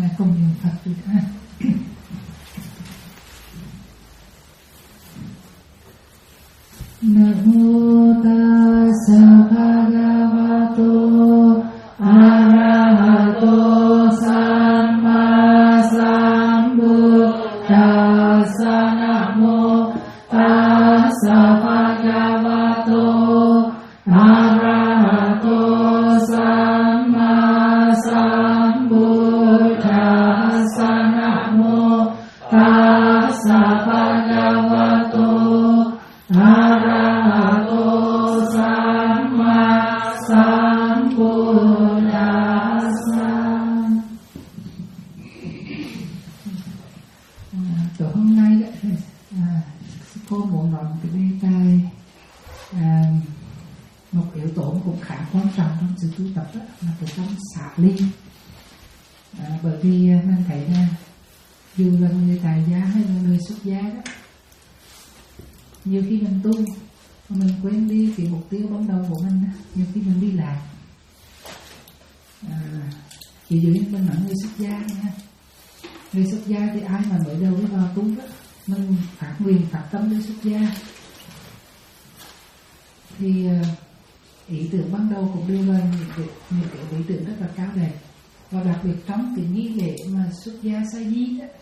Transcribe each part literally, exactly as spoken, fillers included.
à, cùng niệm Phật được ha. Namo tassa bhagavato arahato samma sambuddhassa. Namo tassa bhagavato arahato samma sambuddhassa. Namo tassa bhagavato arahato samma sambuddhassa. Tối hôm nay đó, à, cô muốn nói cái đề tài à, một yếu tố cũng khá quan trọng trong sự tu tập đó, là cái tâm xả ly. À, bởi vì mình thấy là dù là người tại gia hay là người xuất gia đó, nhiều khi mình tu mình quên đi cái mục tiêu ban đầu của mình đó. Nhiều khi mình đi lạc. À, ví dụ như mình nói người xuất gia nha. Người xuất gia thì ai mà mới đầu đi vào tu đó, mình phát nguyện phát tâm đi xuất gia thì ý tưởng ban đầu cũng đều là những cái, những cái ý tưởng rất là cao đẹp. Và đặc biệt trong cái nghi lễ mà xuất gia sa di đó,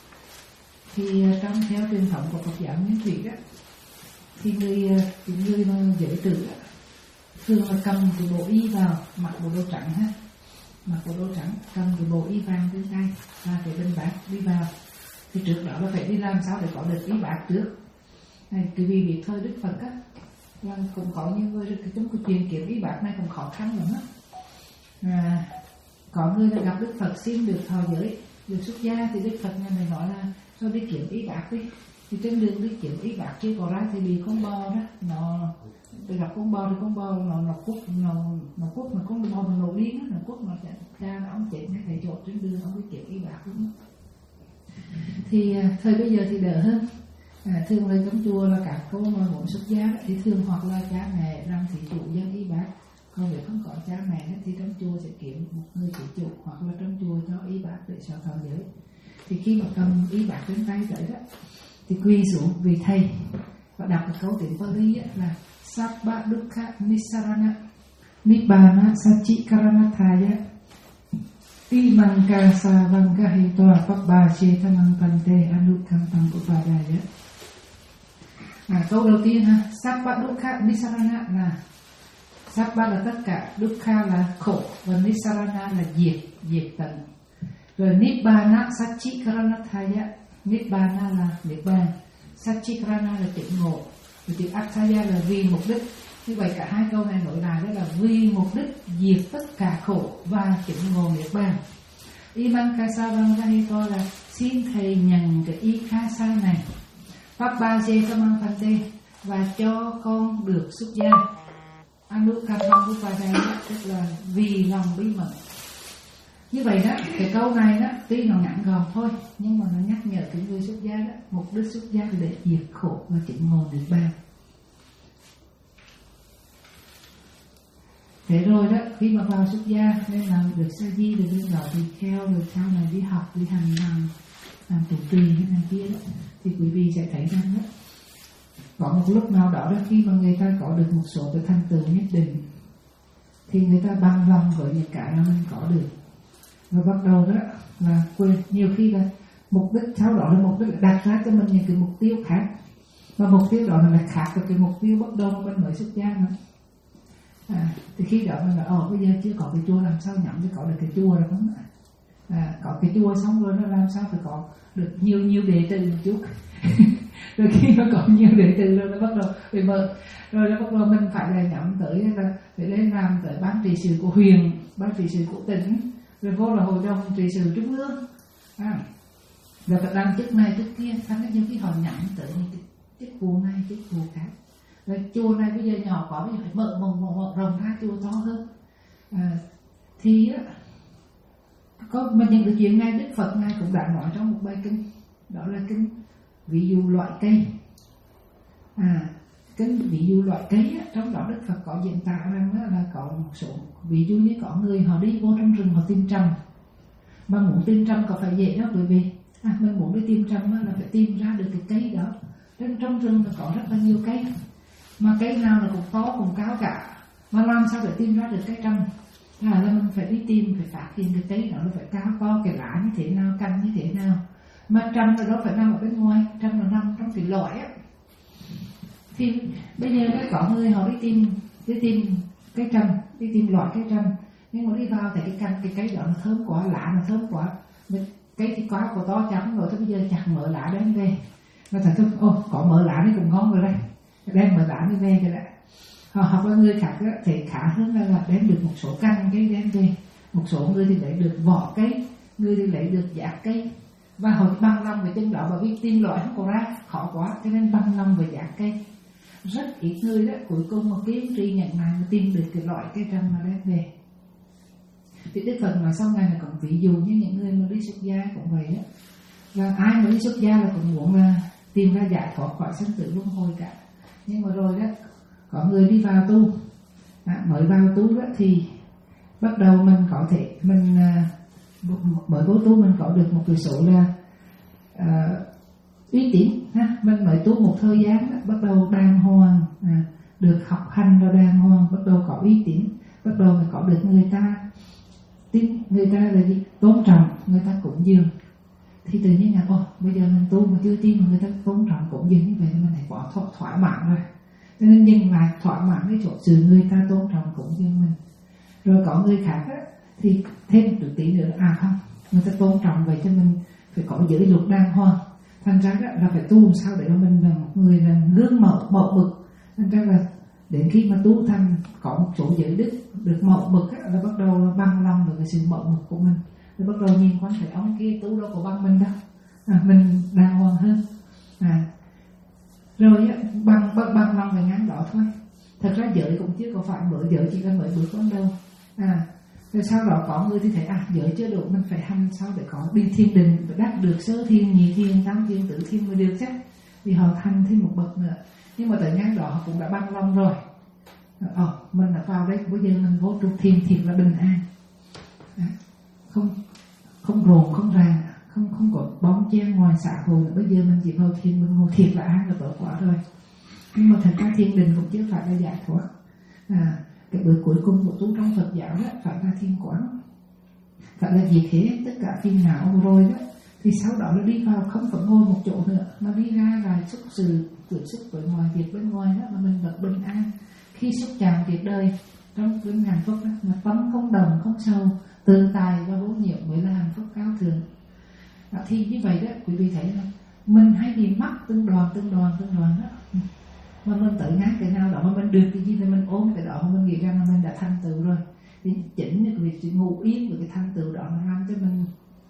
thì trong theo truyền thống của Phật giáo Nguyên Thủy đó, thì người những người mà giới tử đó, thường là cầm cái bộ y vào, mặc bộ đồ trắng ha, mặc bộ đồ trắng, cầm cái bộ y vàng trên tay và cái bên bát đi vào. Thì trước đó là phải đi làm sao để có được y bát trước. Này, cái vì biết thôi Đức Phật á, là cũng có những người cái trong cái chuyện kiếm y bát này cũng khó khăn lắm á. À, có người là gặp Đức Phật xin được thọ giới, được xuất gia, thì Đức Phật nghe này nói là thôi đi kiếm y bát đi. Thì trên đường đi kiếm y bát chưa có ra thì bị con bò đó, nó để gặp con bò thì con bò nó nó quất nó nó quất mà con bò nó nổ điên nó quất nó cha nó ông chết ngay tại chỗ trên đường ông đi kiếm y bát luôn. Thì thời bây giờ thì đỡ hơn. À, thường là trong chùa là các cô mà muốn xuất gia đó, thì thường hoặc là cha mẹ làm thị chủ dân y bát. Còn nếu không có cha mẹ thì trong chùa sẽ kiếm một người thị chủ, hoặc là trong chùa cho y bát để cho thọ giới. Thì khi mà cầm y bát trên tay tới đó thì quỳ xuống vị thầy và đọc cái câu tiếng Pali là Sabba Dukkha Nisarana Nibbana Sachikaranathaya Imanga Savanga Hitoa Pabba Chetanang Pante Anukamtam Upadaya. À, câu đầu tiên ha, Sabba Dukkha Nisarana là Sabba là tất cả, Dukkha là khổ và Nisarana là diệt, diệt tận. Rồi Nibbana Sachikaranathaya, Nibbana là niết bàn, Sachikarana là tỉnh ngộ, rồi chữ Athaya là vì mục đích. Như vậy cả hai câu này nối lại đó là vì mục đích diệt tất cả khổ và tỉnh ngộ niết bàn. Imang Kasavang Vahito là xin thầy nhận cái y Kasa này, Pabba Jetamang Pante, và cho con được xuất gia. Anukamang Upadaya tức là vì lòng bí mật. Như vậy đó, cái câu này đó tuy nó ngắn gọn thôi, nhưng mà nó nhắc nhở cái người xuất gia đó, mục đích xuất gia để diệt khổ và chứng ngộ niết bàn. Thế rồi đó, khi mà vào xuất gia nên làm được sa di, được đi đỏ thì theo, rồi sau này đi học, đi hành làm làm trụ trì hay này kia đó, thì quý vị sẽ thấy rằng đó, có một lúc nào đó, đó khi mà người ta có được một số cái thành tựu nhất định thì người ta bằng lòng với những cái mà mình có được. Và bắt đầu đó là quên, nhiều khi là mục đích, sau đó là mục đích đặt ra cho mình những cái mục tiêu khác, và mục tiêu đó là khác với cái mục tiêu bắt đầu mình mới xuất gia nữa. À, thì khi đó mình nói, ồ bây giờ chưa có cái chùa, làm sao nhắm để có được cái chùa rồi không? À, có cái chùa xong rồi nó làm sao phải có được nhiều nhiều đệ tử một chút. Rồi khi nó có nhiều đệ tử rồi nó bắt đầu bị mở, rồi nó bắt đầu mình phải là nhắm tới là phải lên làm tới ban trị sự của huyện, ban trị sự của tỉnh, rồi vô là hội đồng trị sự trung ương, à, rồi phải làm chức này chức kia. Thành ra nhiều khi họ nhắm tới những cái chức vụ này chức vụ khác. Rồi chùa này bây giờ nhỏ quá, bây giờ phải mở mộng mở, mở rộng ra chùa to hơn. À, thì á, có mà những cái chuyện này Đức Phật ngài cũng đã nói trong một bài kinh, đó là kinh ví dụ loại cây. À, kinh ví dụ loại cây á, trong đó Đức Phật có diễn tả rằng là có một số ví dụ như có người họ đi vô trong rừng họ tìm trầm, Mà muốn tìm trầm có phải dễ đâu quý vị. À, mình muốn đi tìm trầm là phải tìm ra được cái cây đó. Trong, trong rừng nó có rất là nhiều cây, mà cây nào là cũng to cũng cao cả, mà làm sao để tìm ra được cây trầm? À, là mình phải đi tìm, phải phát hiện cái cây đó nó phải cao to, cái lá như thế nào, cành như thế nào. Mà trầm là đâu phải nằm ở bên ngoài, trầm là nằm trong cái lõi á. Thì bây giờ đã có người họ đi tìm, đi tìm cây trầm, đi tìm loại cây trầm, nhưng mà đi vào thì cái cành cái cây đó nó thơm quá, lá nó thơm quá, cây thì quá của to chấm rồi, thôi bây giờ chặt mở lá đem về. Nó thật không, ô có mở lá thì cũng ngon rồi đây, đem mở lá đi về cái đã. Họ học với người khác á, thì khá hơn là đem được một số cành cây đem về. Một số người thì lấy được vỏ cây, người thì lấy được giác cây, và họ băng lòng về chân đó, bởi vì tìm loại không có ra khó quá, cho nên băng lòng về giác cây. Rất ít người đó cuối cùng mà kiên trì nhận lại mà tìm được cái loại cây trầm mà đem về. Thì Đức Phật nói sau này là còn ví dụ như những người mà đi xuất gia cũng vậy á, là ai mà đi xuất gia là cũng muốn là tìm ra giải thoát khỏi sinh tử luân hồi cả. Nhưng mà rồi đó có người đi vào tu, à, mới vào tu đó thì bắt đầu mình có thể mình à, mới vô tu mình có được một cái số là à, uy tín ha. Mình mới tu một thời gian đó, bắt đầu đàng hoàng, à, được học hành rồi đàng hoàng, bắt đầu có uy tín, bắt đầu mới có được người ta tin, người ta là gì tôn trọng, người ta cúng dường. Thì tự nhiên là ô bây giờ mình tu mà chưa tin mà người ta tôn trọng cúng dường như vậy thì mình phải bỏ thỏa, thỏa mãn rồi, cho nên dừng lại thỏa mãn cái chỗ sự người ta tôn trọng cúng dường mình. Rồi có người khác á, thì thêm một tí nữa à không, người ta tôn trọng vậy cho mình phải có giới luật đàng hoàng. Thành ra đó là phải tu làm sao để mà mình là một người là gương mẫu mẫu mực. Thành ra là đến khi mà tu thành có một số giới đức được mẫu mực á, là bắt đầu là bằng lòng được cái sự mẫu mực của mình. Rồi bắt đầu nhìn quan thấy ông kia tu đâu có bằng mình đâu, à, mình đàng hoàng hơn. À, rồi á, bằng bằng bằng lòng về ngắn đó thôi. Thật ra giới cũng chưa có phải mở giới, chỉ cần mới bước ban đầu. À, rồi sau đó có người thì thấy à giới chưa đủ, mình phải hành sao để có đi thiên đình, phải đắc được sơ thiên, nhị thiên, tam thiên, tử thiên mới được chứ. Vì họ thành thêm một bậc nữa. Nhưng mà tới ngang đó họ cũng đã bằng lòng rồi. Ờ, mình đã vào đây, bây giờ mình vô trục thiên thiệt là bình an. À, không không rồn, không ràng, không không có bóng chen ngoài xã hội nữa. Bây giờ mình chỉ vào thiên, mình ngồi thiệt là an là tốt quá rồi. Nhưng mà thật ra thiên đình cũng chưa phải là giải thoát. À, cái bước cuối cùng của tu trong Phật giáo đó phải là thiên quán, phải là diệt hết tất cả phiền não rồi đó. Thì sau đó nó đi vào không phải ngồi một chỗ nữa, mà đi ra là xúc sự tiếp xúc với mọi việc bên ngoài đó, mà mình vẫn bình an. Khi xúc chạm việc đời trong vinh hạnh phúc đó, mà tâm không đồng không sâu, tự tài và vô nhiễm mới là hạnh phúc cao thượng. Đó, thì như vậy đó quý vị thấy không, mình hay bị mắc từng đoàn từng đoàn từng đoàn đó, mà mình tự ngán cái nào đó mà mình được cái gì thì mình ôm cái đó mà mình nghĩ rằng là mình đã thành tựu rồi. Thì chính là cái sự ngủ yên của cái thành tựu đó nó làm cho mình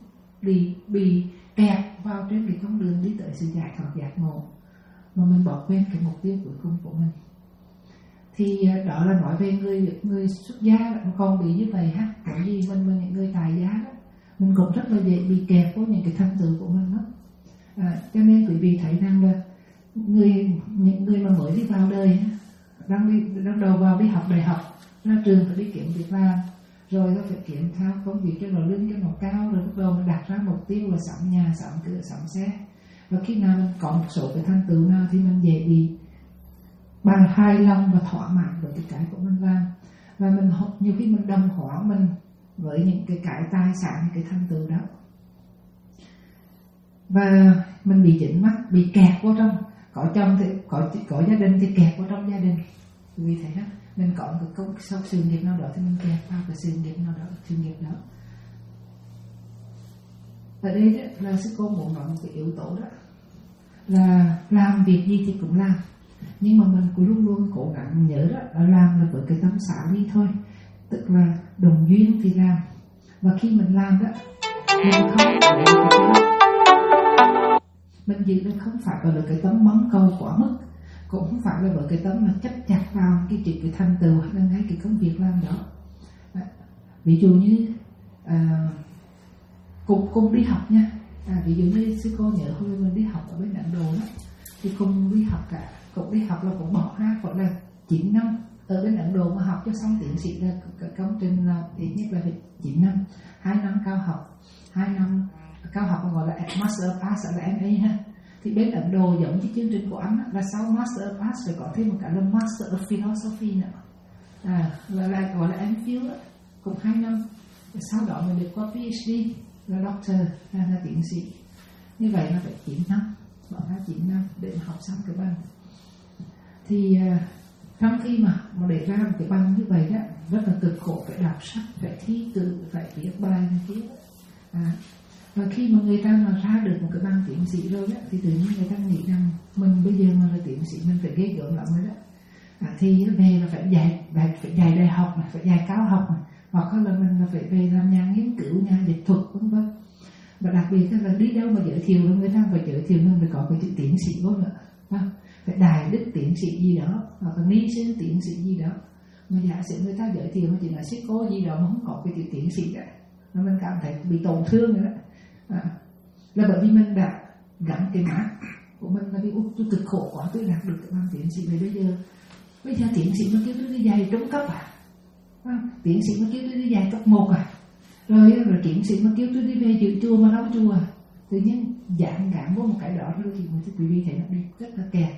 bị bị kẹt vào trên cái con đường đi tới sự giải thoát giác ngộ, mà mình bỏ quên cái mục tiêu cuối cùng của mình. Thì đó là nói về người người xuất gia đó, còn bị như vậy ha. Bởi vì mình mình những người tài giá đó, mình cũng rất là dễ bị kẹt với những cái thành tựu của mình đó. À, cho nên quý vị thấy rằng là người những người mà mới đi vào đời, đang đi đang đầu vào đi học đại học, ra trường phải đi kiếm việc làm, rồi nó phải kiếm theo công việc cho nó lương cho nó cao, rồi bắt đầu mình đặt ra mục tiêu là sắm nhà, sắm cửa, sắm xe. Và khi nào mình có một số cái thành tựu nào thì mình dễ bị bằng hài lòng và thỏa mãn với cái cái của mình làm. Và mình nhiều khi mình đồng hóa mình với những cái cái tài sản, cái thành tựu đó, và mình bị dính mắc, bị kẹt vào trong. Có chồng thì có có gia đình thì kẹt vào trong gia đình. Vì thế đó, mình có một công sau sự nghiệp nào đó thì mình kẹt vào cái sự nghiệp nào đó, sự nghiệp đó. Ở đây đó, là sư cô muốn nói một cái yếu tố đó là làm việc gì thì cũng làm, nhưng mà mình cũng luôn luôn cố gắng nhớ đó là làm là với cái tâm xả ly thôi, tức là đồng duyên thì làm. Và khi mình làm đó, mình không phải mình gì nó không phải là cái tấm mong cầu quá mức, cũng không phải là với cái tấm mà chấp chặt vào cái chuyện cái thành tựu hay là ngay cái công việc làm đó. À, ví dụ như à, cùng cùng đi học nha. À, ví dụ như sư cô nhớ hồi mình đi học ở bên Ấn Độ đó, thì cùng đi học cả, cũng đi học là cũng bỏ ra khoảng là chín năm ở bên Ấn Độ mà học cho xong tiến sĩ là công trình là ít nhất là phải chín năm, hai năm cao học, hai năm cao học gọi là Master of Arts là em a ha. Thì bên Ấn Độ giống như chương trình của anh là sau Master of Arts phải có thêm một cái là Master of Philosophy nữa, à, là, là gọi là em phiu đó, cùng hai năm. Sau đó mình được qua PhD là Doctor, là, là tiến sĩ. Như vậy là phải chín năm, bỏ ra chín năm để mà học xong cái bằng. Thì uh, trong khi mà, mà để ra một cái bằng như vậy đó, rất là cực khổ, phải đọc sách, phải thi cử, phải viết bài này kia. À, và khi mà người ta mà ra được một cái bằng tiến sĩ rồi đó, thì tự nhiên người ta nghĩ rằng mình bây giờ mà là tiến sĩ mình phải ghê gớm lắm rồi đó. À, thì về là phải dạy, phải, phải dạy đại học này, phải dạy cao học này, hoặc là mình là phải về làm nhà nghiên cứu, nhà dịch thuật vân vân. Và đặc biệt là đi đâu mà giới thiệu người ta phải giới thiệu mình phải có cái chữ tiến sĩ vô nữa, không? Phải đại đức tiến sĩ gì đó, hoặc là ni sư tiến sĩ gì đó. Mà giả sử người ta giới thiệu mà chỉ là sư cô gì đó mà không có cái chữ tiến sĩ cả, mà mình cảm thấy bị tổn thương rồi đó. À, là bởi vì mình đã gắn cái mác của mình là vì tôi cực khổ quá tôi đạt được cái bằng tiến sĩ. Vậy bây giờ bây giờ tiến sĩ mà kêu tôi đi dạy trung cấp à, à tiến sĩ mà kêu tôi đi dạy cấp một à, rồi rồi tiến sĩ mà kêu tôi đi về dự chùa mà đâu chùa à. Tự nhiên dạng gắn vô một cái đó rồi thì quý vị thấy nó đi rất là kẹt.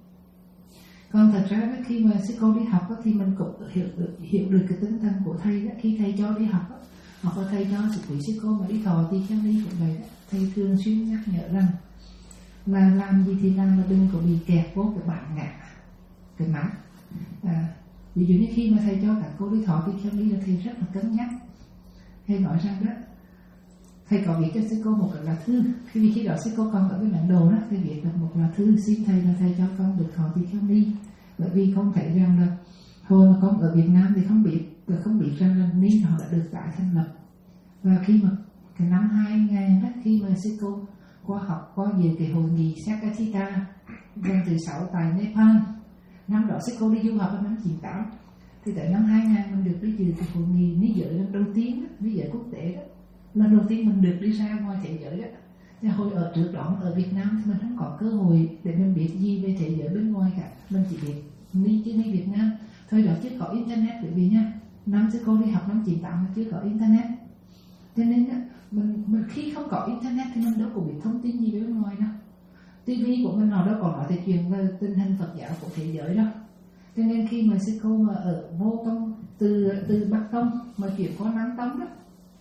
Còn thật ra đó, khi mà sư cô đi học đó, thì mình cũng hiểu được, hiểu được cái tinh thần của thầy đó. Khi thầy cho đi học đó, hoặc là thầy cho sự quý sư cô mà đi thọ thì theo đi cũng vậy đó. Thầy thường xuyên nhắc nhở rằng là làm gì thì làm, mà đừng có bị kẹt vô cái bản ngã, cái mát. À, ví dụ như khi mà thầy cho các cô đi thọ thì theo đi là thầy rất là cân nhắc. Thầy nói rằng đó, thầy có viết cho sư cô một cái lá thư. Khi khi đó sư cô còn ở bên Ấn Độ đó, thầy viết được một lá thư xin thầy là thầy cho con được thọ tỳ kheo ni, bởi vì con thấy rằng là hồi mà con ở Việt Nam thì không biết không biết rằng là ni họ đã được tái thành lập. Và khi mà cái năm hai nghìn đó, khi mà sư cô qua học qua về cái hội nghị Sakatita lần thứ sáu tại Nepal, năm đó sư cô đi du học vào năm chín tám, thì tới năm hai nghìn mình được đi dự cái hội nghị ni giới lần đầu tiên đó, ni giới quốc tế đó. Lần đầu tiên mình được đi ra ngoài thế giới đó. Thì hồi ở trước đó ở Việt Nam thì mình không có cơ hội để mình biết gì về thế giới bên ngoài cả. Mình chỉ biết ni chứ ni Việt Nam. Thời đó chưa có internet quý vị nha. Năm sư cô đi học năm chín tám chưa có internet. Cho nên mình, mình khi không có internet thì mình đâu có biết thông tin gì về bên ngoài đâu. ti vi của mình họ đâu còn nói về chuyện về tình hình Phật giáo của thế giới đâu. Cho nên khi mà sư cô mà ở vô tông từ từ Bắc Tông mà chuyển qua Nam Tông đó,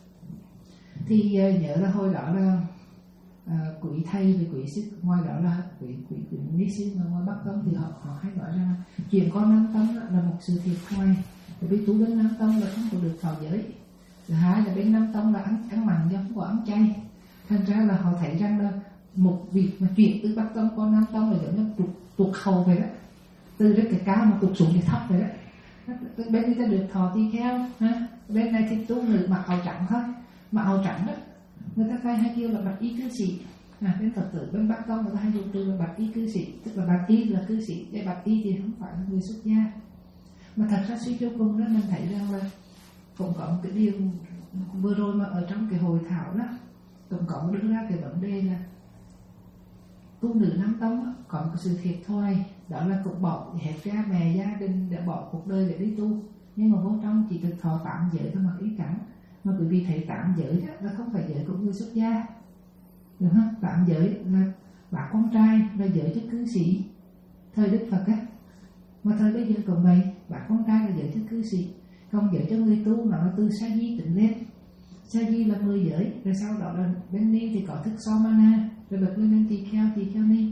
thì uh, nhớ là hồi đó là uh, quý thầy với quý sư, ngoài đó là quý quý quý ni sư mà ngoài Bắc Tông thì họ họ hay nói rằng chuyện con Nam Tông là một sự thiệt thòi, bởi vì tu bên Nam Tông là không có được thọ giới. Thứ hai là bên Nam Tông là ăn ăn mặn chứ không có ăn chay, thành ra là họ thấy rằng là một việc mà chuyển từ Bắc Tông qua Nam Tông là giống như tuột tuột hầu vậy đó, từ cái cái cao mà tuột xuống thì thấp vậy đó. Bên người ta được thọ tỳ kheo ha, bên này thì tu nữ mặc áo trắng thôi. Mà áo trắng đó, người ta hay kêu là bạch y cư sĩ. À, bên Phật tử bên Bắc Tông người ta hay dùng từ là bạch y cư sĩ, tức là bạch y là cư sĩ, cái bạch y thì không phải là người xuất gia. Mà thật ra suy cho cùng đó mình thấy rằng là cũng có một cái điều vừa rồi mà ở trong cái hội thảo đó cũng có đưa ra cái vấn đề là tu nữ Nam Tông đó, có một sự thiệt thòi, đó là cũng bỏ hết cha mẹ gia đình để bỏ cuộc đời để đi tu, nhưng mà vô trong chỉ được thọ tạm giới thôi, mặc ý cảnh. Mà quý vị thấy tạm giới đó là không phải giới của người xuất gia, được không? Tạm giới là bà con trai là giới cho cư sĩ thời Đức Phật á, mà thời bây giờ cũng vậy, bà con trai là giới cho cư sĩ, còn giới cho người tu nó là từ sa di tỉnh lên. Sa di là mười giới, rồi sau đó là bên ni thì có thức Somana, rồi bật lên bên tỳ kheo, tỳ kheo ni.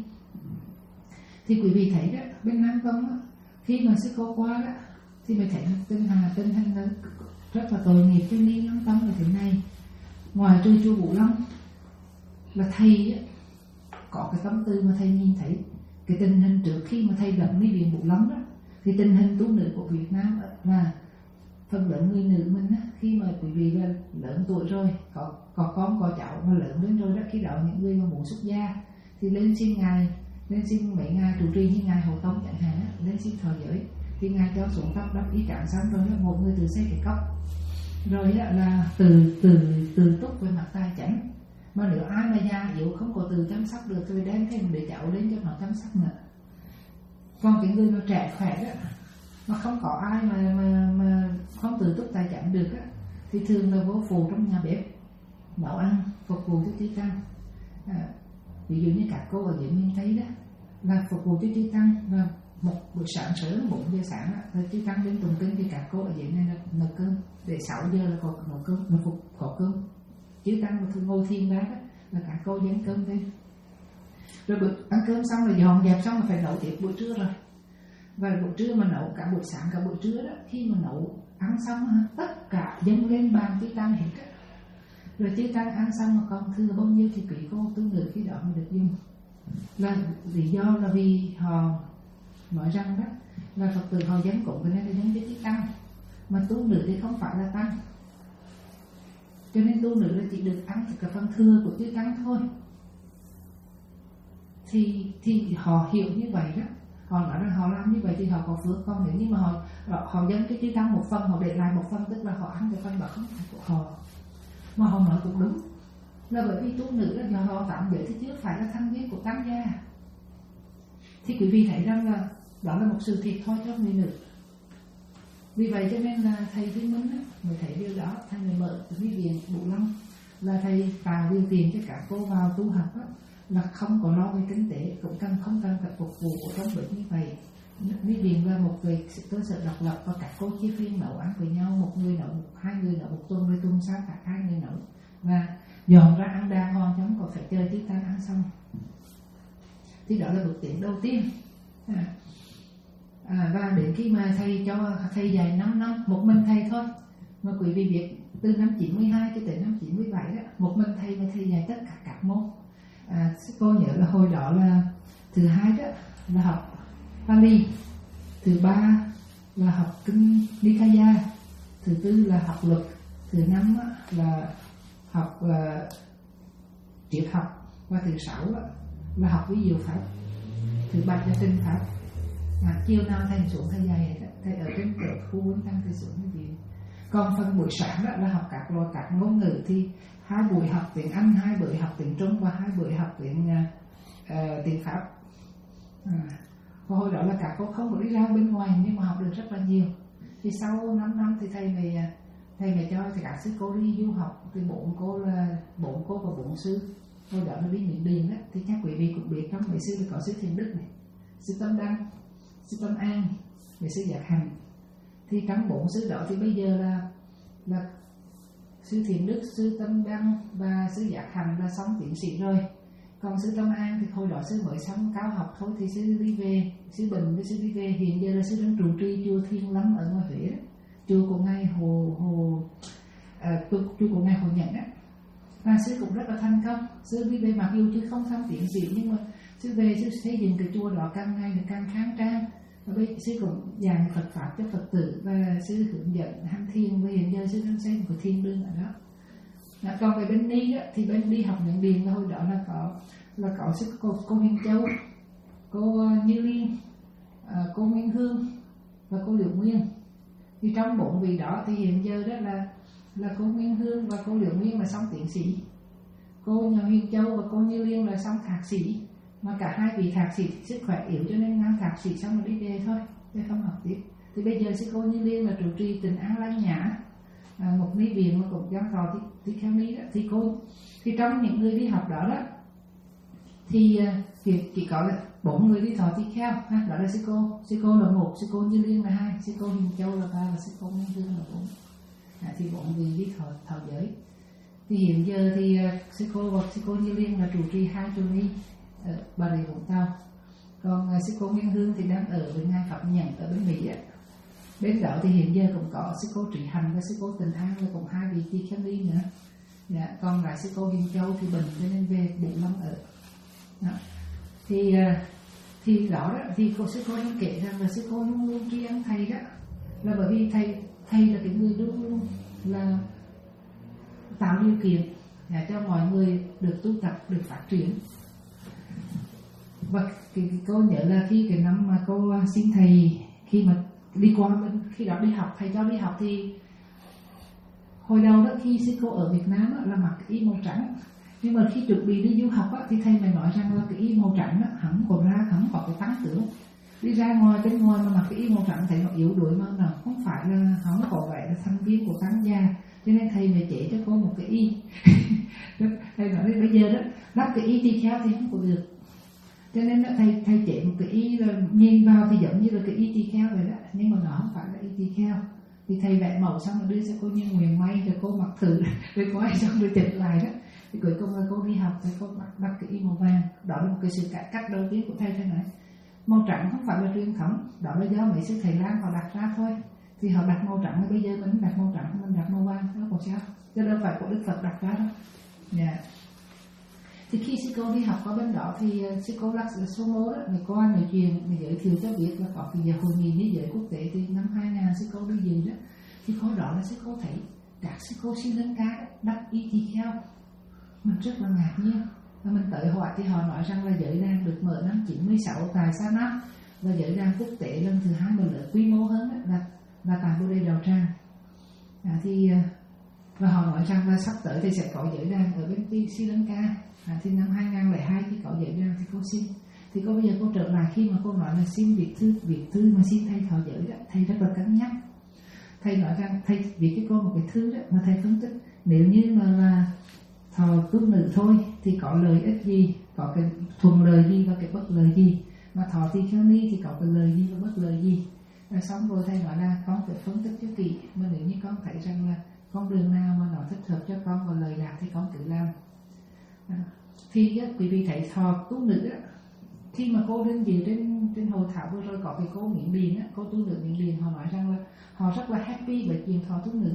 Thì quý vị thấy đó, bên Nam Tông đó, khi mà sư cô qua đó thì mình thấy tinh hà tinh thần lớn rất là tội nghiệp cho ni Nam Tông là thế này. Ngoài trừ chùa Vũ Long là thầy á, có cái tâm tư mà thầy nhìn thấy cái tình hình trước khi mà thầy lập ni viện Vũ Long đó, thì tình hình tu nữ của Việt Nam là phần lớn người nữ mình á, khi mà quý vị là lớn tuổi rồi, có có con có cháu mà lớn lên rồi đó, khi đó những người mà muốn xuất gia thì lên xin ngài, lên xin mấy ngài trụ trì như ngài Hồ Tông chẳng hạn á, lên xin thọ giới. Thì ngài cho xuống tóc đắp y trắng xong rồi một người từ xây cái cốc, rồi là từ từ từ túc về mặt tài chánh. Mà nếu ai mà già yếu không có từ chăm sóc được thì đem thêm để cháu lên cho nó chăm sóc nữa. Còn cái người mà trẻ khỏe đó mà không có ai mà mà mà không tự túc tài chẳng được á, thì thường là vô phụ trong nhà bếp nấu ăn phục vụ cho chư tăng. À, ví dụ như các cô ở dưới miền Tây đó là phục vụ cho chư tăng, và một buổi sáng sớm bốn giờ sáng á, rồi chư tăng đến tụng kinh thì các cô ở dưới này là nấu cơm để sáu giờ là có nấu cơm, nấu phục có cơm. Chư tăng mà thường ngồi thiền ra đó là các cô dán cơm lên, rồi bữa ăn cơm xong rồi dọn dẹp xong là phải nấu tiếp buổi trưa rồi. Và buổi trưa mà nấu cả buổi sáng cả buổi trưa đó, khi mà nấu ăn xong tất cả dâng lên bàn chư tăng hết á. Rồi chư tăng ăn xong mà còn thừa bao nhiêu thì quý cô tu nữ khi đó mới được dùng. Là lý do là vì họ nói rằng đó là Phật tử họ dâng cúng cái này là dâng cho chư tăng, mà tu nữ thì không phải là tăng, cho nên tu nữ là chỉ được ăn cái phần thừa của chư tăng thôi. Thì thì họ hiểu như vậy đó, họ nói rằng họ làm như vậy thì họ có phước. Còn nếu như mà họ họ, họ dâng cái chư tăng một phần, họ để lại một phần, tức là họ ăn cái phần đó không phải của họ. Mà họ nói cũng đúng, là bởi vì tu nữ là do họ tạm giới thì chưa phải là thành viên của tăng gia. Thì quý vị thấy rằng là đó là một sự thiệt thôi cho người nữ. Vì vậy cho nên là thầy Thiên Minh mới thấy điều đó, thầy mới mở cái viện Bủ Long, là thầy tạo điều kiện cho các cô vào tu học đó, là không có lo về kinh tế, cũng cần không cần phải phục vụ ở trong bệnh như vậy. Mỹ viện là một cái cơ sở độc lập, và các cô chia phiên nấu ăn với nhau, một người nấu, hai người nấu một tuần, rồi tuần sau cả hai người nấu, và dọn ra ăn đàng hoàng, chứ không có phải chờ chư tăng ăn xong. Thì đó là bước tiến đầu tiên. À, à, và đến khi mà thầy cho thầy dạy năm năm, một mình thầy thôi, mà quý vị biết từ năm chín mươi hai cho tới năm chín mươi bảy đó, một mình thầy mà thầy dạy tất cả các môn. À, cô nhớ là hồi đó là thứ hai đó là học Pali, thứ ba là học kinh Nikaya, thứ tư là học luật, thứ năm là học uh, triết học, và thứ sáu là học ví dụ pháp, thứ bảy là tinh pháp. À, chiều nào thầy xuống thầy dạy, thầy ở trên cửa khu bốn tăng thầy xuống như vậy. Còn phần buổi sáng đó là học các loại các ngôn ngữ, thì hai buổi học tiếng Anh, hai buổi học tiếng Trung, và hai buổi học tiếng uh, tiếng Pháp. À, và hồi đó là các cô không có đi ra bên ngoài, nhưng mà học được rất là nhiều. Thì sau năm năm thì thầy mới thầy mới cho các sư cô đi du học. Thì bốn cô là bốn cô và bốn sư. Hồi đó là đi Miến Điện đó, thì các quý vị cũng biết trong mấy sư thì có sư Thiền Đức này, sư Tâm Đăng, sư Tâm An, và sư Giác Hành. Thì trong bốn sư đó thì bây giờ là là sư Thiền Đức, sư Tâm Đăng và sư Giác Hành là xong tiến sĩ rồi. Còn sư Tâm An thì hồi đó sư mới xong cao học thôi, thì sư đi về, sư Bình với sư đi về. Hiện giờ là sư đang trụ trì chùa Thiên Lâm ở ngoài Huế đó, chùa của ngài Hồ Hồ à, chùa của ngài Hồ Nhẫn á. Và sư cũng rất là thành công. Sư đi về mặc dù chưa không xong tiến sĩ, nhưng mà sư về sư xây dựng cái chùa đó càng ngày càng khang trang. Và bây sư cũng dạy Phật pháp cho Phật tử, và sư hướng dẫn hành thiền, và hiện giờ sư đang xây một thiền đường ở đó. À, còn về bên Ni đó, thì bên đi học Miến Điện hồi đó là có là có sư cô, cô Huyền Châu, cô Như Liên, à, cô Nguyên Hương và cô Liễu Nguyên. Thì trong bốn vị đó thì hiện giờ đó là là cô Nguyên Hương và cô Liễu Nguyên là xong tiến sĩ, cô nhà Huyền Châu và cô Như Liên là xong thạc sĩ. Mà cả hai vị thạc sĩ sức khỏe yếu cho nên ngang thạc sĩ xong rồi đi về thôi, chứ không học tiếp. Thì bây giờ sư cô Như Liên là trụ trì Tịnh An Lăng Nhã, à, một ni viện mà cũng giảng thọ thì theo ni đó. Thì cô thì trong những người đi học đó đó thì chỉ, chỉ có là bốn người đi thọ tỳ kheo ha, đó là sư cô sư cô là một, sư cô Như Liên là hai, sư cô Huyền Châu là ba, và sư cô Nguyên Hương là bốn. À, thì bốn người đi thọ thọ giới. Thì hiện giờ thì sư cô và sư cô Như Liên là trụ trì hai chùa ni ở Bà Rịa Vũng Tàu. Còn uh, sư cô Nguyên Hương thì đang ở với ngài Pháp Nhẫn ở bên Mỹ á. Bên đó thì hiện giờ cũng có sư cô Trị Hành và sư cô Tịnh An, là cũng hai vị tỳ kheo ni nữa. Dạ, còn lại sư cô Huyền Châu thì Bình cho nên về Bủ Long ở. Đó. Thì uh, thì đó đó thì cô sư cô đang kể rằng là sư cô luôn luôn tri ân thầy đó, là bởi vì thầy thầy là cái người luôn luôn là tạo điều kiện để cho mọi người được tu tập, được phát triển. Và cái, cái cô nhớ là khi cái năm mà cô xin thầy, khi mà đi qua bên khi đó đi học, thầy cho đi học thì hồi đầu đó khi sư cô ở Việt Nam á, là mặc cái y màu trắng, nhưng mà khi chuẩn bị đi du học á, thì thầy mới nói rằng là cái y màu trắng á, hắn còn ra hắn có cái tăng tướng, đi ra ngoài bên ngoài mà mặc cái y màu trắng thấy nó yếu đuối mà nó không phải là không có vẻ là thành viên của tăng gia, cho nên thầy mới chế cho cô một cái y. Thầy nói bây giờ đó lắp cái y tỳ kheo thì không có được, cho nên đó, thầy thầy chế một cái y rồi nhìn vào thì giống như là cái y tỳ kheo vậy đó, nhưng mà nó không phải là y tỳ kheo. Thì thầy vẽ màu xong rồi đưa cho cô Nhân Nguyện may rồi cô mặc thử rồi cô ấy xong rồi chụp lại đó. Thì cuối cùng là cô đi học thì cô mặc đặt cái y màu vàng. Đó là một cái sự cải cách đầu tiên của thầy. Thầy nói màu trắng không phải là truyền thống, đó là do mấy sư thầy Lam họ đặt ra thôi. Thì họ đặt màu trắng, bây giờ mình đặt màu trắng, mình đặt màu vàng, nó có sao? Chứ đâu phải của Đức Phật đặt ra đâu. Yeah. Thì khi sư cô đi học ở bên đó thì uh, sư cô Lắc số mô đó, người cô nói chuyện, người giới thiệu cho biết là có cái hội nghị thế giới quốc tế thì năm hai nghìn sư cô đi dự đó. Thì có đó là sư cô thấy các sư cô Sri Lanka đắp y tỳ kheo, mình rất là ngạc nhiên. Và mình tới hỏi thì họ nói rằng là giới đàn được mở năm chín mươi sáu tại Sa Nam, và giới đàn quốc tế lần thứ hai mà lớn quy mô hơn đó, là là tại Bồ Đề Đào Tràng. À, thì và họ nói rằng là sắp tới thì sẽ có giới đàn ở bên Sri Lanka. À, thì năm hai nghìn lẻ hai khi có giới đàn thì cô xin, thì cô bây giờ cô trở lại khi mà cô nói là xin viết thư viết thư mà xin thầy thọ giới đó, thầy rất là cân nhắc. Thầy nói rằng thầy viết cho cô một cái thư đó mà thầy phân tích nếu như mà là thọ túc nữ thôi thì có lợi ích gì, có cái thuận lợi gì và cái bất lợi gì, mà thọ tỳ kheo ni thì có cái lợi gì và bất lợi gì. Rồi xong rồi thầy nói là con phải phân tích cho kỹ, mà nếu như con thấy rằng là con đường nào mà nó thích hợp cho con và lời lạc thì con cứ làm. À, thì á, quý vị thấy thọ tu nữ á, khi mà cô đến dự trên trên hội thảo vừa rồi có cái cô Miễn Điền á, cô tu nữ Miễn Điền, họ nói rằng là họ rất là happy với chuyện thọ tu nữ,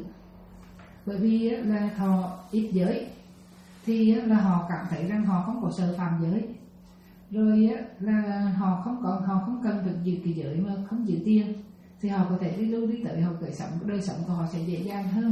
bởi vì á, là thọ ít giới thì á, là họ cảm thấy rằng họ không có sợ phạm giới, rồi á, là họ không có họ không cần được giữ cái giới mà không giữ tiền, thì họ có thể đi lưu đi tới họ đời sống đời sống của họ sẽ dễ dàng hơn.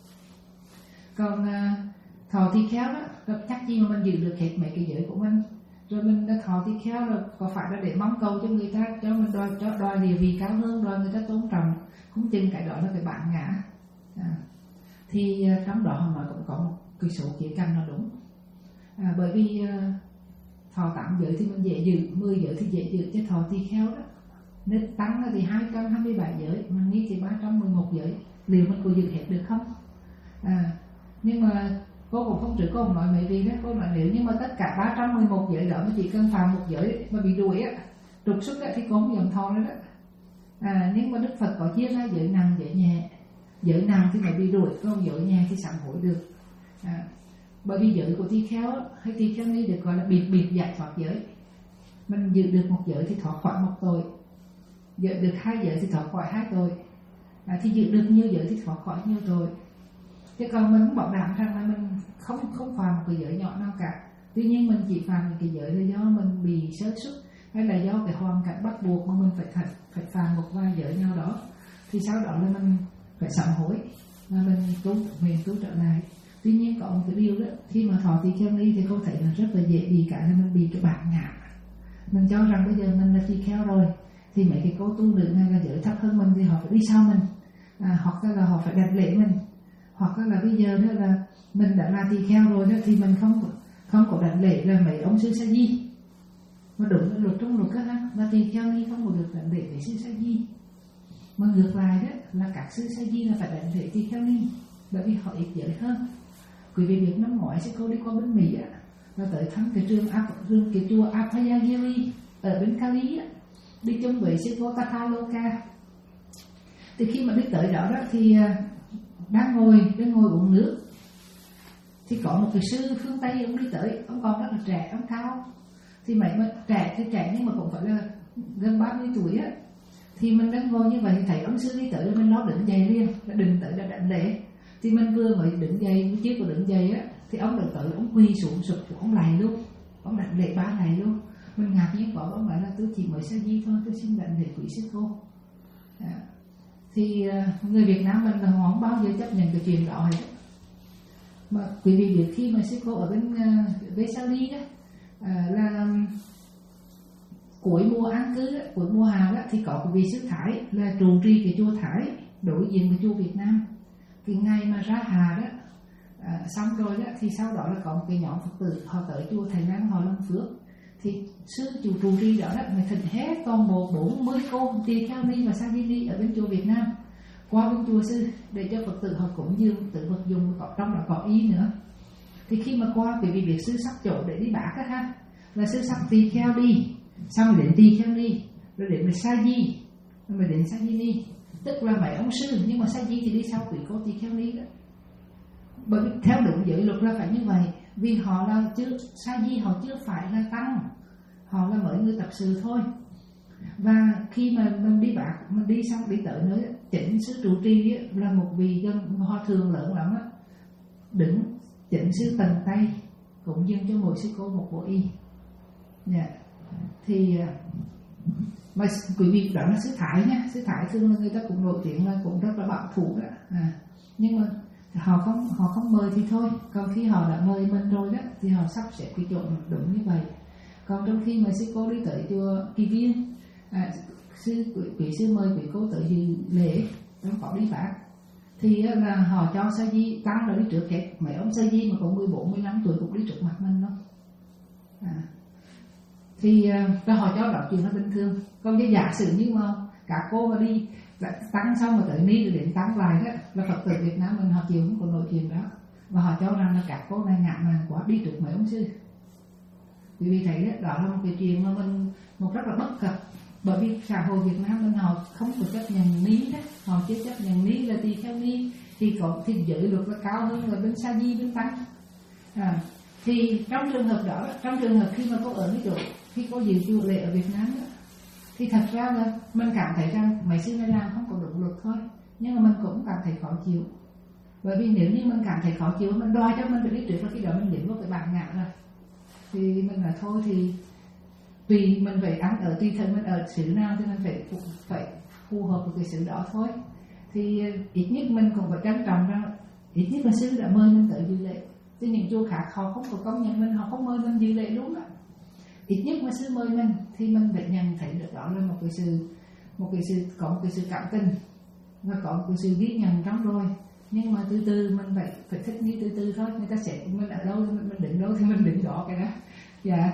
Còn à, thọ tỳ kheo đó chắc gì mà mình giữ được hết mấy cái giới của mình, rồi mình đã thọ tỳ kheo rồi có phải là để mong cầu cho người ta cho mình đòi cho đòi địa vị cao hơn, đòi người ta tôn trọng, không chừng cái đó là cái bản ngã. À, thì à, trong đó họ nói cũng có một cái số khía cạnh là đúng. À, bởi vì à, thọ tám giới thì mình dễ giữ, mười giới thì dễ giữ, chứ thọ tỳ kheo đó nên tăng thì hai trăm hai mươi bảy giới, mà ni thì ba trăm mười một giới, liệu mình có giữ hết được không? À, nhưng mà cô cũng không trước cô không nói mấy vì đó, cô nói nếu như mà tất cả ba trăm mười một giới đó mà chỉ cần phạm một giới mà bị đuổi á, trục xuất á, thì cô không dám thọ nữa đó. À, nhưng mà Đức Phật có chia ra giới nặng giới nhẹ, giới nặng thì mới bị đuổi, còn giới nhẹ thì sám hối được. À, bởi vì giới của tỳ kheo hay tỳ kheo ni được gọi là biệt biệt giải thoát giới, mình giữ được một giới thì thoát khỏi một tội, giữ được hai giới thì thoát khỏi hai tội, à, thì giữ được nhiều giới thì thoát khỏi nhiều tội. Chứ còn mình cũng bảo đảm rằng là mình không không phạm một cái giới nhỏ nào cả. Tuy nhiên mình chỉ phạm cái giới là do mình bị sơ suất, hay là do cái hoàn cảnh bắt buộc mà mình phải thật phải phạm một vài giới nào đó, thì sau đó là mình phải sám hối và mình tu mình tu trở lại. Tuy nhiên có một cái điều đó, khi mà thọ tỳ kheo ni thì cô thấy là rất là dễ bị cả là mình bị cái bản ngã, mình cho rằng bây giờ mình là tỳ kheo rồi thì mấy cái cô tu nữ này là giới thấp hơn mình thì họ phải đi sau mình, à, hoặc là họ phải đặt lễ mình, hoặc là bây giờ nữa là mình đã là tỳ kheo rồi đó thì mình không không có đặt lễ là mấy ông sư sa di, mà đúng là luật trong luật các ha, là tỳ kheo ni không có được đặt lễ với sư sa di, mà ngược lại đó là các sư sa di là phải đặt lễ tỳ kheo ni, bởi vì họ ít giới hơn. Quý vị biết năm ngoái sư cô đi qua bên Mỹ á, và tới thăm cái trường trường cái chùa Abhayagiri ở bên Cali á, đi chung với sư cô Tataloka. Thì khi mà đi tới đó đó thì đang ngồi đang ngồi uống nước, thì có một cái sư phương Tây ông đi tới, ông còn rất là trẻ, ông cao, thì mấy mà trẻ thì trẻ nhưng mà cũng phải là gần ba mươi tuổi á, thì mình đang ngồi như vậy thì thấy ông sư đi tới, mình nó đứng dậy liền, đã đứng tới đã đảnh lễ. Thì mình vừa mới đứng dậy, trước của đứng dậy á, thì ông được tới, ông quỳ xuống sụp, ông lạy luôn, ông đảnh lễ ba lạy luôn. Mình ngạc nhiên quá, ông nói là tôi chỉ mới sa di thôi, tôi xin đảnh lễ quý sư cô. À, thì người Việt Nam mình là không bao giờ chấp nhận cái chuyện đó hết. Mà quý vị biết khi mà sư cô ở bên uh, Vesali đó, uh, là cuối mùa an cư đó, cuối mùa hạ đó, thì có cái vị sư Thái là trụ trì cái chùa Thái đối diện với chùa Việt Nam. Cái ngày mà ra hà đó, uh, xong rồi đó thì sau đó là có một cái nhóm Phật tử họ tới chùa Thầy Lang Họ Long Phước, thì sư chủ trụ trì đó đó mới thỉnh hết toàn bộ bốn mươi cô tỳ kheo ni và sa di ni ở bên chùa Việt Nam qua bên chùa sư để cho Phật tử họ cũng như tự vật dùng, có trong đó có y nữa. Thì khi mà qua quý vị việc sư sắp chỗ để đi bác á ha, là sư sắp tỳ kheo đi, xong rồi đến tỳ kheo ni, rồi đến với sa di, rồi đến sa di ni, tức là mấy ông sư, nhưng mà sa di thì đi sau quý cô tỳ kheo ni đó. Bởi vì theo đúng giới luật là phải như vậy, vì họ là chưa sa di, họ chưa phải là tăng, họ là mới người tập sự thôi. Và khi mà mình đi bác, mình đi xong đi tới nơi chỉnh sư trụ trì là một vị gần hòa thượng lớn lắm á, đứng chỉnh sư tầng tay cũng dâng cho mỗi sư cô một bộ y. Dạ. Thì mà quý vị đó là sư Thái nhá, sư Thái thường là người ta cũng nổi tiếng là cũng rất là bảo thủ đó. À, nhưng mà họ không họ không mời thì thôi, còn khi họ đã mời mình rồi đó thì họ sắp xếp cái chỗ đúng như vậy. Còn trong khi mà sư cô đi tới chùa Kỳ Viên, à, sư quý, quý sư mời quý cô tới dự lễ trong có đi bác, thì là họ cho sa di tăng là đi trước hết. Mấy ông sa di mà có mười bốn mười lăm tuổi cũng đi trước mặt mình đâu. À, thì uh, họ cho đó chuyện nó bình thường. Còn cái giả sử như mà cả cô mà đi tăng xong mà tới ni rồi đến tăng lại đó, là Phật tử Việt Nam mình họ chịu không có nổi chuyện đó, và họ cho rằng là các cô này ngạ mạn quá đi trước mấy ông sư. Vì vì thấy đó, đó là một cái chuyện mà mình một rất là bất cập, bởi vì xã hội Việt Nam mình họ không có chấp nhận ni đó, họ chỉ chấp nhận ni là tỳ kheo ni, thì có thì giới luật là cao hơn là bên sa di bên tăng. À, thì trong trường hợp đó, trong trường hợp khi mà cô ở cái chỗ khi cô dự chùa lễ ở Việt Nam đó, thì thật ra là mình cảm thấy rằng mấy sư này làm không có đúng luật thôi, nhưng mà mình cũng cảm thấy khó chịu. Bởi vì nếu như mình cảm thấy khó chịu, mình đòi cho mình được đi trước là khi đó mình đến một cái bản ngã rồi, thì mình là thôi thì tùy mình phải ăn ở tùy thân mình ở xứ nào thì mình phải phải phù hợp với cái xứ đó thôi. Thì ít nhất mình cũng phải trân trọng rằng ít nhất là sư đã mời mình tới dự lễ. Chứ những chùa khác họ không có công nhận mình, họ không mời mình dự lễ luôn á. Ít nhất mà sư mời mình thì mình phải nhận thấy được đó là một cái sự một cái sự có một cái sự cảm tình và có một cái sự ghi nhận trong rồi. Nhưng mà từ từ mình phải phải thích nghi từ từ thôi. Người ta sẽ mình ở đâu mình, mình đứng đâu thì mình đứng đó cái đó. Dạ.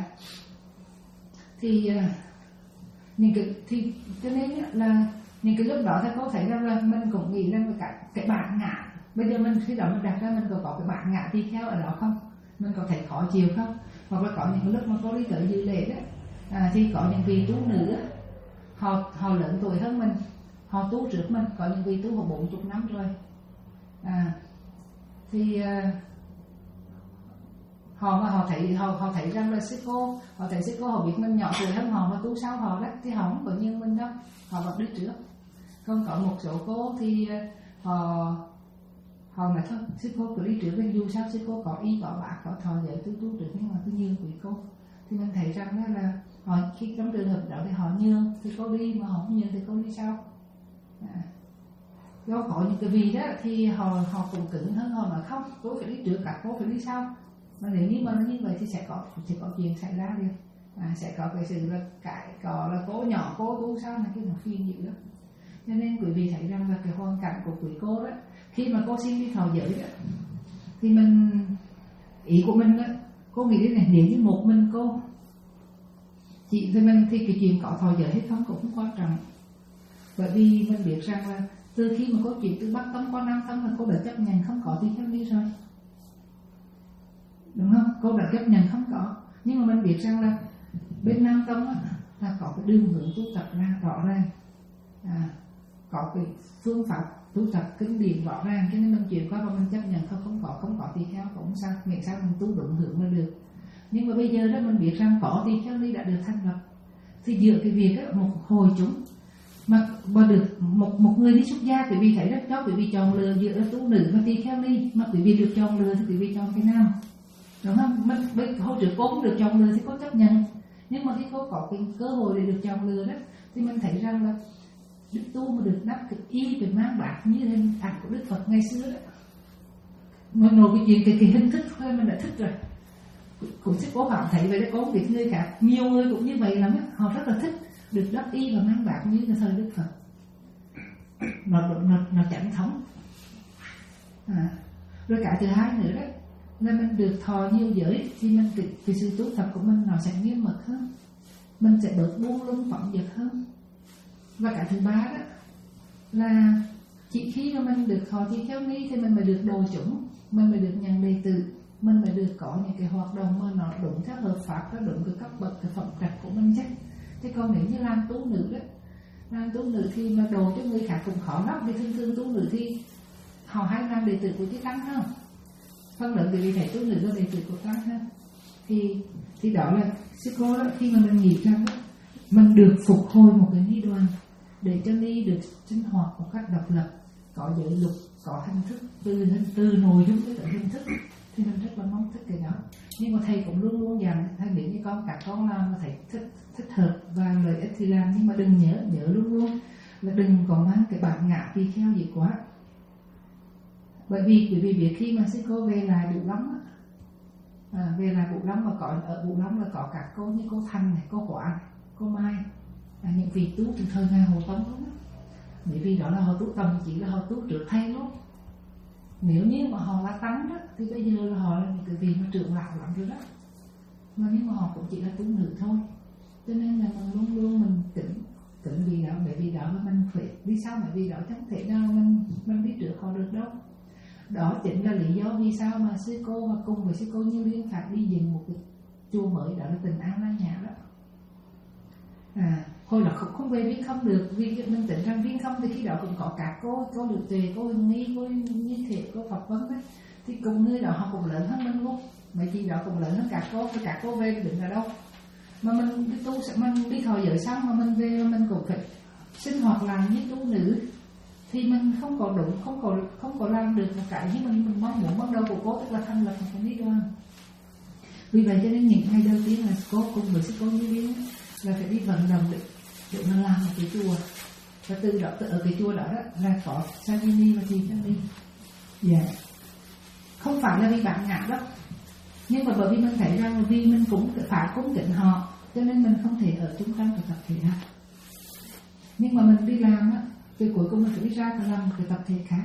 Thì những cái thì cho nên là những cái lúc đó thì có thể rằng là mình cũng nghĩ rằng cái cái bản ngã. Bây giờ mình khi đó mình đặt ra mình có có cái bản ngã tỳ kheo ở đó không? Mình có thấy khó chịu không? Hoặc là có những cái lúc mà có đi tới dự lễ đó, à, thì có những vị tu nữ đó, họ họ lớn tuổi hơn mình, họ tu trước mình, có những vị tu họ bốn chục năm rồi, à, thì uh, họ mà họ thấy họ họ thấy rằng là sư cô, họ thấy sư cô họ biết mình nhỏ tuổi hơn họ mà tu sau họ đó, thì họ không có như mình đâu, họ vẫn đi trước. Còn có một số cô thì uh, họ họ nói thôi sư cô cứ đi trước, bên dù sao sư cô có y có bác có thọ giới tu tu trước, nhưng mà cứ nhường quý cô. Thì mình thấy rằng đó là họ khi trong trường hợp đó thì họ nhường thì cô đi, mà họ không nhường thì cô đi sau. À, do có những cái vị đó thì họ họ cũng cứng hơn, họ nói không cô phải đi trước, cả cô phải đi sau. Mà nếu như mà nó như vậy thì sẽ có sẽ có chuyện xảy ra đi, à, sẽ có cái sự là cãi có là cô nhỏ cô tu sau này cái nó phiền dữ lắm. Cho nên quý vị thấy rằng là cái hoàn cảnh của quý cô đó, khi mà cô xin đi thọ giới đó, thì mình ý của mình đó, cô nghĩ thế này, nếu như một mình cô chị thì mình thì cái chuyện có thọ giới hay không cũng không quan trọng, bởi vì mình biết rằng là từ khi mà có chuyện từ Bắc Tông qua Nam Tông là cô đã chấp nhận không có tỳ kheo ni rồi, đúng không? Cô đã chấp nhận không có, nhưng mà mình biết rằng là bên Nam Tông là có cái đường hướng tu tập ra rõ ràng, à, có cái phương pháp tu tập kinh điển rõ ràng, cho nên mình chuyển qua và mình chấp nhận không không có không có tỳ kheo cũng sao, miễn sao mình tu đúng hướng là được. Nhưng mà bây giờ đó mình biết rằng có tỳ kheo ni đã được thành lập, thì giữa cái việc đó, một hồi chúng mà mà được một một người đi xuất gia, quý vị thấy đó, cho quý vị chọn lựa giữa tu nữ và tỳ kheo ni, mà quý vị được chọn lựa thì quý vị chọn cái nào, đúng không? Mình bây hồi trước cô cũng được chọn lựa thì cô chấp nhận, nhưng mà khi cô có cái cơ hội để được chọn lựa đó, thì mình thấy rằng là Đức tu mà được đắp cái y về mang bạc như hình ảnh của Đức Phật ngày xưa đó. Mình nói cái chuyện cái, cái hình thức thôi mình đã thích rồi. Cũng sẽ cố họ thấy vậy đó, có việc người cả nhiều người cũng như vậy lắm á, họ rất là thích được đắp y và mang bạc như là thời Đức Phật. Nó nó nó chánh thống. À, rồi cả thứ hai nữa đó là mình được thọ nhiều giới thì mình cái, cái sự tu tập của mình nó sẽ nghiêm mật hơn, mình sẽ bớt buông lung phóng dật hơn. Và cái thứ ba đó là chỉ khi mà mình được thọ trì kheo ni thì mình mới được độ chúng, mình mới được nhận đệ tử, mình mới được có những cái hoạt động mà nó đúng theo hợp pháp, nó đúng cái cấp bậc, cái phẩm trạch của mình chứ. Thế còn nếu như làm tu nữ đó, làm tu nữ thì mà độ cho người khác cũng khó lắm. Vì thường thường tu nữ thì họ hay làm đệ tử của chư tăng không? Phần lớn vì thầy tu nữ là đệ tử của tăng ha. Thì thì đó là sư cô đó, khi mà mình nghĩ rằng đó, mình được phục hồi một cái ni đoàn để cho ni được sinh hoạt một cách độc lập, có giới luật, có hình thức, từ từ nội dung tới hình thức, thì mình rất là mong thích cái đó. Nhưng mà thầy cũng luôn luôn dặn thầy nghĩ như con các con làm mà thầy thích thích hợp và lợi ích thì làm, nhưng mà đừng nhớ nhớ luôn luôn là đừng có mang cái bản ngã tỳ kheo gì quá. Bởi vì bởi vì việc khi mà sư cô về lại Vũ Long à, về lại Vũ Long mà có ở Vũ Long là có các cô như cô Thành này, cô Quả, cô Mai, à, những vị tu từ thời ngài Hồ Tông luôn á. Bởi vì đó là họ tu tầm chỉ là họ tu trước thầy luôn. Nếu như mà họ là tăng đó thì bây giờ là họ là những cái vị mà trưởng lão lắm rồi đó. Mà nhưng mà họ cũng chỉ là tu nữ thôi. Cho nên là mình luôn luôn mình tỉnh tỉnh vì đó, bởi vì đó mà mình phải đi sau, bởi vì đó chẳng thể nào mình mình đi trước họ được đâu. Đó chính là lý do vì sao mà sư cô và cùng với sư cô Như Liên phải đi dựng một cái chùa mới, đó là Tình An La Nhà đó. À, hồi đó không, không về Viên Không được, vì mình tỉnh rằng Viên Không thì khi đó cũng có cả cô, cô Được Tuệ, cô Hình Nghi, cô Như Thể, cô Phật Vân đấy. Thì cùng người đó họ cũng lớn hơn mình luôn. Mấy chị đó cũng lớn hơn cả cô, thì cả cô về định là đâu. Mà mình đi tu, mình đi thọ giới xong mà mình về mình cũng phải sinh hoạt làm như tu nữ thì mình không có đúng, không có không có làm được một cái như mình mình mong muốn ban đầu của cô, tức là thành lập một cái ni đoàn. Vì vậy cho nên những ngày đầu tiên là cô cùng với sư cô Như Liên là phải đi vận động để để mà làm một cái chùa, và từ đó từ ở cái chùa đó, đó là có Sajini và Trì Kheo Ni. Dạ, không phải là vì bản ngã đâu, nhưng mà bởi vì mình thấy rằng vì mình cũng phải cúng kính họ cho nên mình không thể ở trung tâm của tập thể nào. Nhưng mà mình đi làm á, thì cuối cùng mình phải đi ra và làm một cái tập thể khác,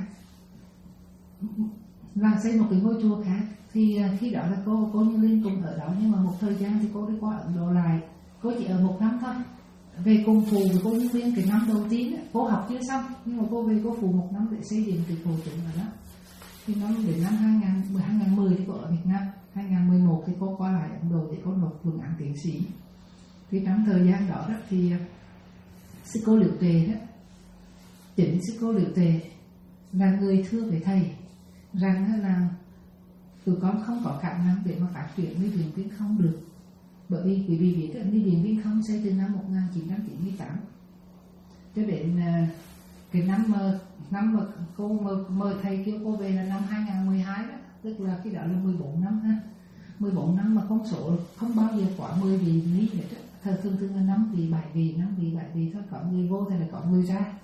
làm xây một cái ngôi chùa khác. Thì khi đó là cô cô Như Liên cùng ở đó, nhưng mà một thời gian thì cô đi qua Ấn Độ lại, cô chỉ ở một năm thôi. Về cùng phụ với cô Như Liên cái năm đầu tiên cô học chưa xong, nhưng mà cô về cô phụ một năm để xây dựng cái phổ chúng ở đó. Thì năm đến năm hai không một không thì cô ở Việt Nam, hai không một một thì cô qua lại Ấn Độ để cô nộp luận án tiến sĩ. Thì trong thời gian đó, đó thì sư cô Liễu Tuệ đó, chính sư cô Liễu Tuệ là người thưa với thầy rằng là tụi con không có khả năng để mà phát triển Ni viện Viên Không được, bởi vì quý vị biết cái Ni viện Viên Không xây từ năm một nghìn chín trăm chín mươi tám cho đến cái năm mà năm mà cô mời thầy kêu cô về là năm hai không một hai đó, tức là khi đó là mười bốn năm ha, mười bốn năm mà con số không bao giờ quá mười vị Ni hết á. Thời thường thường là năm vị bảy vị, năm vị bảy vị thôi, có người vô thì là có người ra.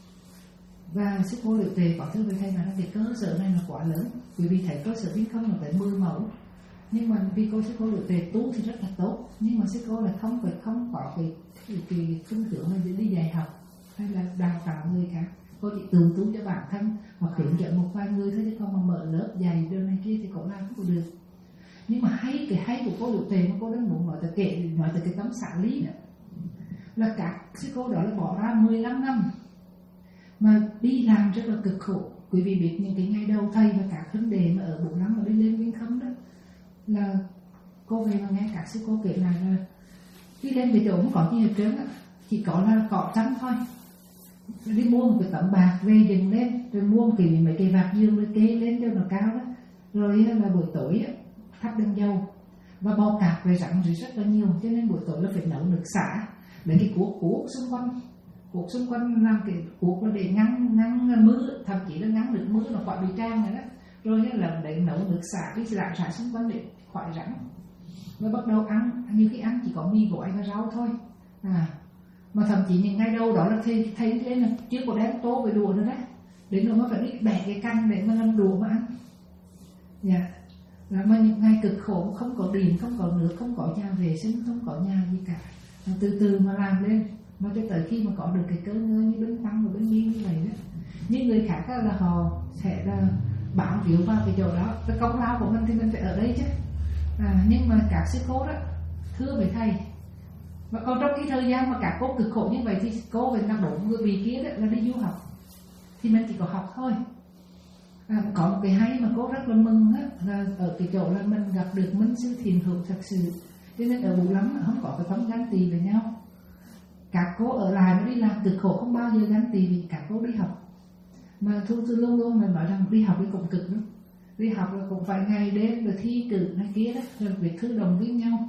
Và sư cô Liễu Tuệ có thưa với thầy là cái cơ sở này là quá lớn, bởi vì thầy cơ sở Viên Không là tới mười mẫu, nhưng mà vì cô sư cô Liễu Tuệ tu thì rất là tốt, nhưng mà sư cô là không phải không có cái cái, cái phương hướng là đi dạy học hay là đào tạo người khác, cô chỉ tự tu cho bản thân hoặc hướng dẫn một vài người thôi, chứ không mà mở lớp dạy điều này kia thì cô làm không được. Nhưng mà hay cái hay của cô Liễu Tuệ mà cô đang muốn nói tới kể nói tới cái tấm xã lý nữa là các sư cô đó là bỏ ra mười lăm năm mà đi làm rất là cực khổ. Quý vị biết những cái ngày đầu thầy và các vấn đề mà ở Bộ Năm mà đi lên Viên Không đó, là cô về mà nghe các sư cô kể lại là đi lên cái chỗ không có gì hết trơn á, chỉ có là cỏ trắng thôi, đi mua một cái tấm bạc về dừng lên, rồi mua một cái mấy cái vạt dương rồi kê lên cho nó cao đó, rồi là buổi tối á thắp đèn dầu và bò cạp về rặng rồi rất là nhiều, cho nên buổi tối là phải nấu nước xả, lấy cái cuốc cuốc xung quanh cuốc xung quanh làm cái cuốc là để ngăn ngăn mưa, thậm chí là ngăn nước mưa nó khỏi bị trang này đó, rồi là để nấu nước xả đi lại xả xung quanh để khỏi rắn. Mới bắt đầu ăn, nhiều khi ăn chỉ có mì gói và rau thôi à, mà thậm chí những ngày đầu đó là thầy thấy thế là chưa có đem tô về đùa nữa đấy, đến rồi mới phải đi bẻ cái canh để mà làm đùa mà ăn. Dạ, là mà những ngày cực khổ, không có điện, không có nước, không có nhà vệ sinh, không có nhà gì cả, từ từ mà làm lên, mà cho tới khi mà có được cái cơ ngơi như Bến Tăng và Bến Nhiên như vậy đó. Những người khác là họ sẽ là bám víu vào cái chỗ đó. Cái công lao của mình thì mình phải ở đây chứ. À, nhưng mà các sư cô đó thưa với thầy, và còn trong cái thời gian mà các cô cực khổ như vậy thì cô về năm bốn người vị kia đó là đi du học, thì mình chỉ có học thôi. À, có một cái hay mà cô rất là mừng á, là ở cái chỗ là mình gặp được minh sư thiền hữu thật sự. Cho nên ở Vũ Lắm không có cái tấm ganh tị với nhau. Các cô ở lại mà đi làm cực khổ không bao giờ ganh tị vì các cô đi học. Mà Thu Sư luôn luôn mình nói rằng đi học đi cũng cực lắm. Đi học là cũng phải ngày đêm rồi thi cử này kia đó, rồi việc thứ đồng với nhau.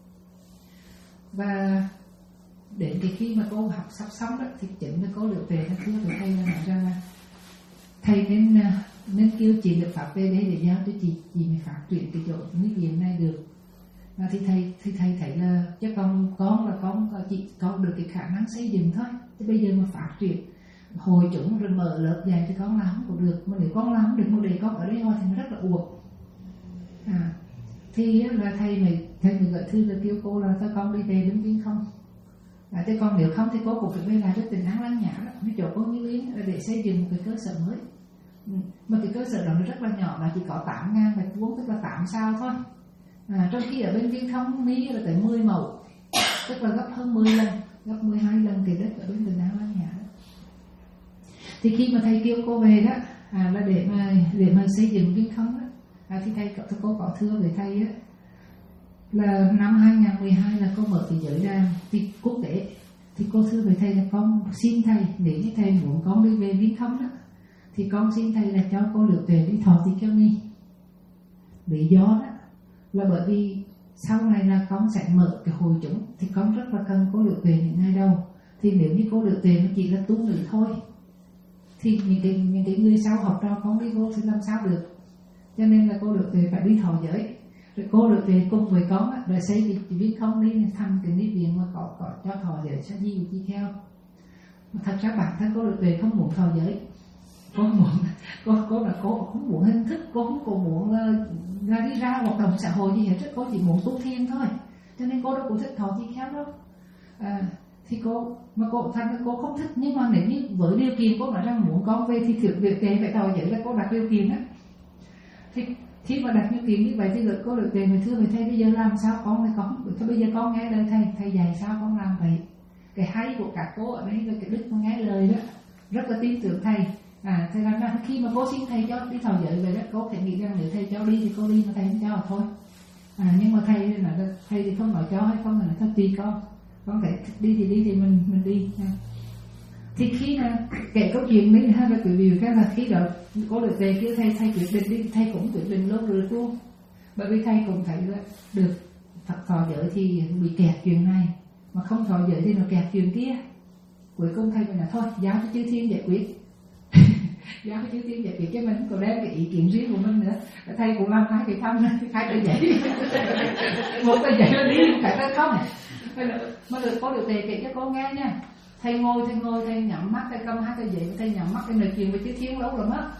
Và đến cái khi mà cô học sắp xong đó thì chính là cô được về nó thưa với thầy là nói rằng là thầy nên nên kêu chị được pháp về đây để giao cho chị, chị mới phát triển cái chỗ nước viện này được. Và thì thầy thì thầy thấy là chứ con con là con chị con được cái khả năng xây dựng thôi. Thế bây giờ mà phát triển hồi chúng rồi mở lớp dạy thì con làm không có được, mà để con làm không được, mà để con ở đây thôi thì nó rất là uổng. À, thì là thầy mới thầy mới gửi thư là kêu cô là cho con đi về đứng viên không. À, thế con nếu không thì cô cũng phải về lại với tình An Lăng Nhã đó, với chỗ cô Như Liên để xây dựng một cái cơ sở mới. Ừ. Mà cái cơ sở đó nó rất là nhỏ, là chỉ có tám ngàn mét vuông, tức là tám sao thôi. À, trong khi ở bên viên không Mỹ là tới mười mẫu, tức là gấp hơn mười lần, gấp mười hai lần cái đất ở bên tình An Lăng Nhã. Thì khi mà thầy kêu cô về đó, à, là để mà để mà xây dựng viên không đó, à, thì thầy cô có thưa với thầy á, là năm hai không một hai là cô mở cái giới đàn thì quốc tế, thì cô thưa với thầy là con xin thầy nếu như thầy muốn con đi về viên không đó, thì con xin thầy là cho cô được về đi Thọ Tỳ Kheo Ni. Lý do đó là bởi vì sau này là con sẽ mở cái hội chúng, thì con rất là cần cô được về những ngày đầu. Thì nếu như cô được về nó chỉ là tu nữ thôi, thì những cái, những cái người sau học trò con đi vô thì làm sao được. Cho nên là cô được về phải đi thọ giới, rồi cô được về cùng với con á, rồi xây cái viên không đi thành cái niết viện mà có, có cho thọ giới cho Di Tỳ Kheo. Thật ra bản thân cô được về không muốn thọ giới, cô muốn cô cô là cô không muốn hình thức, cô không cô muốn uh, ra đi ra hoạt động xã hội gì hết, cô chỉ muốn tu thiền thôi. Cho nên cô đâu có thích thọ Tỳ Kheo đâu. À, thì cô mà cô thành cô không thích, nhưng mà nếu như với điều kiện cô nói rằng muốn con về thì thực việc về phải thọ giới là cô đặt điều kiện á. Thì khi mà đặt điều kiện như vậy thì cô được về người thưa với thầy bây giờ làm sao con thì con thôi bây giờ con nghe lời thầy, thầy dạy sao con làm vậy. Cái hay của các cô ở đây là cái đức nghe lời đó, rất là tin tưởng thầy. À, thầy làm ra khi mà cô xin thầy cho đi thọ giới về đó, cô phải nghĩ rằng nếu thầy cho đi thì cô đi, mà thầy không cho thôi. À, nhưng mà thầy là thầy thì không nói cho hay không, là nói tùy con, con phải đi thì đi thì mình mình đi. À. Thì khi là kể câu chuyện đấy ha, quý vị cái là khi đó cô được về kia thầy thầy quyết định đi, thầy cũng quyết định luôn được luôn, bởi vì thầy cũng thấy là được Phật thọ giới thì bị kẹt chuyện này, mà không thọ giới thì nó kẹt chuyện kia. Cuối cùng thầy mới nói thôi giao cho chư thiên giải quyết. Giao cho chư thiên giải quyết, chứ mình còn đem cái ý kiến riêng của mình nữa. Thầy cũng làm hai cái thăm hai cái dạy một cái dạy là đi, phải là không mà được có được về kể cho con nghe nha. Thầy ngồi thầy ngồi thầy nhắm mắt, thầy cầm hai cái dậy, thầy nhắm mắt, thầy nói chuyện với chư thiên lâu lắm á.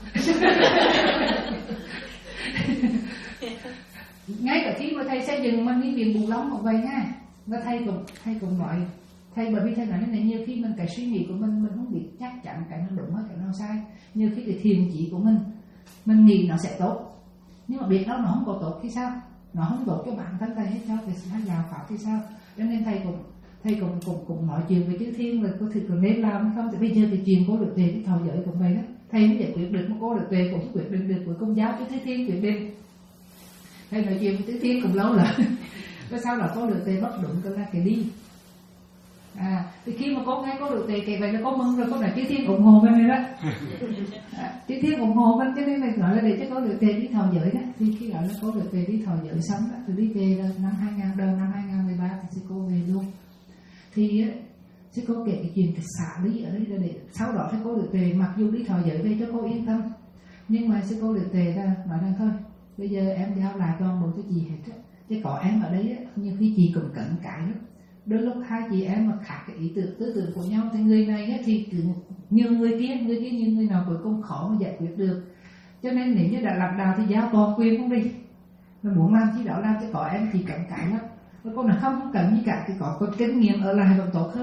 Ngay cả khi mà thầy xây dựng mình đi viện Bù Long một vậy nha, và thầy cũng thầy cũng nói thầy, bởi vì thầy nói thế này, nhiều khi mình cái suy nghĩ của mình mình không biết chắc chắn cái nó đúng hay cái nó sai. Nhiều khi cái thiền chỉ của mình mình nghĩ nó sẽ tốt, nhưng mà biết đâu nó không có tốt thì sao, nó không tốt cho bản thân thầy hết, cho cái sự giáo pháp thì sao. Cho nên thầy cũng thầy cũng cũng cũng nói chuyện với chư thiên rồi có thực có nên làm hay không. Thì bây giờ thì chuyện cô được về cái thọ giới cũng vậy đó, thầy mới giải quyết được, mà cô được về cũng quyết định được, cuối cùng giáo cho chư thiên quyết định. Thầy nói chuyện với chư thiên cũng lâu rồi. Và sau đó cô được về bất đụng cơ là cái đi. À, thì khi mà cô nghe cô được về kể vậy là cô mừng rồi, cô nói chư thiên ủng hộ mình rồi đó. À, chư thiên ủng hộ mình, cho nên là gọi là để cho cô được về đi thọ giới đó. Thì khi gọi là cô được về đi thọ giới xong đó, thì đi về là năm hai không đầu năm hai không một ba thì cô về luôn. Thì sư cô kể cái chuyện cái xả lý ở đây là để sau đó thì cô được về, mặc dù đi thọ giới về cho cô yên tâm, nhưng mà sư cô được về ra nói rằng thôi bây giờ em giao lại toàn bộ cái gì hết á, chứ có em ở đấy á, nhiều khi chị cũng cẩn cãi lắm. Đôi lúc hai chị em mà khác cái ý tưởng tư tưởng của nhau thì người này á, thì cứ như người kia, người kia như người nào cuối cùng khó mà giải quyết được. Cho nên nếu như đã làm đạo thì giao toàn quyền không đi, mà muốn làm chi đó làm, chứ có em thì cẩn cãi lắm. Và cô nói không không cần gì cả, thì có, có kinh nghiệm ở lại vẫn tốt hơn.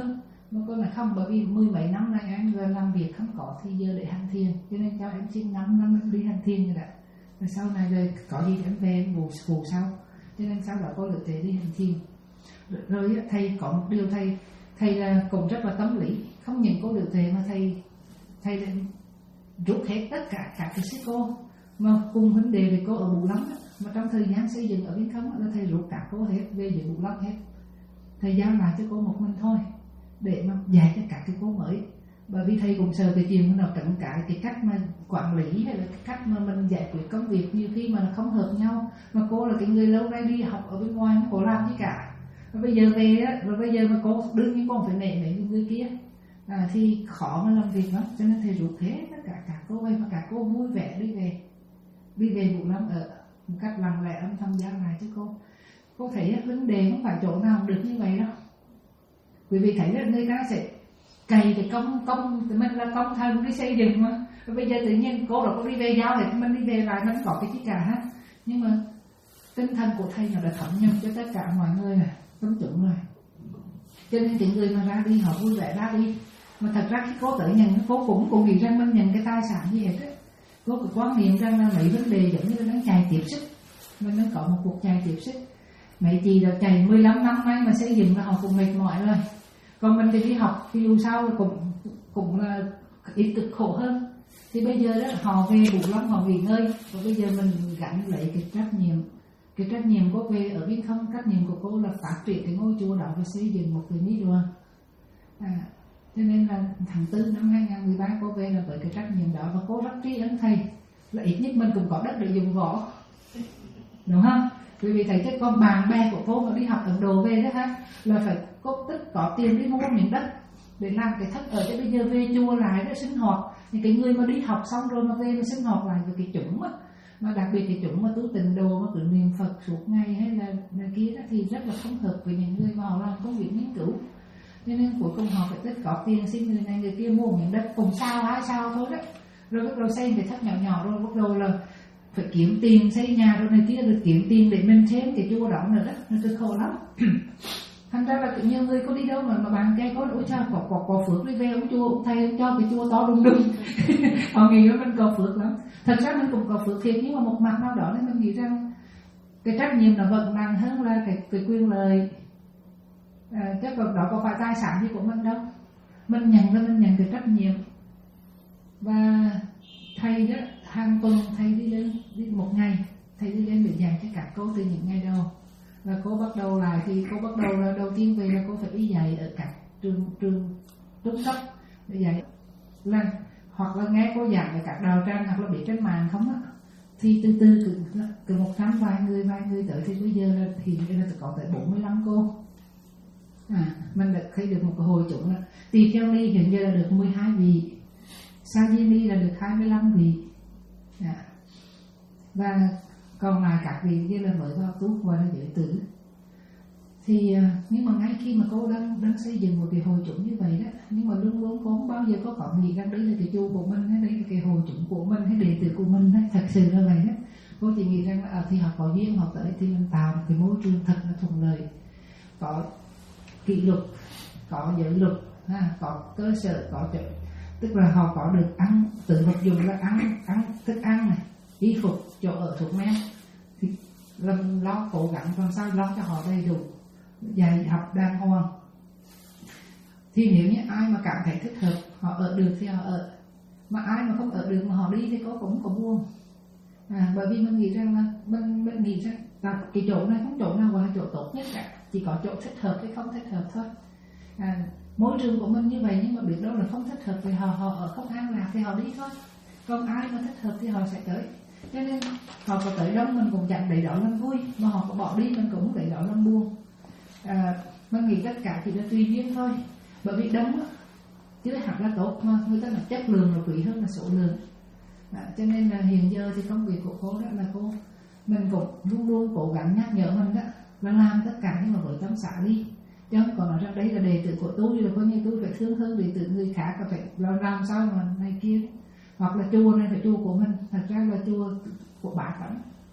Mà cô là không, bởi vì mười mấy năm nay em vừa làm việc không có thì giờ để hành thiền, cho nên cho em xin năm năm em đi hành thiền rồi đã. Rồi sau này rồi có gì em về em bù bù sau, cho nên sau đó cô lựa chọn đi hành thiền. Rồi, rồi thầy có một điều thầy thầy là cũng rất là tâm lý, không những cô lựa chọn mà thầy thầy lại rút hết tất cả các cái sư cô mà cùng vấn đề về cô ở Bù Lâm, mà trong thời gian xây dựng ở Viên Không là thầy rút cả cô hết về dưới Bù Lâm hết, thầy giao lại cho cô một mình thôi để mà dạy cho cả cái cô mới. Bởi vì thầy cũng sợ cái chuyện nào trận cái cái cách mà quản lý hay là cái cách mà mình giải quyết công việc nhiều khi mà không hợp nhau, mà cô là cái người lâu nay đi học ở bên ngoài không có làm gì cả, và bây giờ về á, rồi bây giờ mà cô đương nhiên cô phải nể mấy người kia à, thì khó mà làm việc lắm, cho nên thầy rút hết tất cả cả cô ấy, và cả cô vui vẻ đi về đi về Bù Lâm ở một cách lặng lẽ âm thầm giao lại cho cô. Cô thấy vấn đề không phải chỗ nào được như vậy đâu. Quý vị thấy là người ta sẽ cày cái công công mình là công thần đi xây dựng mà, rồi bây giờ tự nhiên cô đâu có đi về giao thì mình đi về lại mình có cái gì cả hết. Nhưng mà tinh thần của thầy nó đã thấm nhận cho tất cả mọi người là tấm chuẩn rồi, cho nên những người mà ra đi họ vui vẻ ra đi. Mà thật ra khi cô tự nhận, cô cũng cũng nghĩ rằng mình nhận cái tài sản gì hết á. Cô cũng quan niệm rằng là mấy vấn đề giống như là đang chạy tiếp sức, mình đang có một cuộc chạy tiếp sức. Mấy chị đã chạy mười lăm năm nay mà xây dựng là họ cũng mệt mỏi rồi, còn mình thì đi học thì dù sao cũng cũng là ít cực khổ hơn. Thì bây giờ đó họ về Bù Lâm họ nghỉ ngơi, và bây giờ mình gắn lấy cái trách nhiệm, cái trách nhiệm cô về ở Viên Không, trách nhiệm của cô là phát triển cái ngôi chùa đó và xây dựng một cái mỹ đùa à, cho nên là tháng tư năm hai không một ba cô về là với cái trách nhiệm đó, và cô rất tri ân thầy là ít nhất mình cũng có đất để dùng võ, đúng không? Vì vì thầy chứ con bạn bè của cô mà đi học Ấn Độ về đó ha, là phải có tích có tiền đi mua miếng đất để làm cái thất ở, cho bây giờ về chùa lại đó sinh hoạt. Những cái người mà đi học xong rồi mà về mà sinh hoạt lại với cái chủng á, mà đặc biệt cái chủng mà tu tịnh đồ mà cứ niệm Phật suốt ngày hay là này kia đó thì rất là không hợp với những người mà họ làm công việc nghiên cứu. Cho nên cuối cùng họ phải tích có tiền xin người này người kia mua miếng đất cùng sao hai sao thôi đó, rồi bắt đầu xây cái thất nhỏ nhỏ, rồi bắt đầu là phải kiếm tiền xây nhà rồi này kia, rồi kiếm tiền để mình thêm cái chùa đó nữa đó, nó cực khổ lắm. Thành ra là nhiều người có đi đâu mà mà bạn trai có ôi sao có có có phước đi về ông chùa ông thầy ông cho cái chùa to đùng đùng họ nghĩ là mình có phước lắm. Thật ra mình cũng có phước thiệt, nhưng mà một mặt nào đó nên mình nghĩ rằng cái trách nhiệm nó vẫn nặng hơn là cái cái quyền lợi. À, chắc vật đó có phải tài sản gì của mình đâu, mình nhận là mình nhận cái trách nhiệm. Và thầy đó hàng tuần thầy đi lên đi một ngày, thầy đi lên để dạy cho các cô từ những ngày đầu. Và cô bắt đầu lại thì cô bắt đầu là đầu tiên về là cô phải đi dạy ở các trường trường trung cấp để dạy là hoặc là nghe cô giảng ở các đạo tràng hoặc là biết trên mạng không á, thì từ từ cứ, cứ một tháng vài người vài người tới, thì bây giờ là hiện giờ là có tới bốn mươi lăm cô. À, mình đã thấy được một cái hồi chúng là tỳ kheo ni hiện giờ là được mười hai vị, sa di ni là được hai mươi lăm vị à. Và còn lại các vị kia là mới vào tu gọi là giới tử. Thì nhưng mà ngay khi mà cô đang đang xây dựng một cái hội chúng như vậy đó, nhưng mà luôn luôn cô không bao giờ có có nghĩ rằng đây là cái chùa của mình hay đây là cái hội chúng của mình hay đệ tử của mình đấy, thật sự là vậy đó. Cô chỉ nghĩ rằng là thì họ có duyên họ tới thì mình tạo một cái môi trường thật là thuận lợi, có kỷ luật, có giới luật, ha, có cơ sở, có chỗ, tức là họ có được ăn, tự vật dụng là ăn ăn thức ăn này, y phục, chỗ ở, thuốc men, thì làm lo cố gắng làm sao lo cho họ đầy đủ, dạy học đàng hoàng. Thì nếu như ai mà cảm thấy thích hợp họ ở được thì họ ở, mà ai mà không ở được mà họ đi thì có cũng có buông. À, bởi vì mình nghĩ rằng là mình mình nghĩ rằng là cái chỗ này không chỗ nào gọi là chỗ tốt nhất cả, chỉ có chỗ thích hợp hay không thích hợp thôi. À, môi trường của mình như vậy, nhưng mà biết đâu là không thích hợp thì họ họ ở không an lạc thì họ đi thôi. Còn ai mà thích hợp thì họ sẽ tới. Cho nên họ có tới đông mình cũng chẳng để đó làm vui, mà họ có bỏ đi mình cũng để đó làm buồn. À, mình nghĩ tất cả chỉ là tùy duyên thôi. Bởi vì đông á, chứ hẳn là tốt, mà người ta là chất lượng là quý hơn là số lượng. À, cho nên là hiện giờ thì công việc của cô đó là cô mình cũng luôn luôn cố gắng nhắc nhở mình đó là làm tất cả nhưng mà với tâm xả đi, chứ không còn nói rằng đấy là đệ tử của tôi là coi như tôi phải thương hơn đệ tử người khác, là phải làm, làm sao mà này kia, hoặc là chùa này phải chùa của mình. Thật ra là chùa của bác lắm,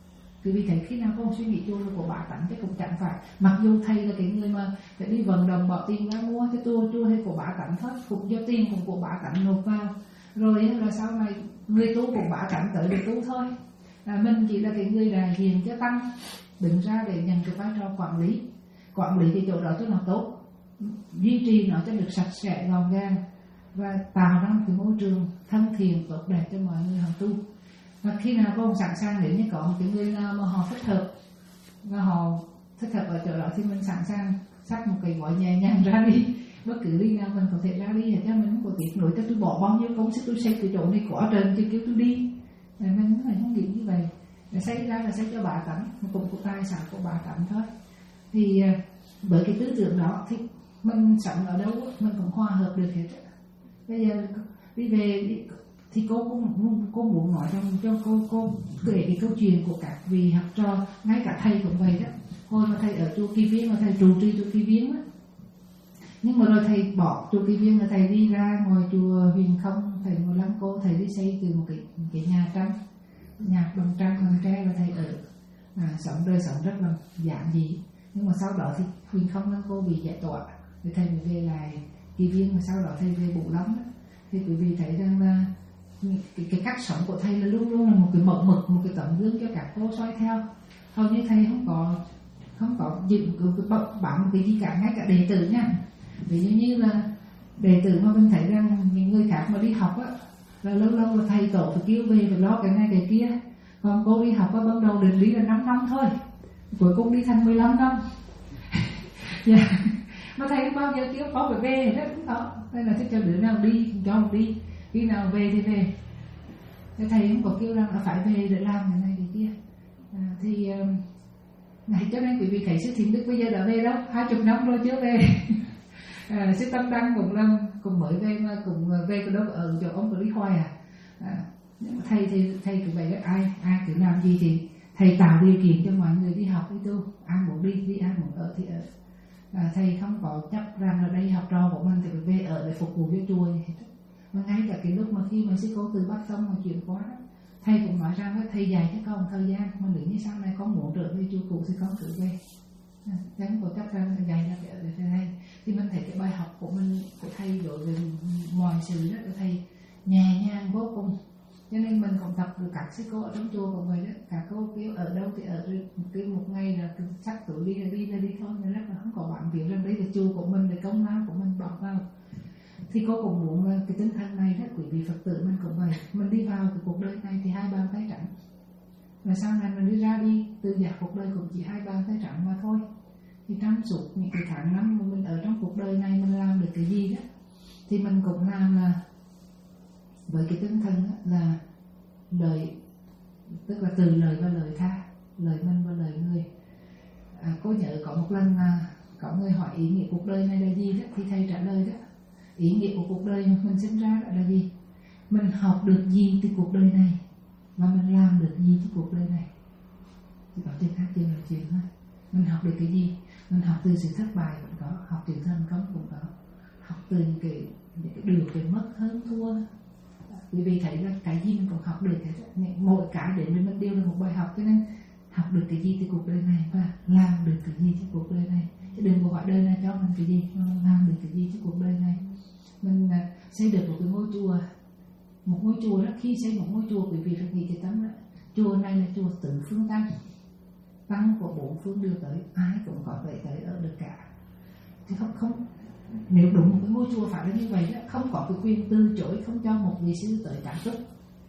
Vì vì thấy khi nào con suy nghĩ chùa là của bả tánh chứ cũng chẳng phải, mặc dù thầy là cái người mà phải đi vận động bỏ tiền ra mua cái chùa chùa hay của bả tánh thôi, cũng do tiền cũng của bả tánh nộp vào, rồi là sau này người tu cũng bả tánh tới để tu thôi. À, mình chỉ là cái người đại diện cho tăng đứng ra để nhận cái vai trò quản lý, quản lý cái chỗ đó cho nó tốt, duy trì nó cho được sạch sẽ gọn gàng và tạo ra một cái môi trường thân thiện tốt đẹp cho mọi người học tu. Và khi nào con sẵn sàng đến như có một cái người nào mà họ thích hợp và họ thích hợp ở chỗ đó thì mình sẵn sàng xách một cái gói nhẹ nhàng ra đi, bất cứ đi nào mình có thể ra đi, cho mình không có tiếc nuối, tôi bỏ bao nhiêu công sức tôi xây cái chỗ này quá trời chứ kêu tôi đi. Để mình phải không nghĩ như vậy, để xây ra là xây cho bà tánh, cũng có tài sản của bà tánh thôi. Thì với cái tư tưởng đó thì mình sống ở đâu mình cũng hòa hợp được hết. Bây giờ đi về thì cô cũng cô muốn nói cho, cho cô cô kể cái câu chuyện của các vị học trò, ngay cả thầy cũng vậy đó. Hồi mà thầy ở chùa Kỳ Viên mà thầy trụ trì chùa Kỳ Viên á, nhưng mà rồi thầy bỏ chùa Kỳ Viên là thầy đi ra ngoài chùa Huyền Không, thầy ngồi lăng cô, thầy đi xây từ một cái cái nhà tranh, nhà bằng tranh bằng tre và thầy ở à, sống đời sống rất là giản dị. Nhưng mà sau đó thì Huyền Không lăng cô bị giải tỏa, thì thầy mới về lại Kỳ Viên, mà sau đó thầy về Bù Long đó. Thì quý vị thấy rằng là cái, cái cách sống của thầy là luôn luôn là một cái mẫu mực, một cái tấm gương cho các cô soi theo. Hầu như thầy không có không có dựng cái bảo một cái gì cả, ngay cả đệ tử nha. Ví dụ như là đệ tử mà mình thấy rằng những người khác mà đi học á, là lâu lâu là thầy tổ phải kêu về phải lo cái này cái kia. Còn cô đi học á, ban đầu định lý là năm năm thôi, cuối cùng đi thành mười lăm năm. Yeah. Mà thầy bao giờ kêu có phải về đó cũng có, nên là thích cho đứa nào đi cho một đi, khi nào về thì về. Thế thầy không có kêu rằng là phải về để làm cái này cái kia. À, thì này cho nên quý vị thấy sư Thiện Đức bây giờ đã về đâu, hai chục năm rồi chưa về. À, sư Tâm Đăng cũng là cũng mới về mà cũng về cái đó ở chỗ ông có Lý Hoài à. À, nhưng mà thầy thì thầy cũng vậy đó, ai ai cứ làm gì thì thầy tạo điều kiện cho mọi người đi học đi tu, ai muốn đi đi, ai muốn ở thì ở. À, thầy không có chấp rằng là đây học trò của mình thì phải về ở để phục vụ cho chùa gì hết. Mà ngay cả cái lúc mà khi mà sư cô từ Bắc Tông mà chuyển qua đó, thầy cũng nói rằng thầy dạy cho con thời gian, mà nếu như sau này con muốn trở về chùa cũ thì con tự về. Chẳng có chắc rằng thầy dạy ra để, để thầy. Thì mình thấy cái bài học của mình, của thầy đối với mọi sự đó của thầy nhẹ nhàng vô cùng. Cho nên mình còn tập được các sư cô ở trong chùa cũng vậy đó. Các cô kêu ở đâu thì ở, kêu một ngày là chắc tự đi là đi là đi thôi, nên rất là không có bạn việc rằng đấy là chùa của mình, để công lao của mình bỏ vào. Thì cô cũng muốn cái tinh thần này đó, quý vị Phật tử mình cũng vậy. Mình đi vào cái cuộc đời này thì hai bàn tay trắng, và sau này mình đi ra đi từ giả cuộc đời cũng chỉ hai bàn tay trắng mà thôi. Thì trong suốt những cái tháng năm mà mình ở trong cuộc đời này mình làm được cái gì đó, thì mình cũng làm là với cái tinh thần là lời, tức là từ lời và lời tha, lời mình và lời người. À, cô nhớ có một lần là có người hỏi ý nghĩa cuộc đời này là gì đó, thì thầy trả lời đó, ý nghĩa của cuộc đời mình sinh ra đó là gì? Mình học được gì từ cuộc đời này và mình làm được gì từ cuộc đời này. Thì có chuyện khác chưa là chuyện thôi. Mình học được cái gì? Mình học từ sự thất bại cũng có, học từ thành công cũng có, học từ những cái, những cái điều về mất hơn thua. Vì vì thấy là cái gì mình cũng học được, mỗi cái để mình đều là một bài học. Cho nên học được cái gì từ cuộc đời này và làm được cái gì từ cuộc đời này. Chứ đừng có gọi đời này cho mình cái gì, mình làm được cái gì từ cuộc đời này. Mình xây được một cái ngôi chùa, một ngôi chùa đó, khi xây một ngôi chùa quý vị phải nghĩ cái tấm đó, chùa này là chùa tứ phương tăng, tăng của bốn phương đều tới, ai cũng có thể tới ở được cả. Thì không không nếu đúng một cái ngôi chùa phải là như vậy đó, không có cái quyền từ chối không cho một vị sư tới cảm xúc.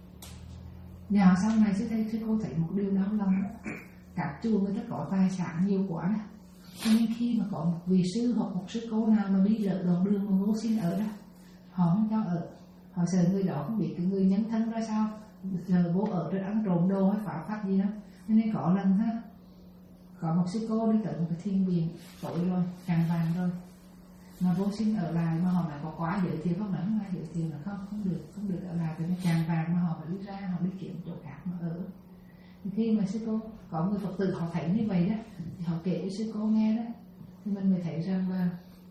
Nhà sau này sư thấy sư cô thấy một điều đau lòng đó, các chùa người ta có tài sản nhiều quá đó, cho nên khi mà có một vị sư hoặc một sư cô nào mà đi lỡ đoạn đường mà vô xin ở đó, họ không cho ở, họ sợ người đó không biết cái người nhân thân ra sao, giờ vô ở rồi ăn trộm đồ hay phá phát gì đó. Cho nên có lần ha, có một sư cô đi tới một cái thiên viện tối rồi, tràn vàng rồi, mà vô xin ở lại, mà họ lại có quá giới thiệu, không nói không ai giới thiệu là không không được không được ở lại, cho nên tràn vàng mà họ phải đi ra, họ đi kiếm chỗ khác mà ở. Thì khi mà sư cô có người Phật tử họ thấy như vậy đó, thì họ kể cho sư cô nghe đó, thì mình mới thấy rằng là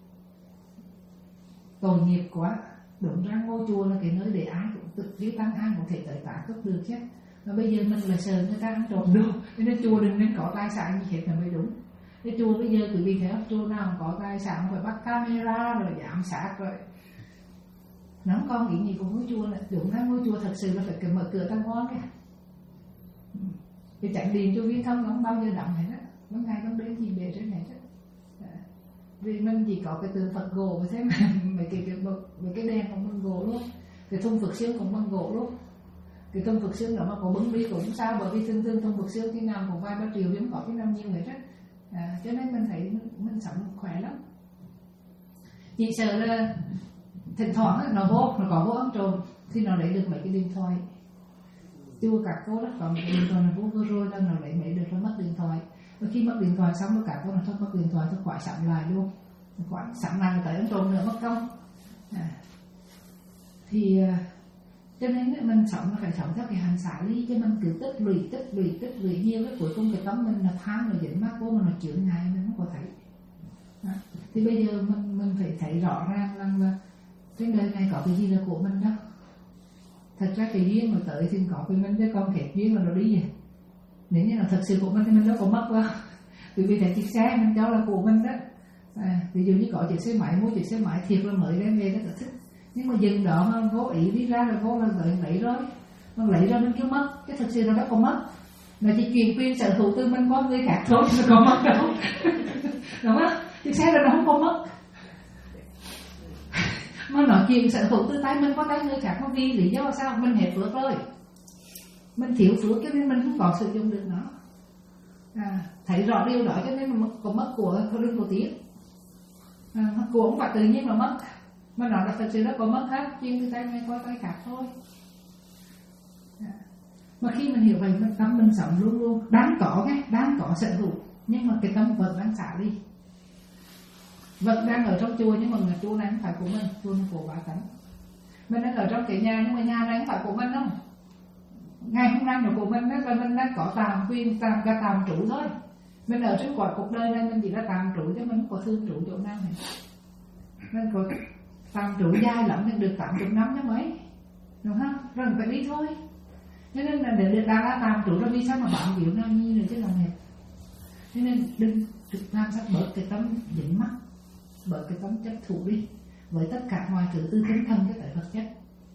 tội nghiệp quá. Đúng ra ngôi chùa là cái nơi để ai cũng tự viết tăng, ai cũng thể tới tả cấp được chứ. Mà bây giờ mình lại sợ người ta ăn trộm đồ, nên chùa đừng nên có tài sản gì hết là mới đúng. Cái chùa bây giờ quý vị thấy không, chùa nào có tài sản phải bắt camera rồi giám sát rồi. Nó không còn ý gì của ngôi chùa là đúng ra ngôi chùa thật sự là phải mở cửa tam quan kìa. Cái chạy điện cho viên thông nó không bao giờ động hết á, nó ngày nó đến gì về trên này hết. Vì mình chỉ có cái tượng Phật gỗ và thế mà mấy cái cái mấy cái đèn cũng bằng gỗ luôn, cái thùng Phật xương cũng bằng gỗ luôn. Cái thùng Phật xương đó mà có bứng đi cũng không sao, bởi vì thường thường thùng Phật xương khi nào cũng vài ba triệu chứ không có cái nào nhiều hết á. À, cho nên mình thấy mình, mình sống khỏe lắm. Chỉ sợ là thỉnh thoảng nó vô, nó có vô ăn trộm thì nó lấy được mấy cái điện thoại. Chùa các cô đó có một cái điện thoại nó vô vừa rồi là nó lấy mấy được nó mất điện thoại. Và khi mất điện thoại xong rồi cả cô nó thôi mất điện thoại thôi khỏi sẵn lại luôn, khỏi sẵn lại tới ăn trộm nữa mất công. À, thì cho nên mình sống là phải sống theo cái hành xả ly, chứ mình cứ tích lũy tích lũy tích lũy nhiều cái cuối cùng cái tấm mình là tham rồi dính mắc vô mà nó chướng ngại mình không có thấy. À, thì bây giờ mình mình phải thấy rõ ràng rằng là trên đời này có cái gì là của mình đâu. Thật ra cái duyên mà tới thì có cái mình chứ còn hết duyên là nó đi vậy. Nếu như là thật sự của mình thì mình đâu có mất đâu. Vì vì thấy chiếc xe mình cho là của mình đó. À, ví dụ như có chiếc xe máy, mua chiếc xe máy thiệt là mới đem về rất là thích. Nhưng mà dừng đó mà vô ý đi ra rồi vô là lấy, lấy rồi. Mà lấy rồi mình kêu mất, cái thật sự nó đâu có mất. Nó chỉ chuyển quyền sở hữu từ mình qua người khác thôi, nó có mất đâu. Đúng không? Chiếc xe đó nó không có mất. Mà nó chuyển sở hữu từ tay mình qua tay người khác, mà vì lý do sao? Mình hết phước rồi. Mình thiếu phước cho nên mình không có sử dụng được nó. À, thấy rõ điều đó cho nên mà có mất của thôi đừng có tiếc. À, của không phải tự nhiên mà mất, mà nó là thật sự nó có mất hết, chuyên từ tay này qua tay khác thôi. À, mà khi mình hiểu vậy mình tâm mình sống luôn luôn đáng có nghe, đáng có sở hữu, nhưng mà cái tâm vẫn đang xả đi, vẫn đang ở trong chùa nhưng mà người chùa này không phải của mình, chùa này của bà tánh. Mình đang ở trong cái nhà nhưng mà nhà này không phải của mình đâu. Ngày hôm nay của mình đó là mình đang có tạm quyền, tạm cả tạm trụ thôi. Mình ở trên quả cuộc đời này mình chỉ là tạm trụ chứ mình không có thương trụ chỗ nào hết. Mình có tạm trụ dài lắm mình được tám chục năm chứ mấy, đúng không? Rồi phải đi thôi. Cho nên là để được đang là tạm trụ rồi đi sao mà bạn biểu nào nhi nữa chứ làm hết. Cho nên đừng thực làm sao bớt cái tấm dính mắc, bớt cái tấm chấp thủ đi với tất cả mọi thứ từ tinh thần cho tới vật chất.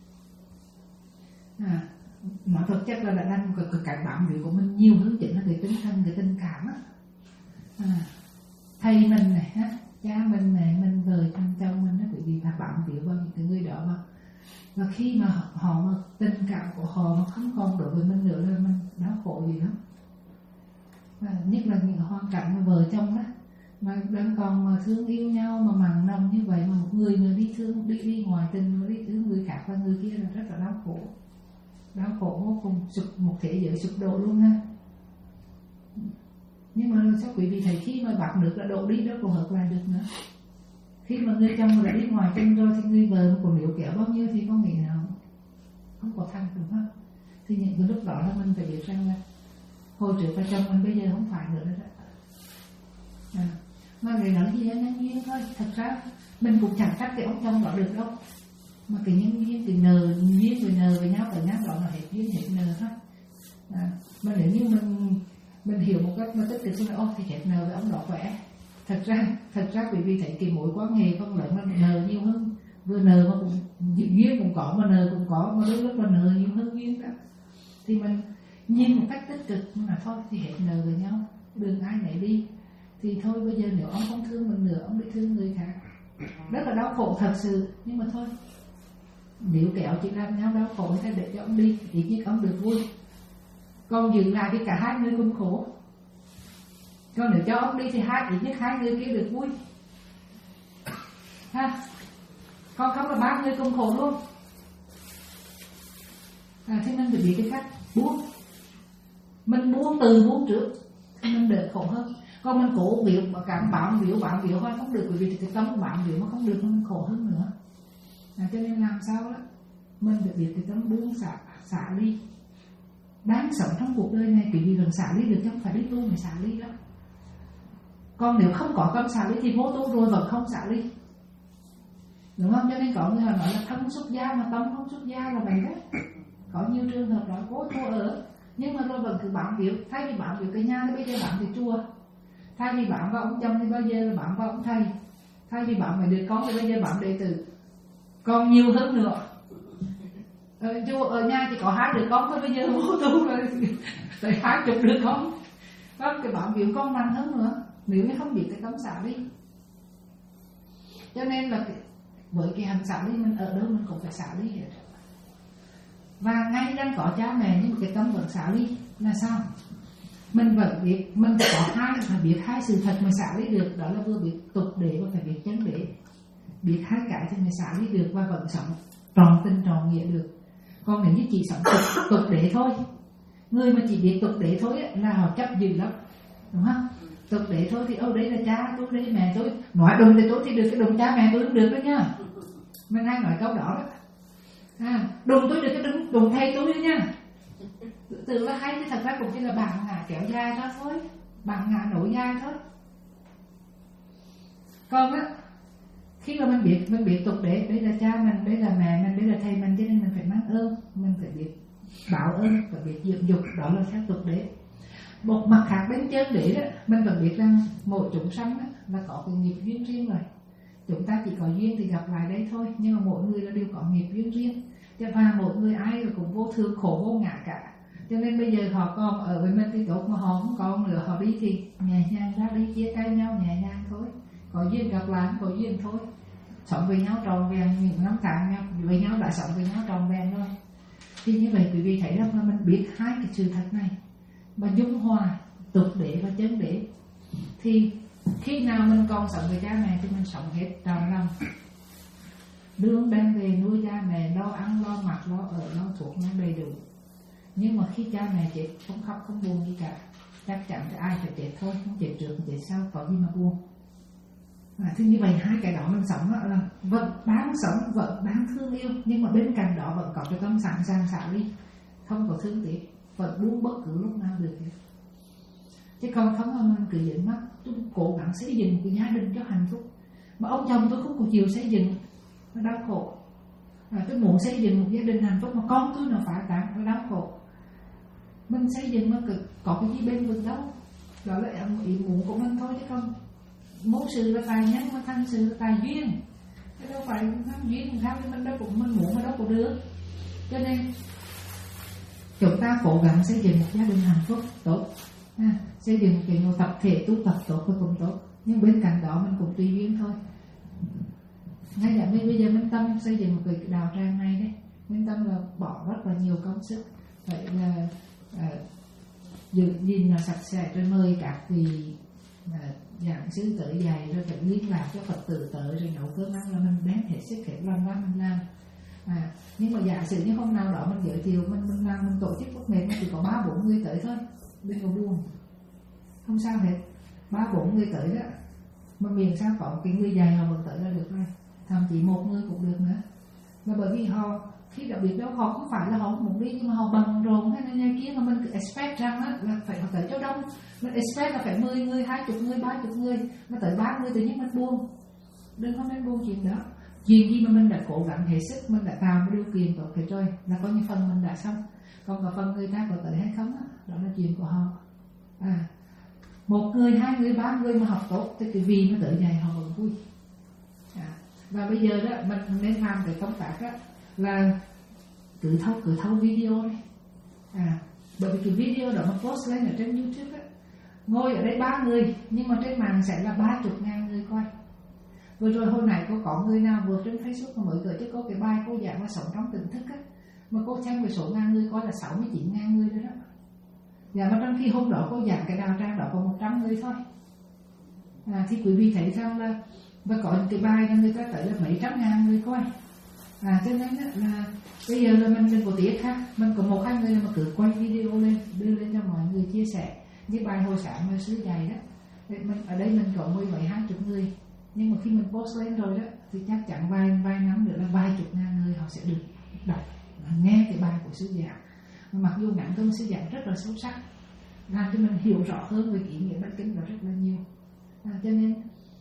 À, nói vật chất là đã đang cái, cái cảnh bám biểu của mình nhiều hơn chính là cái tinh thần, cái tình cảm á. À, thầy mình này ha, cha mình này, mình vợ chồng chồng mình đó, bởi vì là bám biểu vào những cái người đó mà. Và khi mà họ mà tình cảm của họ mà không còn đối với mình nữa là mình đau khổ gì lắm. Và nhất là những hoàn cảnh mà vợ chồng đó mà đang còn mà thương yêu nhau mà mặn nồng như vậy, mà một người mà đi thương đi đi ngoài tình mà đi thương người khác và người kia là rất là đau khổ, đau khổ vô cùng, sụp một thế giới sụp đổ luôn ha. Nhưng mà sao quý vị thấy khi mà bạc nước đã đổ đi đâu còn hợp lại được nữa. Khi mà người chồng đã đi ngoài tình rồi thì người vợ còn níu kéo bao nhiêu thì có nghĩa nào không có thăng, đúng không? Thì những cái lúc đó là mình phải biết rằng là hồi trước và chồng mình bây giờ không phải nữa đó. À, mà người nói gì đó nhân duyên thôi. Thật ra mình cũng chẳng trách cái ông chồng đó được đâu. Mà cái nhân duyên, cái nờ duyên với nờ với nhau với nhau đó là hết duyên hết nờ thôi. À, mà nếu như mình mình hiểu một cách mà tích cực là ô thì hết nờ với ông đó khỏe. Thật ra thật ra quý vị thấy cái mối quan hệ con lớn mà nờ nhiều hơn, vừa nờ mà cũng duyên cũng có mà nờ cũng có, mà đôi lúc mà nờ nhiều hơn duyên đó. Thì mình nhìn một cách tích cực mà thôi thì hết nờ với nhau, đừng ai nấy đi. Thì thôi bây giờ nếu ông không thương mình nữa, ông đi thương người khác, rất là đau khổ thật sự, nhưng mà thôi nếu kéo chỉ làm nhau đau khổ thì để cho ông đi, ít nhất ông được vui. Còn giữ lại thì cả hai người cùng khổ. Còn nếu cho ông đi thì hai ít nhất hai người kia được vui ha. Còn không là ba người cùng khổ luôn. À, thế nên phải biết cái cách buông. Mình buông từ buông trước thì mình đỡ khổ hơn. Còn mình cố biểu mà cảm bám biểu bám biểu thôi không được, bởi vì cái tâm bám biểu mà không được mình khổ hơn nữa. À, cho nên làm sao đó mình phải biết cái tâm buông xả xả ly. Đáng sống trong cuộc đời này, bởi vì lần xả ly được chứ không phải đi tu mới xả ly đó. Còn nếu không có tâm xả ly thì vô tu rồi vẫn không xả ly, đúng không? Cho nên có người nói là thân xuất gia mà tâm không xuất gia là vậy đấy. Có nhiều trường hợp đó cố tu ở Nhưng mà rồi vẫn cứ bám víu, thay vì bám víu cái nhà thì bây giờ bám cái chùa, thay vì bám vào ông chồng thì bây giờ là bám vào ông thầy, thay vì bám vào đứa con thì bây giờ bám đệ tử, còn nhiều hơn nữa. Ở, chùa, ở nhà chỉ có hai đứa con thôi, bây giờ vô tu rồi tới hai chục đứa con, có cái bám víu con nặng hơn nữa nếu như không biết cái tấm xả ly. Cho nên là cái, với cái hành xả ly mình ở đâu mình cũng phải xả ly hết. Và ngay đang có cha mẹ nhưng cái tâm vẫn xả ly là sao? Mình vẫn biết, mình phải có hai, phải biết hai sự thật mà xả ly được, đó là vừa biết tục đế và phải biết chân đế. Biết hai cái thì mới xả ly được và vẫn sống tròn tình tròn nghĩa được. Còn nếu như chỉ sống tục, tục đế thôi, người mà chỉ biết tục đế thôi ấy, là họ chấp dữ lắm, đúng không? Tục đế thôi thì ô đấy là cha tôi, đấy mẹ tôi, nói đùng thì tôi thì được, cái đùng cha mẹ tôi không được đó nha. Mình hay nói câu đó đó. À, đùng tôi được cái đùng, đùng thầy tôi nữa nha. Tự là hay chứ thật ra cũng chỉ là bản ngã kéo dài đó thôi, bản ngã nổi dài thôi. Còn á, khi mà mình biết, mình biết tục đế, đấy là cha mình, đấy là mẹ mình, đấy là thầy mình, cho nên mình phải mang ơn, mình phải biết báo ơn, phải biết dưỡng dục, đó là theo tục đế. Một mặt khác bên chân đế đó, mình vẫn biết rằng mỗi chúng sanh đó, là có cái nghiệp duyên riêng rồi. Chúng ta chỉ có duyên thì gặp lại đây thôi, nhưng mà mỗi người là đều có nghiệp duyên riêng. Và mỗi người ai cũng vô thường khổ vô ngã cả. Cho nên bây giờ họ còn ở với mình thì tốt, mà họ không còn nữa, họ đi thì nhẹ nhàng ra đi, chia tay nhau nhẹ nhàng thôi. Có duyên gặp lại, có duyên thôi. Sống với nhau tròn vẹn, những năm tháng nhau với nhau đã sống với nhau tròn vẹn rồi. Thì như vậy quý vị thấy rằng là mình biết hai cái sự thật này mà dung hòa tục đế và chân đế, thì khi nào mình còn sống với cha mẹ thì mình sống hết trọn lòng, đương đem về nuôi cha mẹ, lo ăn lo mặc lo ở lo thuộc nó đầy đủ. Nhưng mà khi cha mẹ chết không khóc không buồn gì cả, chắc chắn là ai phải chết thôi, không chết trước chết sau, có gì mà buồn. À, thì như vậy hai cái đó mình sống là vẫn đáng sống, vẫn đáng thương yêu, nhưng mà bên cạnh đó vẫn có cái tâm sẵn sàng xả đi, không có thương tiếc, vẫn buông bất cứ lúc nào được. Chứ còn không mà mình cứ dính mắt, tôi cố gắng xây dựng một cái gia đình cho hạnh phúc, mà ông chồng tôi không có chịu xây dựng, nó đau khổ. À, tôi muốn xây dựng một gia đình hạnh phúc mà con tôi nó phá tan, nó đau khổ. Mình xây dựng nó có cái gì bên vực đâu, đó là ý muốn của mình thôi, chứ không mưu sự là tài nhân mà thành sự là tài duyên. Chứ đâu phải tham duyên sao thì mình đâu cũng mình muốn mà đâu có được. Cho nên chúng ta cố gắng xây dựng một gia đình hạnh phúc tốt, à, xây dựng một cái tập thể tu tập tốt và cũng tốt, nhưng bên cạnh đó mình cũng tùy duyên thôi. Ngay cả bây giờ Minh Tâm xây dựng một cái đạo tràng này đấy, Minh Tâm là bỏ rất là nhiều công sức, vậy là à, giữ gìn là sạch sẽ, rồi mời các vị à, giảng sư tới dạy, rồi phải liên lạc cho Phật tử tới, rồi nấu cơm ăn là mình đem hết sức hết lòng ra mình làm. À, nhưng mà giả sử như hôm nào đó mình giới thiệu mình mình làm mình tổ chức quốc nghệ chỉ có ba bốn người tới thôi, đừng có buồn, không sao hết, ba bốn người tới đó, mà miền sao có cái người dạy họ vẫn tới là được rồi, thậm chí một người cũng được nữa. Mà bởi vì họ khi đã biết đâu họ không phải là họ không muốn đi, nhưng mà họ bận rộn hay này kia, mà mình cứ expect rằng á, là phải họ tới chỗ đông, mình expect là phải mười người, hai chục người, ba chục người, mà tới ba mươi tự nhiên mình buồn, đừng có nên buồn chuyện đó. Chuyện gì mà mình đã cố gắng hết sức, mình đã tạo một điều kiện tốt hết rồi, là có những phần mình đã xong. Còn có phần người ta có tới hay không đó, đó là chuyện của họ. À, một người, hai người, ba người mà học tốt thì cái vì nó tới dạy họ vẫn vui. À, và bây giờ đó mình nên làm cái công tác đó là cứ thâu cứ thâu video đấy. À, bởi vì cái video đó mà post lên ở trên YouTube á, ngồi ở đây ba người nhưng mà trên màn sẽ là ba chục ngàn người coi. Vừa rồi hồi nãy cô có người nào vừa trên Facebook mà mới gửi cho cô cái bài cô giảng là sống trong tỉnh thức á, mà cô xem cái số ngàn người coi là sáu mươi chín ngàn người nữa đó. Và mà trong khi hôm đó cô giảng cái đạo tràng đó có một trăm người thôi. À, thì quý vị thấy rằng là và có những cái bài là người ta tới là mấy trăm ngàn người coi. À, cho nên là bây giờ là mình đừng có tiếc ha, mình có một hai người mà cứ quay video lên đưa lên cho mọi người chia sẻ như bài hồi sáng mà sư dạy đó. Mình ở đây mình có mười mấy hai chục người, nhưng mà khi mình post lên rồi đó thì chắc chắn vài vài năm nữa là vài chục ngàn người họ sẽ được đọc nghe cái bài của sư giảng. Mặc dù ngắn thôi sư giảng rất là sâu sắc, làm cho mình hiểu rõ hơn về ý nghĩa bát kinh đó rất là nhiều. À, cho nên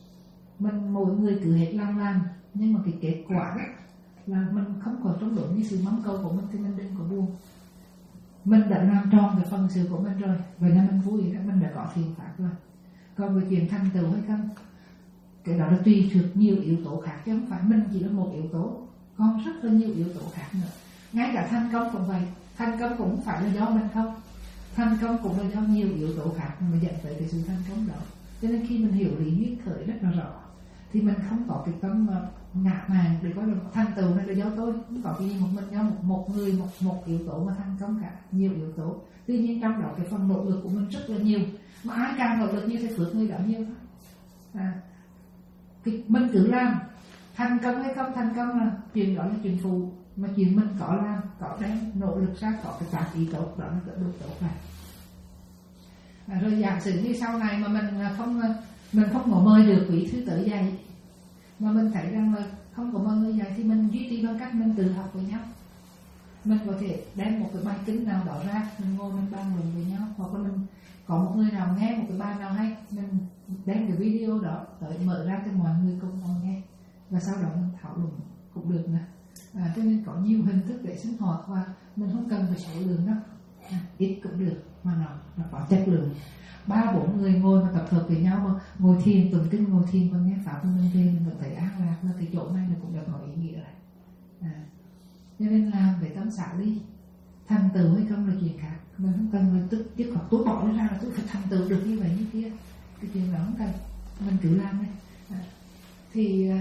mình mỗi người cứ hết lòng làm, nhưng mà cái kết quả đó là mình không còn trong đối như sự mong cầu của mình thì mình đừng có buồn. mình đã làm tròn cái phần sự của mình rồi, vậy là mình vui, mình đã có thiện pháp rồi. Còn về chuyện thành tựu hay không, cái đó là tùy thuộc nhiều yếu tố khác, chứ không phải mình chỉ là một yếu tố, còn rất là nhiều yếu tố khác nữa. Ngay cả thành công cũng vậy, thành công cũng không phải là do mình không, thành công cũng là do nhiều yếu tố khác mà dẫn tới cái sự thành công đó. Cho nên khi mình hiểu lý nguyên khởi rất là rõ thì mình không có cái tâm ngã mạn để có được thành tựu này là do tôi, không có cái gì một mình do một, một người một một yếu tố mà thành công cả, nhiều yếu tố. Tuy nhiên trong đó cái phần nỗ lực của mình rất là nhiều, mà ai càng nỗ lực như thế phước người đó nhiều thôi. À, cái, mình cứ làm, thành công hay không thành công là chuyện đó là chuyện phụ, mà chuyện mình có làm, có đem nỗ lực ra, có cái tác ý tốt đó là được tốt này. À, rồi giả sử như sau này mà mình không mình không có mời được quý thứ tự dạy, mà mình thấy rằng là không có mời người dạy thì mình duy trì bằng cách mình tự học với nhau. Mình có thể đem một cái bài kinh nào đó ra, mình ngồi mình bàn luận với nhau, hoặc là mình có một người nào nghe một cái bài nào hay, mình đem cái video đó tới mở ra cho mọi người cùng ngồi nghe, và sau đó mình thảo luận cũng được nữa. À, cho nên có nhiều hình thức để sinh hoạt, và mình không cần phải số lượng đâu, à, ít cũng được mà nó nó có chất lượng. Ba bốn người ngồi mà tập hợp với nhau, mà ngồi thiền tụng kinh, ngồi thiền và nghe pháp của mình về, mình vẫn thấy an lạc, là cái chỗ này là cũng được có ý nghĩa rồi. À, cho nên làm về tâm xả ly, thành tựu hay không là chuyện khác, mình không cần mình tức chứ còn tôi bỏ ra là tôi phải thành tựu được như vậy như kia, cái chuyện đó không cần, mình cứ làm đấy. À, thì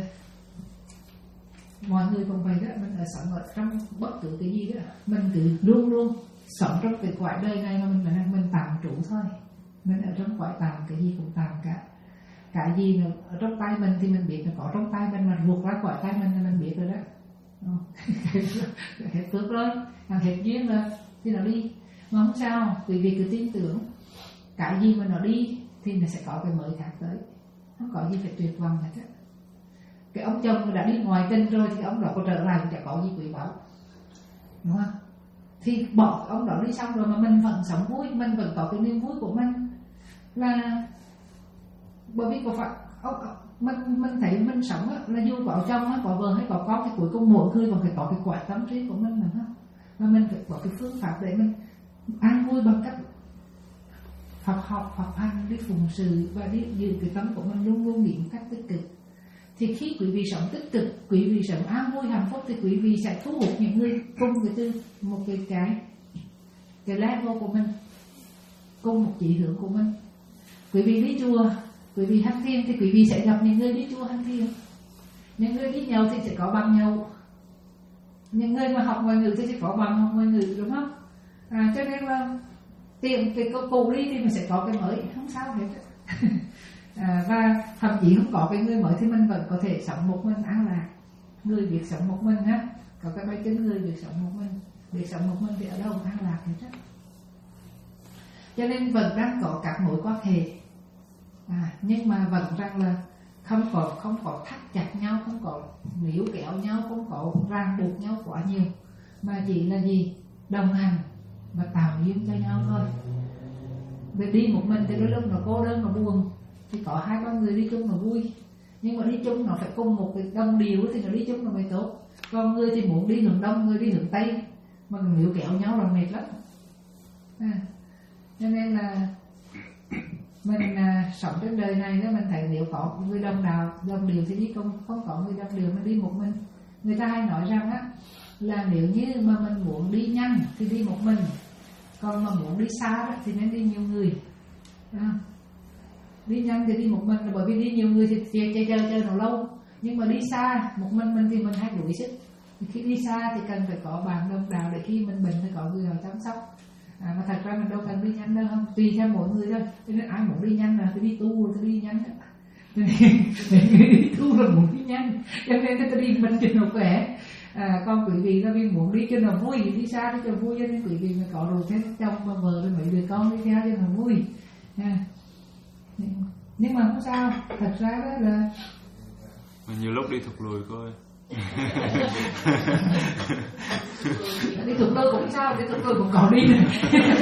mọi người cũng vậy đó, mình ở sống ở trong bất cứ cái gì đó, mình cứ luôn luôn sống trong cái cõi đời này mà mình phải mình tạm trụ thôi. Mình ở trong cõi tạm, cái gì cũng tạm cả. Cái gì là ở trong tay mình thì mình biết là có trong tay mình, mà ruột ra khỏi tay mình là mình biết rồi đó. Hết phước rồi, hàng hết duyên rồi thì nó đi. Mà không sao, quý vị cứ tin tưởng, cái gì mà nó đi thì nó sẽ có cái mới khác tới, không có gì phải tuyệt vọng hết á. Cái ông chồng đã đi ngoài kinh rồi thì ông đó có trở lại cũng chẳng có gì quý báu, đúng không? Thì bỏ ông đó đi xong rồi mà mình vẫn sống vui, mình vẫn có cái niềm vui của mình, là bởi vì có phải ông, mình mình thấy mình sống á, là dù có chồng có vợ hay có con thì cuối cùng mỗi người còn phải có cái quả tâm trí của mình, đúng không? Và mình phải có cái phương pháp để mình an vui bằng cách học học học hành, đi phụng sự và đi giữ cái tâm của mình luôn luôn nghĩ một cách tích cực. Thì khi quý vị sống tích cực, quý vị sống an vui hạnh phúc, thì quý vị sẽ thu hút những người cùng cái tư một cái cái cái level của mình, cùng một chỉ hướng của mình. Quý vị đi chùa, quý vị hành thiền thì quý vị sẽ gặp những người đi chùa hành thiền. Những người đi nhậu thì sẽ có bằng nhậu. Những người mà học ngoại ngữ thì sẽ có bằng học ngoại ngữ, đúng không? À, cho nên là tìm cái cụ đi thì mình sẽ có cái mới, không sao hết. À, và thậm chí không có cái người mới thì mình vẫn có thể sống một mình an lạc. Người việc sống một mình ha, có cái bài kinh người việc sống một mình, việc sống một mình thì ở đâu an lạc hết á. Cho nên vẫn đang có các mối quan hệ, à, nhưng mà vẫn rằng là không có không có thắt chặt nhau, không có níu kéo nhau, không có ràng buộc nhau quá nhiều, mà chỉ là gì, đồng hành và tạo duyên cho nhau thôi. Vì đi một mình thì đôi lúc nó cô đơn, nó buồn, thì có hai ba người đi chung nó vui, nhưng mà đi chung nó phải cùng một cái đồng điều thì nó đi chung nó mới tốt. Còn người thì muốn đi hướng đông, người đi hướng tây, mà níu kéo nhau là mệt lắm. À, cho nên là mình à, sống trên đời này đó, mình thấy nếu có người đồng đạo đồng điều thì đi cùng, không có người đồng điều mình đi một mình. Người ta hay nói rằng á, là nếu như mà mình muốn đi nhanh thì đi một mình, còn mà muốn đi xa đó, thì nên đi nhiều người. À, đi nhanh thì đi một mình, là bởi vì đi nhiều người thì chơi chơi chơi nó lâu, nhưng mà đi xa một mình mình thì mình hay đuổi sức. Khi đi xa thì cần phải có bạn đồng đạo, để khi mình bệnh thì có người nào chăm sóc. À, mà thật ra mình đâu cần đi nhanh đâu, không, tùy theo mỗi người thôi. Cho nên ai muốn đi nhanh là cứ đi tu, cứ đi nhanh. Cho nên người đi tu là muốn đi nhanh, cho nên người ta đi mình cho nó khỏe. À, còn quý vị là vì muốn đi cho nó vui, đi xa đi cho vui, cho nên quý vị mà có rồi thế chồng và vợ rồi mấy đứa con đi theo cho nó vui. À, nhưng mà không sao, thật ra đó là nhiều lúc đi thụt lùi coi. Đi thụt lùi cũng sao, đi thụt lùi cũng có đi này.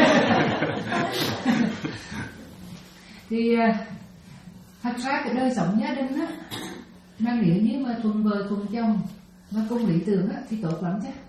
Thì thật ra cái đời sống gia đình á, mà nếu như mà thuần vợ thuần chồng mà cùng lý tưởng á thì tốt lắm chứ.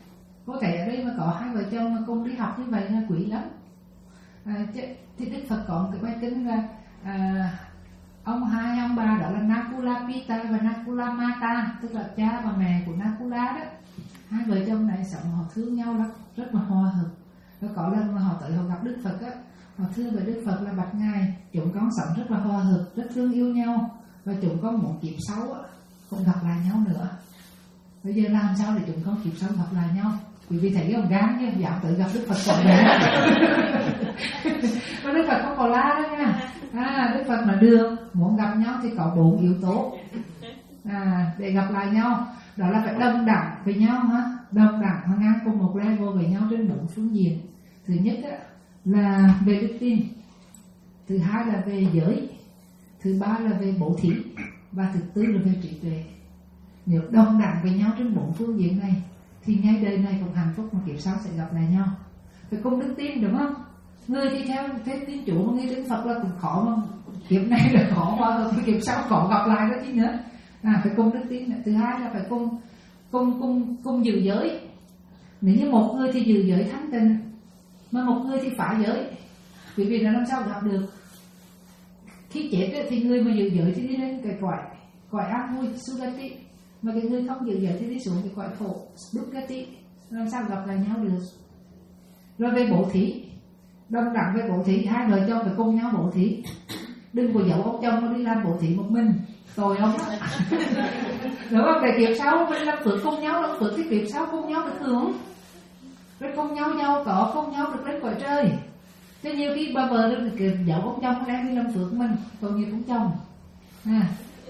có thể ở đây mà có hai vợ chồng mà cùng đi học như vậy là quý lắm. À, thì Đức Phật có một cái bài kinh là à, ông hai ông bà đó là Nakula Pita và Nakula Mata, tức là cha và mẹ của Nakula đó. Hai vợ chồng này sống họ thương nhau lắm, rất là hòa hợp. Và có lần mà họ tới họ gặp Đức Phật á, họ thưa với Đức Phật là bạch ngài, chúng con sống rất là hòa hợp, rất thương yêu nhau, và chúng con muốn kiếp sau á cũng gặp lại nhau nữa. Bây giờ làm sao để chúng con kiếp sau gặp lại nhau? Quý vị thấy cái ông gan chứ, dạo tự gặp Đức Phật còn bé. Và Đức Phật không có la đó nha. À, Đức Phật là được, muốn gặp nhau thì có bốn yếu tố à, để gặp lại nhau. Đó là phải đồng đẳng với nhau ha, đồng đẳng và ngang cùng một level với nhau trên bốn phương diện. Thứ nhất á, là về đức tin, thứ hai là về giới, thứ ba là về bố thí, và thứ tư là về trí tuệ. Nếu đồng đẳng với nhau trên bốn phương diện này thì ngay đời này cũng hạnh phúc, mà kiếp sau sẽ gặp lại nhau. Phải cùng đức tin, đúng không? Người thì theo thế tin chủ mà nghe đến Phật là cũng khó, mà kiếp này là khó quá rồi, kiếp sau khó gặp lại đó chứ nữa. À, phải cùng đức tin. Thứ hai là phải cùng cùng cùng cùng giữ giới. Nếu như một người thì giữ giới thanh tịnh, mà một người thì phá giới, quý vị là làm sao gặp được? Khi chết thì người mà giữ giới thì đi lên cái cõi cõi an vui Sugati, mà cái người không giữ giới thì đi xuống cái cõi khổ Dukkati. Làm sao gặp lại nhau được? Rồi về bố thí, đồng đẳng với bố thí, hai vợ chồng phải cùng nhau bố thí. Đừng có giấu ông chồng nó đi làm bố thí một mình, tội ông đó. Đúng không? Để kiếp sau mình làm phước cùng nhau, làm phước thì kiếp sau cùng nhau được hưởng, rồi cùng nhau giàu có, cùng nhau được lên cõi trời. Thế nhiều khi bà vợ nó giấu ông chồng nó đang đi làm phước mình, tội nghiệp ông chồng. À.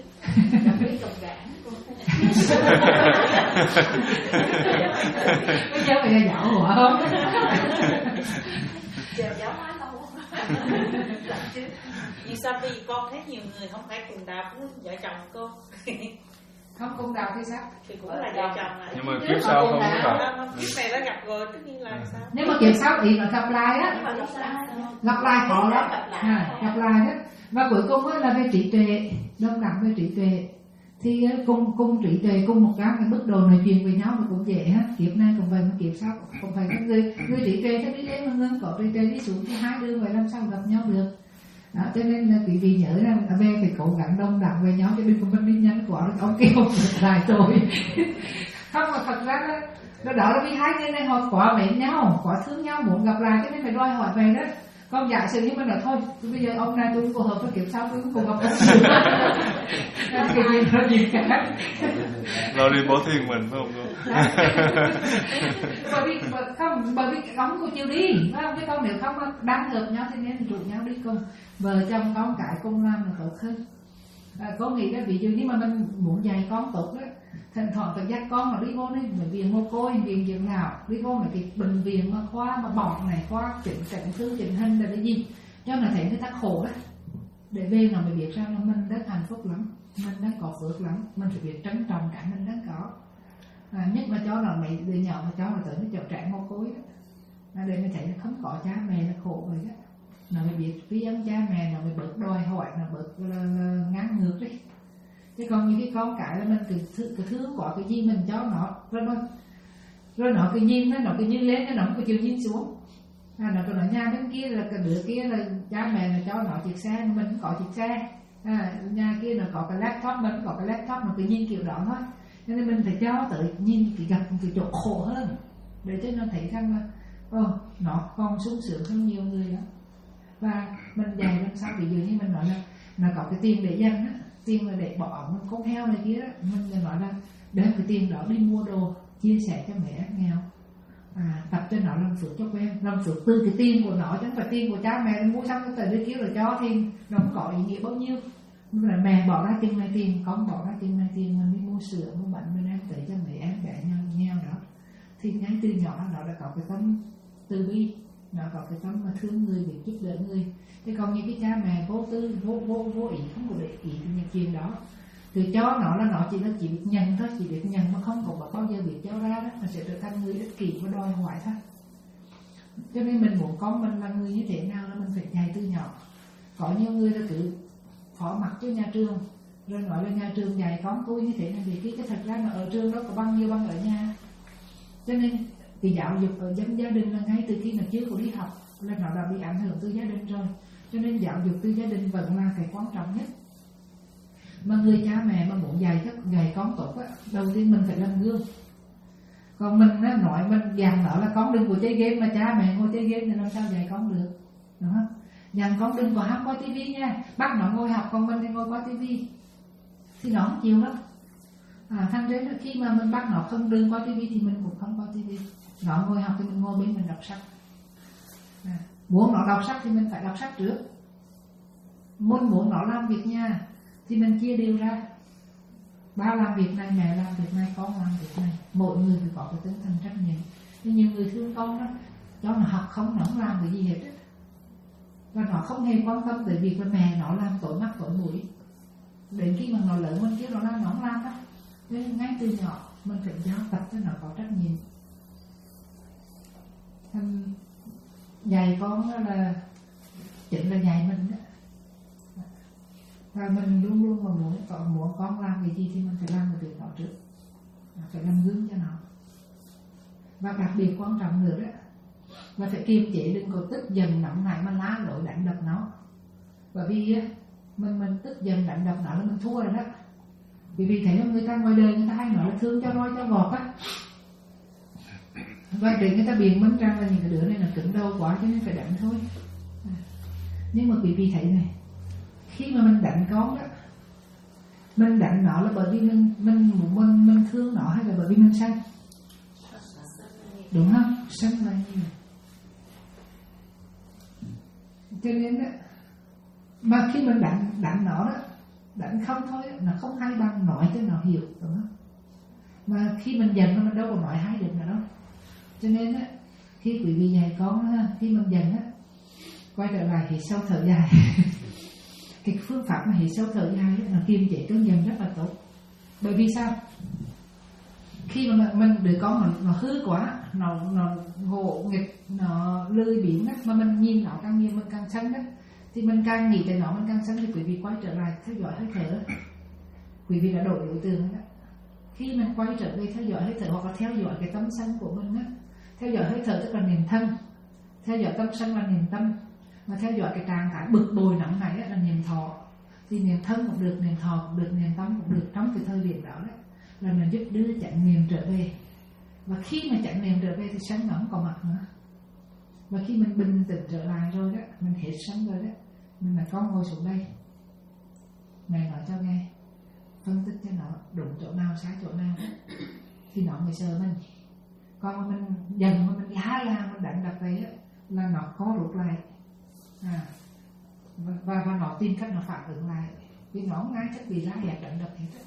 Bây giờ phải giấu hả không? Giờ giáo hóa lâu. Vì sao vì con thấy nhiều người không phải cùng đạo với vợ chồng cô? Không cùng đạo thì sao? Thì cũng là vợ chồng lại. Nhưng mà kiếp sau không có gặp. Kiếp này đã gặp rồi, tất nhiên là sao? Nếu mà kiếp sau thì là gặp lại á, gặp lại khó lắm, à, gặp lại đó. Và cuối cùng là về trí tuệ, đồng đẳng về trí tuệ. Thì cùng cùng trí tuệ cùng một cái bước đầu nói chuyện với nhau thì cũng dễ ha. Kiếp này cũng vậy, mà kiếp sau cũng phải có người người trí tuệ thế đi lên, mà người có trí tuệ đi xuống thì hai đứa vậy làm sao gặp nhau được. Đó, cho nên là quý vị nhớ rằng ở đây phải cố gắng đồng đẳng với nhau, chứ đừng có mình đi nhanh quá ông kia không được lại rồi. Không, mà thật ra đó, đó, đó là vì hai người này họ quá mến nhau, quá thương nhau, muốn gặp lại, cho nên phải đòi hỏi về đó. Con giả sử như mình nói thôi, bây giờ ông này tôi cũng phù hợp với kiếp sau tôi cũng cùng gặp ông. Cái gì nó gì cả. Lo đi bố thuyền mình phải không cô? Bởi vì không, bởi vì ông có chịu đi, phải không? Chứ không nếu không đang hợp nhau thì nên rủ nhau đi cùng. Vợ chồng con cái cùng làm là tốt hơn. À, có nghĩ là ví dụ như mà mình muốn dạy con tốt đó, thỉnh thoảng phải dắt con mà đi vô đi bệnh viện mồ côi, viện dưỡng lão, đi vô là cái bệnh viện mà khoa mà bỏng này, khoa chỉnh chỉnh thương chỉnh hình là cái gì, cho nó thấy người ta khổ đó, để về nó mới biết rằng là mình rất hạnh phúc lắm, mình đang có phước lắm, mình phải biết trân trọng cả mình đang có. À, nhất là cho là mấy đứa nhỏ mà cho là tới nó chợ trẻ mồ côi đó, à, để mình thấy nó không có cha mẹ là khổ rồi đó, nó mới biết biết ơn cha mẹ, nó mới bớt đòi hỏi, nó bớt là, là ngang ngược đi. Chứ còn những cái con cái là mình cứ, th- cứ thương quá cái gì mình cho nó, rồi nó rồi nó cứ nhìn nó, nó cứ nhìn lên, nó không có chịu nhìn xuống. À, nó cứ nói nhà bên kia là cái đứa kia là cha mẹ là cho nó chiếc xe, mình cũng có chiếc xe. À, nhà kia nó có cái laptop, mình cũng có cái laptop, nó cứ nhìn kiểu đó thôi. Cho nên mình phải cho tới nhìn cái gặp cái chỗ khổ hơn, để cho nó thấy rằng là oh, nó còn sung sướng hơn nhiều người đó. Và mình dạy làm sao, ví dụ như mình nói là nó có cái tiền để dành á, tiền là để bỏ mình con heo này kia đó, mình nói là đem cái tiền đó đi mua đồ chia sẻ cho mẹ nghèo, à, tập cho nó làm phước cho quen, làm phước từ cái tiền của nó chứ không phải tiền của cha mẹ mua xong cái tờ đứa kia rồi cho thì nó không có ý nghĩa bao nhiêu. Nhưng là mẹ bỏ ra chừng này tiền, con bỏ ra chừng này tiền, mình đi mua sữa mua bánh mình đem tới cho mẹ em bé nhau nghèo đó, thì ngay từ nhỏ nó đã có cái tâm từ bi, nó có cái tâm mà thương người, biết giúp đỡ người. Thế còn những cái cha mẹ vô tư, vô vô vô ý, không có để ý những chuyện đó, thì cho nó là nó chỉ nó chỉ biết nhận thôi, chỉ biết nhận mà không có bao giờ biết cho ra đó, nó sẽ trở thành người ích kỷ và đòi hỏi thôi. Cho nên mình muốn con mình là người như thế nào là mình phải dạy từ nhỏ. Có nhiều người là cứ phó mặc cho nhà trường, rồi nói là nhà trường dạy con tôi như thế này vì cái cái thật ra là ở trường đó có bao nhiêu bằng ở nhà. Cho nên Thì giáo dục ở trong gia đình là ngay từ khi nó chưa có đi học là nó đã bị ảnh hưởng từ gia đình rồi. Cho nên giáo dục từ gia đình vẫn là cái quan trọng nhất. Mà người cha mẹ mà muốn dạy các dạy con tốt á, đầu tiên mình phải làm gương. Còn mình á, nói mình dặn nó là con đừng có chơi game mà cha mẹ ngồi chơi game thì làm sao dạy con được, đúng không? Dặn con đừng có ham coi tivi nha, bắt nó ngồi học còn mình thì ngồi coi tivi thì nó không chịu đâu. À, thành ra khi mà mình bắt nó không đừng coi tivi thì mình cũng không coi tivi. Nó ngồi học thì mình ngồi bên mình đọc sách. À, muốn nó đọc sách thì mình phải đọc sách trước. Muốn muốn nó làm việc nhà thì mình chia đều ra. Ba làm việc này, mẹ làm việc này, con làm việc này. Mỗi người phải có cái tinh thần trách nhiệm. Nhưng nhiều người thương con đó, cho nó học không, nó không làm cái gì hết. Và nó không hề quan tâm tới việc là mẹ nó làm tối mắt tối mũi. Đến khi mà nó lớn mình kêu nó làm, nó không làm đó. Nên ngay từ nhỏ mình phải giáo tập cho nó có trách nhiệm. Thành dạy con là chính là dạy mình đó. Và mình luôn luôn mà muốn, muốn con làm cái gì thì mình phải làm cái việc đó trước, phải làm gương cho nó. Và đặc biệt quan trọng nữa đó là phải kiềm chế, đừng có tức giận nóng nảy mà lá lối đánh đập nó. Bởi vì mình mình tức giận đánh đập nó là mình thua rồi đó. Vì vì thấy người ta ngoài đời người ta hay nói là thương cho roi cho vọt á. Và để người ta biện minh rằng là những cái đứa này là cứng đầu quá cho nên phải đánh thôi. Nhưng mà quý vị thấy này, khi mà mình đánh con đó, mình đánh nó là bởi vì mình mình mình mình thương nó hay là bởi vì mình sân? Đúng không? Sân là nhiều. Cho nên đó, mà khi mình đánh đánh nó đó, đánh không thôi, nó không hay bằng nói cho nó hiểu, đúng không? Mà khi mình giận nó đâu có nói hay được nữa đâu. Cho nên á, khi quý vị dạy con á, khi mình giận á, quay trở lại hít sâu thở dài. Cái phương pháp mà hít sâu thở dài ấy, nó kiềm chế cơn giận rất là tốt. Bởi vì sao? Khi mà mình, mình đứa con mình nó hư quá, nó nó ngộ nghịch, nó lười biếng á, mà mình nhìn nó càng nhiều mình càng sân đó, thì mình càng nghĩ tới nó mình càng sân. Thì quý vị quay trở lại theo dõi hơi thở. Quý vị đã đổi đối tượng đó. Khi mình quay trở về theo dõi hơi thở hoặc là theo dõi cái tâm sân của mình á, theo dõi hơi thở tức là niềm thân, theo dõi tâm sân là niềm tâm, mà theo dõi cái trạng thái bực bội nóng này là niềm thọ. Thì niềm thân cũng được, niềm thọ cũng được, niềm tâm cũng được. Trong cái thời điểm đó đấy là mình giúp đưa chánh niệm trở về. Và khi mà chánh niệm trở về thì sân nó không còn mặt nữa. Và khi mình bình tĩnh trở lại rồi đó, mình hết sân rồi đó, mình là con ngồi xuống đây, mẹ nói cho nghe, phân tích cho nó đúng chỗ nào sai chỗ nào thì nó mới sợ mình. Còn mà mình dần mà mình lá la mình đánh đập vậy á là nó có rụt lại. À, và, và, và nó tìm cách nó phản ứng lại. Vì nó ngay chắc bị lá dẹp đánh đập hết á.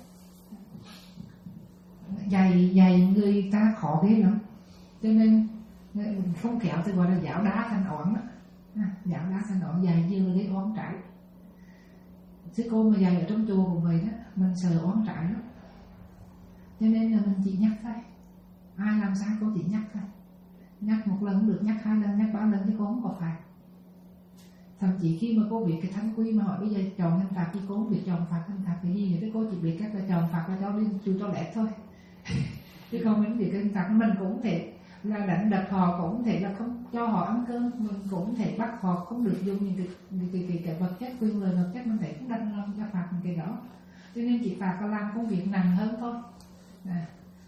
Dạy, dạy người ta khó ghê lắm. Cho nên không khéo thì gọi là giáo đá thành oán đó. À, giáo đá thành oán, dạy như là cái oán trái. Sư cô mà dạy ở trong chùa cũng vậy đó, mình sợ oán trái lắm. Cho nên là mình chỉ nhắc thôi. Ai làm sai cô chỉ nhắc thôi. Nhắc một lần cũng được, nhắc hai lần, nhắc ba lần thì cô không có phạt. Thậm chí khi mà cô biết cái thánh quy mà hỏi bây giờ chọn hình phạt thì cô không biết chọn phạt hình phạt cái gì. Thế cô chỉ biết cách là chọn phạt là cho đi chú cho lẹt thôi. Chứ không mình biết cái hình phạt mình cũng thể là đánh đập họ, cũng thể là không cho họ ăn cơm, mình cũng thể bắt họ không được dùng những cái cái cái, cái, cái vật chất, quyền lợi vật chất, mình thể cũng đánh lòng cho phạt những cái đó. Cho nên chỉ phạt là làm công việc nặng hơn thôi. À.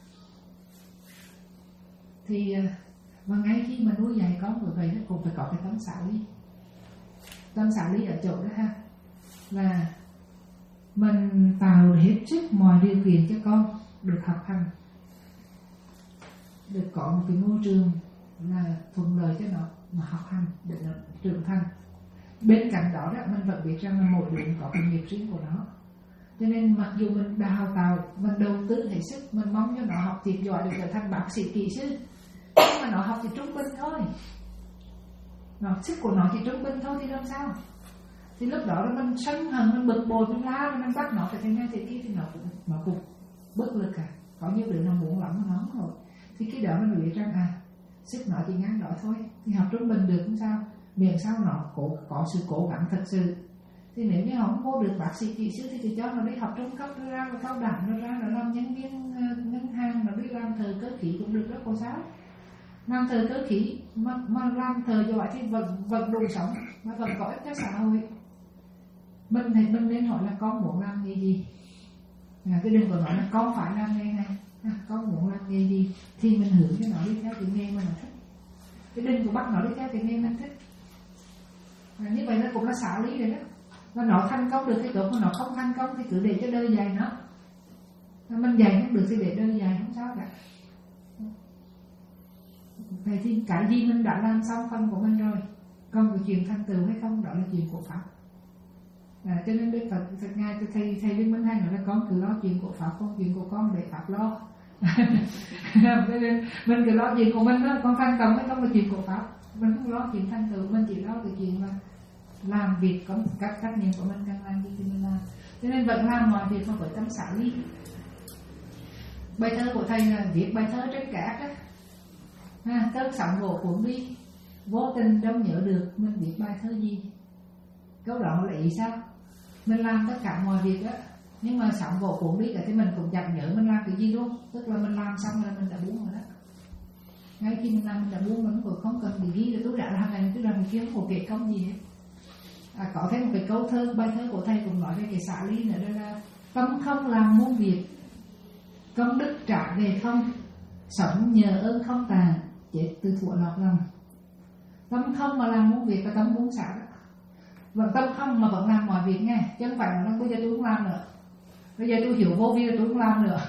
Thì và ngay khi mà nuôi dạy con như vậy nó cũng phải có cái tâm xả lý. Tâm xả lý ở chỗ đó ha, là mình tạo hết sức mọi điều kiện cho con được học hành, được có một cái môi trường là thuận lợi cho nó mà học hành để nó trưởng thành. Bên cạnh đó, đó mình vẫn biết rằng là mỗi đứa có cái nghiệp riêng của nó. Cho nên mặc dù mình đào tạo, mình đầu tư hết sức, mình mong cho nó học thiệt giỏi để trở thành bác sĩ, kỹ sư, nhưng mà nó học thì trung bình thôi, nó sức của nó chỉ trung bình thôi thì làm sao? Thì lúc đó là mình sân hận, mình bực bội, mình la, mình bắt nó phải thế này thế kia thì nó cũng nó cũng bất lực cả. Có nhiều đứa nó muốn lắm mà nó không nổi. Thì khi đó mình biết rằng à, sức nó chỉ ngang đó thôi, thì học trung bình được không sao, miễn sao nó cố, có sự cố gắng thật sự. Thì nếu như họ không vô được bác sĩ kỹ sư thì, thì cho nó đi học trung cấp, nó ra nó cao đẳng, nó ra nó làm nhân viên ngân hàng, nó đi làm thờ cơ khí cũng được đó cô giáo. làm thờ cơ khí mà, mà làm thờ giỏi thì vẫn vẫn đủ sống mà vẫn có ích cho xã hội. Mình thì mình nên hỏi là con muốn làm nghề gì, à, cái đừng có nói là con phải làm nghề này, à, con muốn làm nghề gì thì mình hướng cho nó đi theo cái nghề mà nó thích, cái đừng có bắt nó đi theo cái nghề mình thích. À, như vậy nó cũng là xã lý rồi đó. Và nó thành công được thì tốt, mà nó không thành công thì cứ để cho đời dài nó. À, mình dạy không được thì để đời dài không sao cả. Vậy thì cái gì mình đã làm xong phần của mình rồi, còn cái chuyện thành tựu hay không đó là chuyện của Pháp. À, cho nên Đức Phật, Phật ngài thầy thầy Đức Minh hay nói là con cứ lo chuyện của Pháp, không chuyện của con để Pháp lo. Cho nên mình cứ lo chuyện của mình đó, con thành công hay không là chuyện của Pháp, mình không lo chuyện thành tựu, mình chỉ lo cái chuyện mà làm việc có các trách nhiệm của mình cần làm gì thì mình làm. Cho nên vẫn làm mọi việc mà với tâm xã lý. Bài thơ của thầy là viết bài thơ trên cát á, à, cơn sóng vỗ cuốn đi, vô tình đâu nhớ được mình viết bài thơ gì. Câu đó là ý sao? Mình làm tất cả mọi việc á, nhưng mà sóng vỗ cuốn đi thì mình cũng chẳng nhớ mình làm cái gì luôn. Tức là mình làm xong là mình đã buông rồi đó. Ngay khi mình làm mình đã buông, mình cũng không cần bị ghi là tôi đã làm này, tôi làm cái kia, không có kể công gì hết. À, có thêm một cái câu thơ, bài thơ của thầy cũng nói về cái xã lý nữa, đó là tâm không làm muôn việc, công đức trả về không, sống nhờ ơn không tàn, chết từ thuở lọt lòng. Tâm không mà làm muôn việc và tâm buông xả đó. Và tâm không mà vẫn làm mọi việc nghe, chứ không phải là bây giờ tôi không làm nữa, bây giờ tôi hiểu vô vi là tôi không làm nữa.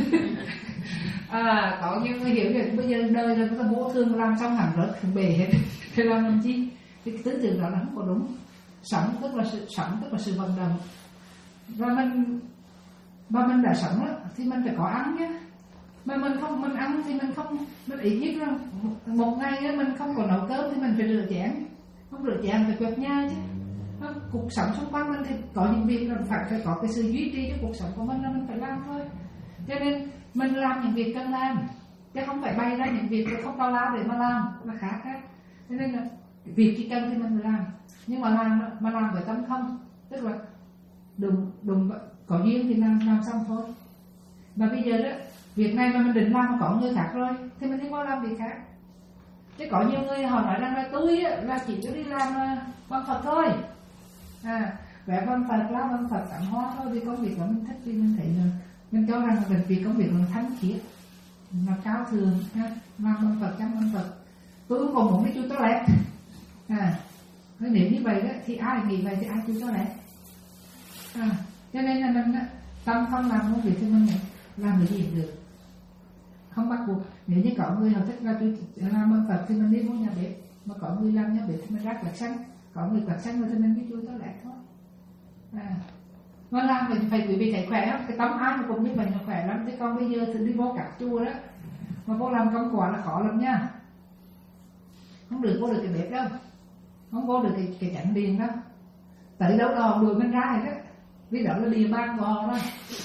À, có những người hiểu được bây giờ đời là người ta vô thương làm xong hẳn rớt hẳn bể hết, thì làm làm chi? Cái tư tưởng đó là không có đúng. Sống tức là sự sống tức là sự vận động, và mình và mình đã sống đó, thì mình phải có ăn nhé. Mà mình không mình ăn thì mình không mình ít nhất là một ngày đó, mình không có nấu cơm thì mình phải rửa chén, không rửa chén phải quét nhà chứ. Cuộc sống xung quanh mình thì có những việc là phải phải có cái sự duy trì cho cuộc sống của mình là mình phải làm thôi. Cho nên mình làm những việc cần làm, chứ không phải bày ra những việc không tao lao để mà làm là khác khác. Cho nên là việc chỉ cần thì mình làm, nhưng mà làm mà làm với tâm không, tức là đừng đừng có duyên thì làm làm xong thôi. Và bây giờ đó việc này mà mình định làm mà có người khác rồi thì mình không có làm việc khác. Chứ có nhiều người họ nói rằng là tôi là chỉ có đi làm văn Phật thôi, à vẽ văn Phật, lá văn Phật, tặng hoa thôi, vì công việc đó mình thích, vì mình thấy là mình cho rằng là vì công việc là thánh khiết, mà cao thường, làm văn Phật, chăm văn Phật, tôi cũng còn muốn đi chui toilet. À, nếu như vậy đó, thì ai nghĩ vậy thì ai chui toilet. À, cho nên là mình tâm không làm công việc thì mình làm cái gì được, không bắt buộc. Nếu như có người họ thích là tôi làm văn Phật thì mình đi vô nhà bếp, mà có người làm nhà bếp thì mình rác quạt xanh, có người quạt xanh rồi thì mình đi chui toilet thôi. À, mà làm mình phải quý vị thấy khỏe lắm, cái tấm ai mà cũng như vậy là khỏe lắm. Chứ còn bây giờ thì đi vô các chùa đó mà vô làm công quả là khó lắm nha, không được vô được cái bếp đâu, không vô được cái cái chánh điện đâu, tới đâu đòn đuổi mình ra rồi đó, vì đó là địa bàn của họ đó.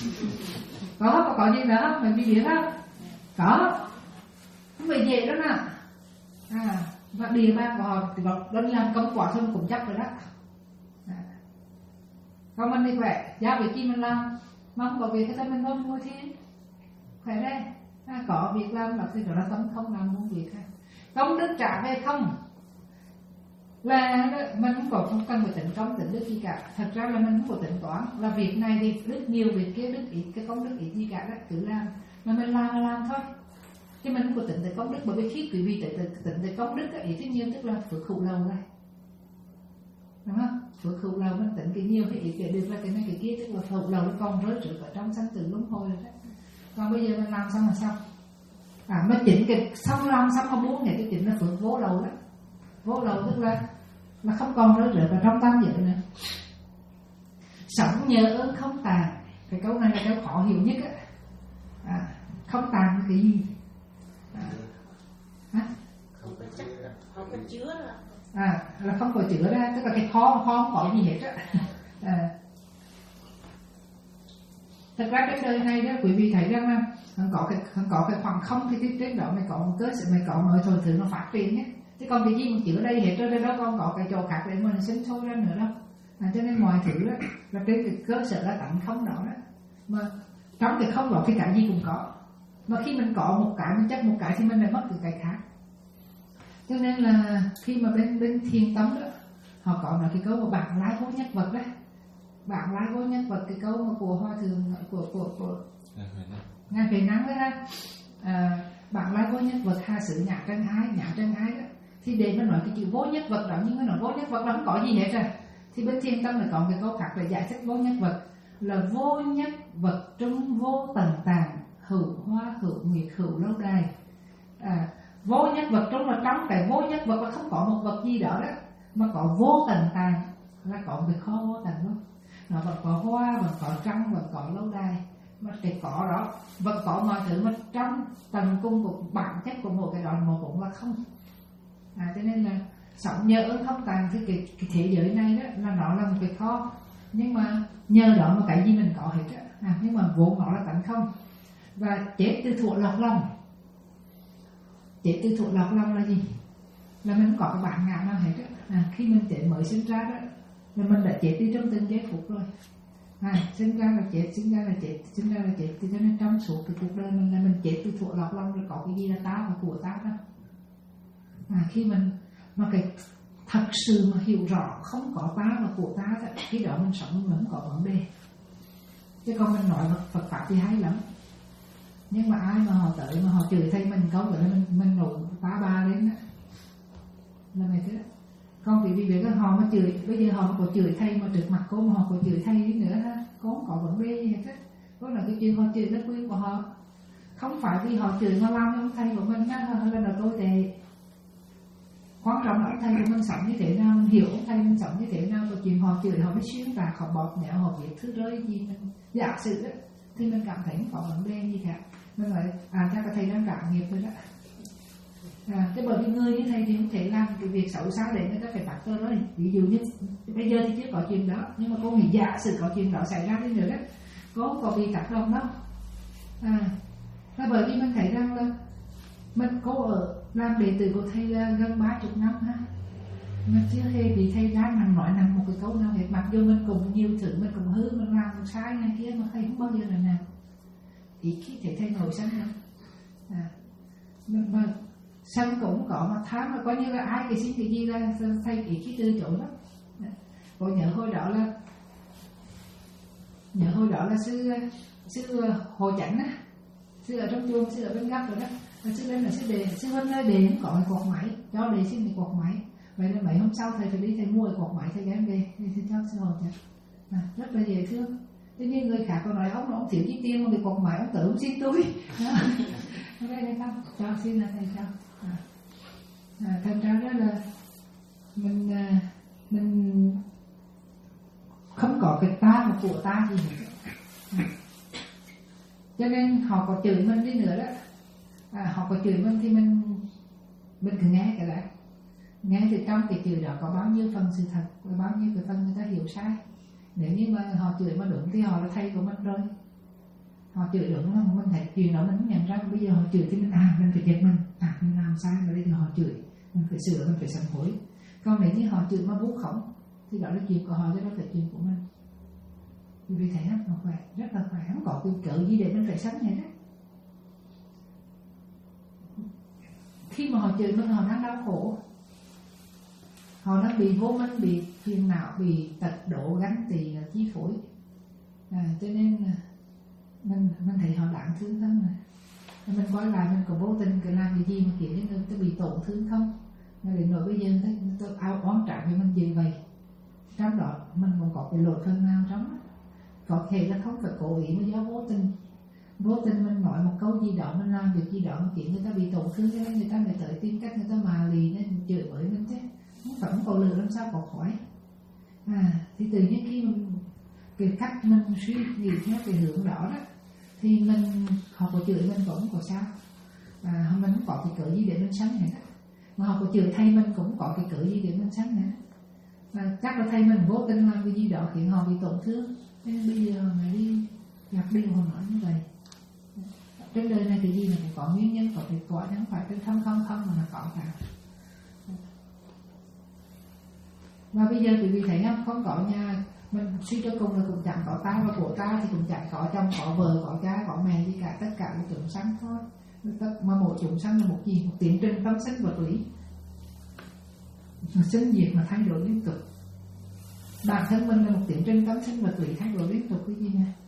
Có có có gì nữa mình đi biết đó, có không phải dễ đó nè. À, và địa bàn của họ thì họ đó làm công quả thôi cũng chắc rồi đó. À, còn mình thì khỏe, giao việc chi mình làm, mà không có việc thì mình không mua thiên khỏe đây. À, có việc làm là thì đó là tâm không làm công việc ha. Công đức trả về không là mình không có không cần phải tính công tính đức gì cả. Thật ra là mình không có tính toán là việc này thì đức nhiều, việc kia đức ít, cái công đức ít gì cả đó, cứ làm mà mình làm là làm thôi, chứ mình không có tính tới công đức. Bởi vì khi quý vị tính tính tới công đức ít thì nhiều, tức là phước hữu lậu này, đúng không? Phước hữu lậu mình tính cái nhiều hay ít để được là cái này cái kia, tức là phước hữu lậu nó còn rơi rớt ở trong sanh tử luân hồi rồi đó. Còn bây giờ mình làm xong là xong. À, mà chỉnh cái xong làm xong mà buông này, cái chỉnh là phước vô lậu đó. Vô lậu tức là là không còn rơi rớt vào trong tam giới nữa. Sống nhờ ơn không tàn, cái câu này là câu khó hiểu nhất á. À, không tàn cái gì? À, hả? Không có chắc, không có chứa ra. À, là không có chữa ra, tức là cái kho kho không có gì hết á. À, thật ra trên đời này đó quý vị thấy rằng là có cái có cái khoảng không thì trên đó mày có một cơ sở, mày có mọi thứ nó phát triển nhé. Chứ còn cái gì mà chữa đây hết rồi đó, còn có cái chỗ khác để mình sinh sôi ra nữa đâu. À, cho nên mọi thứ đó là trên cái cơ sở là tận không đó đó. Mà trong cái không đó thì cái gì cũng có. Mà khi mình có một cái, mình chấp một cái thì mình lại mất cái cái khác. Cho nên là khi mà bên bên thiền tông đó, họ có nói cái câu mà bạn lái vô nhất vật đấy, bạn lái vô nhất vật, cái câu mà của Hòa Thượng của của của ngài Huệ Năng đấy ha, à, bạn lái vô nhất vật hà sự nhã chân ái, nhã chân ái đó. Thì để mà nói cái chữ vô nhất vật đó, nhưng mà nói vô nhất vật đó không có gì hết rồi. Thì bên thiền tông là có cái câu khác để giải thích vô nhất vật là vô nhất vật trung vô tầng tàng, hữu hoa hữu nguyệt hữu lâu đài. À, vô nhất vật trung là trong cái vô nhất vật là không có một vật gì đó đó, mà có vô tầng tàng là có cái kho vô tầng luôn. Nó vẫn có hoa, vẫn có trăng, vẫn có lâu đài. Mà cái có đó vẫn có mọi thứ, mà trong tầng cung của bản chất của một cái đó một cũng là không. À, cho nên là sống nhờ ơn không tàn thì cái, cái thế giới này đó là nó là một cái kho, nhưng mà nhờ đó mà cái gì mình có hết á, à, nhưng mà vốn nó là tánh không. Và chết từ thuở lọt lòng, chết từ thuở lọt lòng là gì? Là mình không có cái bản ngã nào hết á. À, khi mình chết mới sinh ra đó là mình đã chết đi trong từng giây phút rồi. À, sinh ra là chết, sinh ra là chết, sinh ra là chết. Thì cho nên trong suốt cái cuộc đời mình là mình chết từ thuở lọt lòng, rồi có cái gì là tao và của tao đâu. À, khi mình mà cái thật sự mà hiểu rõ không có ta và của ta đó, khi đó mình sống mình không có vấn đề. Chứ còn mình nói Phật pháp thì hay lắm, nhưng mà ai mà họ tới mà họ chửi thầy mình câu vậy là mình mình nổi phá ba lên đó là vậy thế. Con vì vì cái họ mà chửi, bây giờ họ có chửi thầy mà trước mặt cô mà họ có chửi thầy đi nữa ha, cô không có vấn đề gì hết. Có là cái chuyện họ chửi là quyền của họ, không phải vì họ chửi mà làm cho ông thầy của mình á là là tôi tệ. Quan trọng là ông thầy của mình sống như thế nào, mình hiểu ông thầy mình sống như thế nào. Và chuyện họ chửi họ biết xuyên tạc, họ bọt nhạo, họ biết thứ rơi gì mình giả sử đó, thì mình cảm thấy không có vấn đề gì cả. Mình nói à chắc là thầy đang cảm nghiệp rồi đó. À, cái bởi vì người như thầy thì không thể làm cái việc xấu xa để người ta phải bắt tơ rồi. Ví dụ như bây giờ thì chưa có chuyện đó, nhưng mà cô nghĩ giả sử có chuyện đó xảy ra đi nữa đó, cô không có bị tác động đâu. À, là bởi vì mình thấy rằng là mình cô ở làm đệ tử của thầy gần ba chục năm ha, mình chưa hề bị thầy gái nằm nói nằm một cái câu nào hết. Mặc dù mình cùng nhiều thứ, mình cùng hư, mình làm một sai này kia, mà thầy không bao giờ lần nào ý khi thấy thầy nổi sân đâu. À, mà sân cũng có, mà tháng là coi như là ai cái xin cái gì là thầy ý khi từ chỗ đó. Cô nhớ hồi đó là nhớ hồi đó là sư sư Hồ Chánh á, sư ở trong chuông, sư ở bên góc rồi đó. Và sư lên là sư đề, sư Vân ơi đề không có cái quạt máy, cho đề xin cái quạt máy. Vậy là mấy hôm sau thầy phải đi thầy mua cái quạt máy, thầy đem về thì cho sư Hồ Chánh. À, rất là dễ thương. Thế nhưng người khác còn nói ông ông thiếu chi tiền mà cái quạt máy ông tự ông xin tôi. Ở đây này không, cho xin là thầy cho. À, à, thành ra đó là mình mình không có cái ta mà của ta gì hết. À, cho nên họ có chửi mình đi nữa đó, à, họ có chửi mình thì mình mình cứ nghe cái đó, nghe từ trong cái chửi đó có bao nhiêu phần sự thật và bao nhiêu cái phần người ta hiểu sai. Nếu như mà họ chửi mà đúng thì họ là thầy của mình rồi. Họ chửi đúng là mình thấy chuyện đó mình không nhận ra, bây giờ họ chửi thì mình à mình phải giật mình, à mình làm sai rồi đây thì họ chửi, mình phải sửa, mình phải sám hối. Còn nếu như họ chửi mà vu khống thì đó là chuyện của họ chứ đâu phải chuyện của mình. Vì thấy không khỏe, rất là khỏe, không có cái cỡ gì để mình phải sánh vậy đó. Khi mà họ chửi mình họ đang đau khổ, họ đang bị vô minh, bị phiền não, bị tật độ gánh tỳ là chi phối. À, cho nên mình mình thấy họ đáng thương hơn rồi. Mình quay lại mình có vô tình cái làm cái gì mà khiến cho người ta bị tổn thương không? Mà đến nỗi bây giờ người ta ao oán trả với mình gì vậy? Trong đó mình còn có cái lỗi phần nào trong đó. Có thể là không phải cố ý mà do vô tình. Vô tình mình nói một câu gì đó, mình làm việc gì đó mà khiến người ta bị tổn thương, cho nên người ta mới tới tìm cách người ta mà lì nên chửi với mình chứ. Không phải không có lửa làm sao có khói. À, thì tự nhiên khi mình cái cách mình suy nghĩ theo cái hướng đó đó, thì mình họ có chửi mình cũng không có sao. À, mình không có cái cỡ gì để mình sánh nữa. Mà họ có chửi thầy mình cũng có cái cỡ gì để mình sánh nữa. Và chắc là thầy mình vô tình làm cái gì đó khiến họ bị tổn thương, nên bây giờ họ mới đi gặp điều họ nói như vậy. Trên đời này cái gì mà phải có nguyên nhân, có kết quả, không phải trên không không không mà là có cả. Và bây giờ quý vị thấy không, không có nhà, mình suy cho cùng là cũng chẳng có ta và của ta, thì cũng chẳng có chồng, có vợ, có cha, có mẹ gì cả, tất cả là chúng sanh thôi. Mà mỗi chúng sanh là một gì, một tiến trình tâm sinh vật lý. sinh diệt mà thay đổi liên tục. Bản thân mình là một tiến trình tâm sinh vật lý thay đổi liên tục cái gì nè,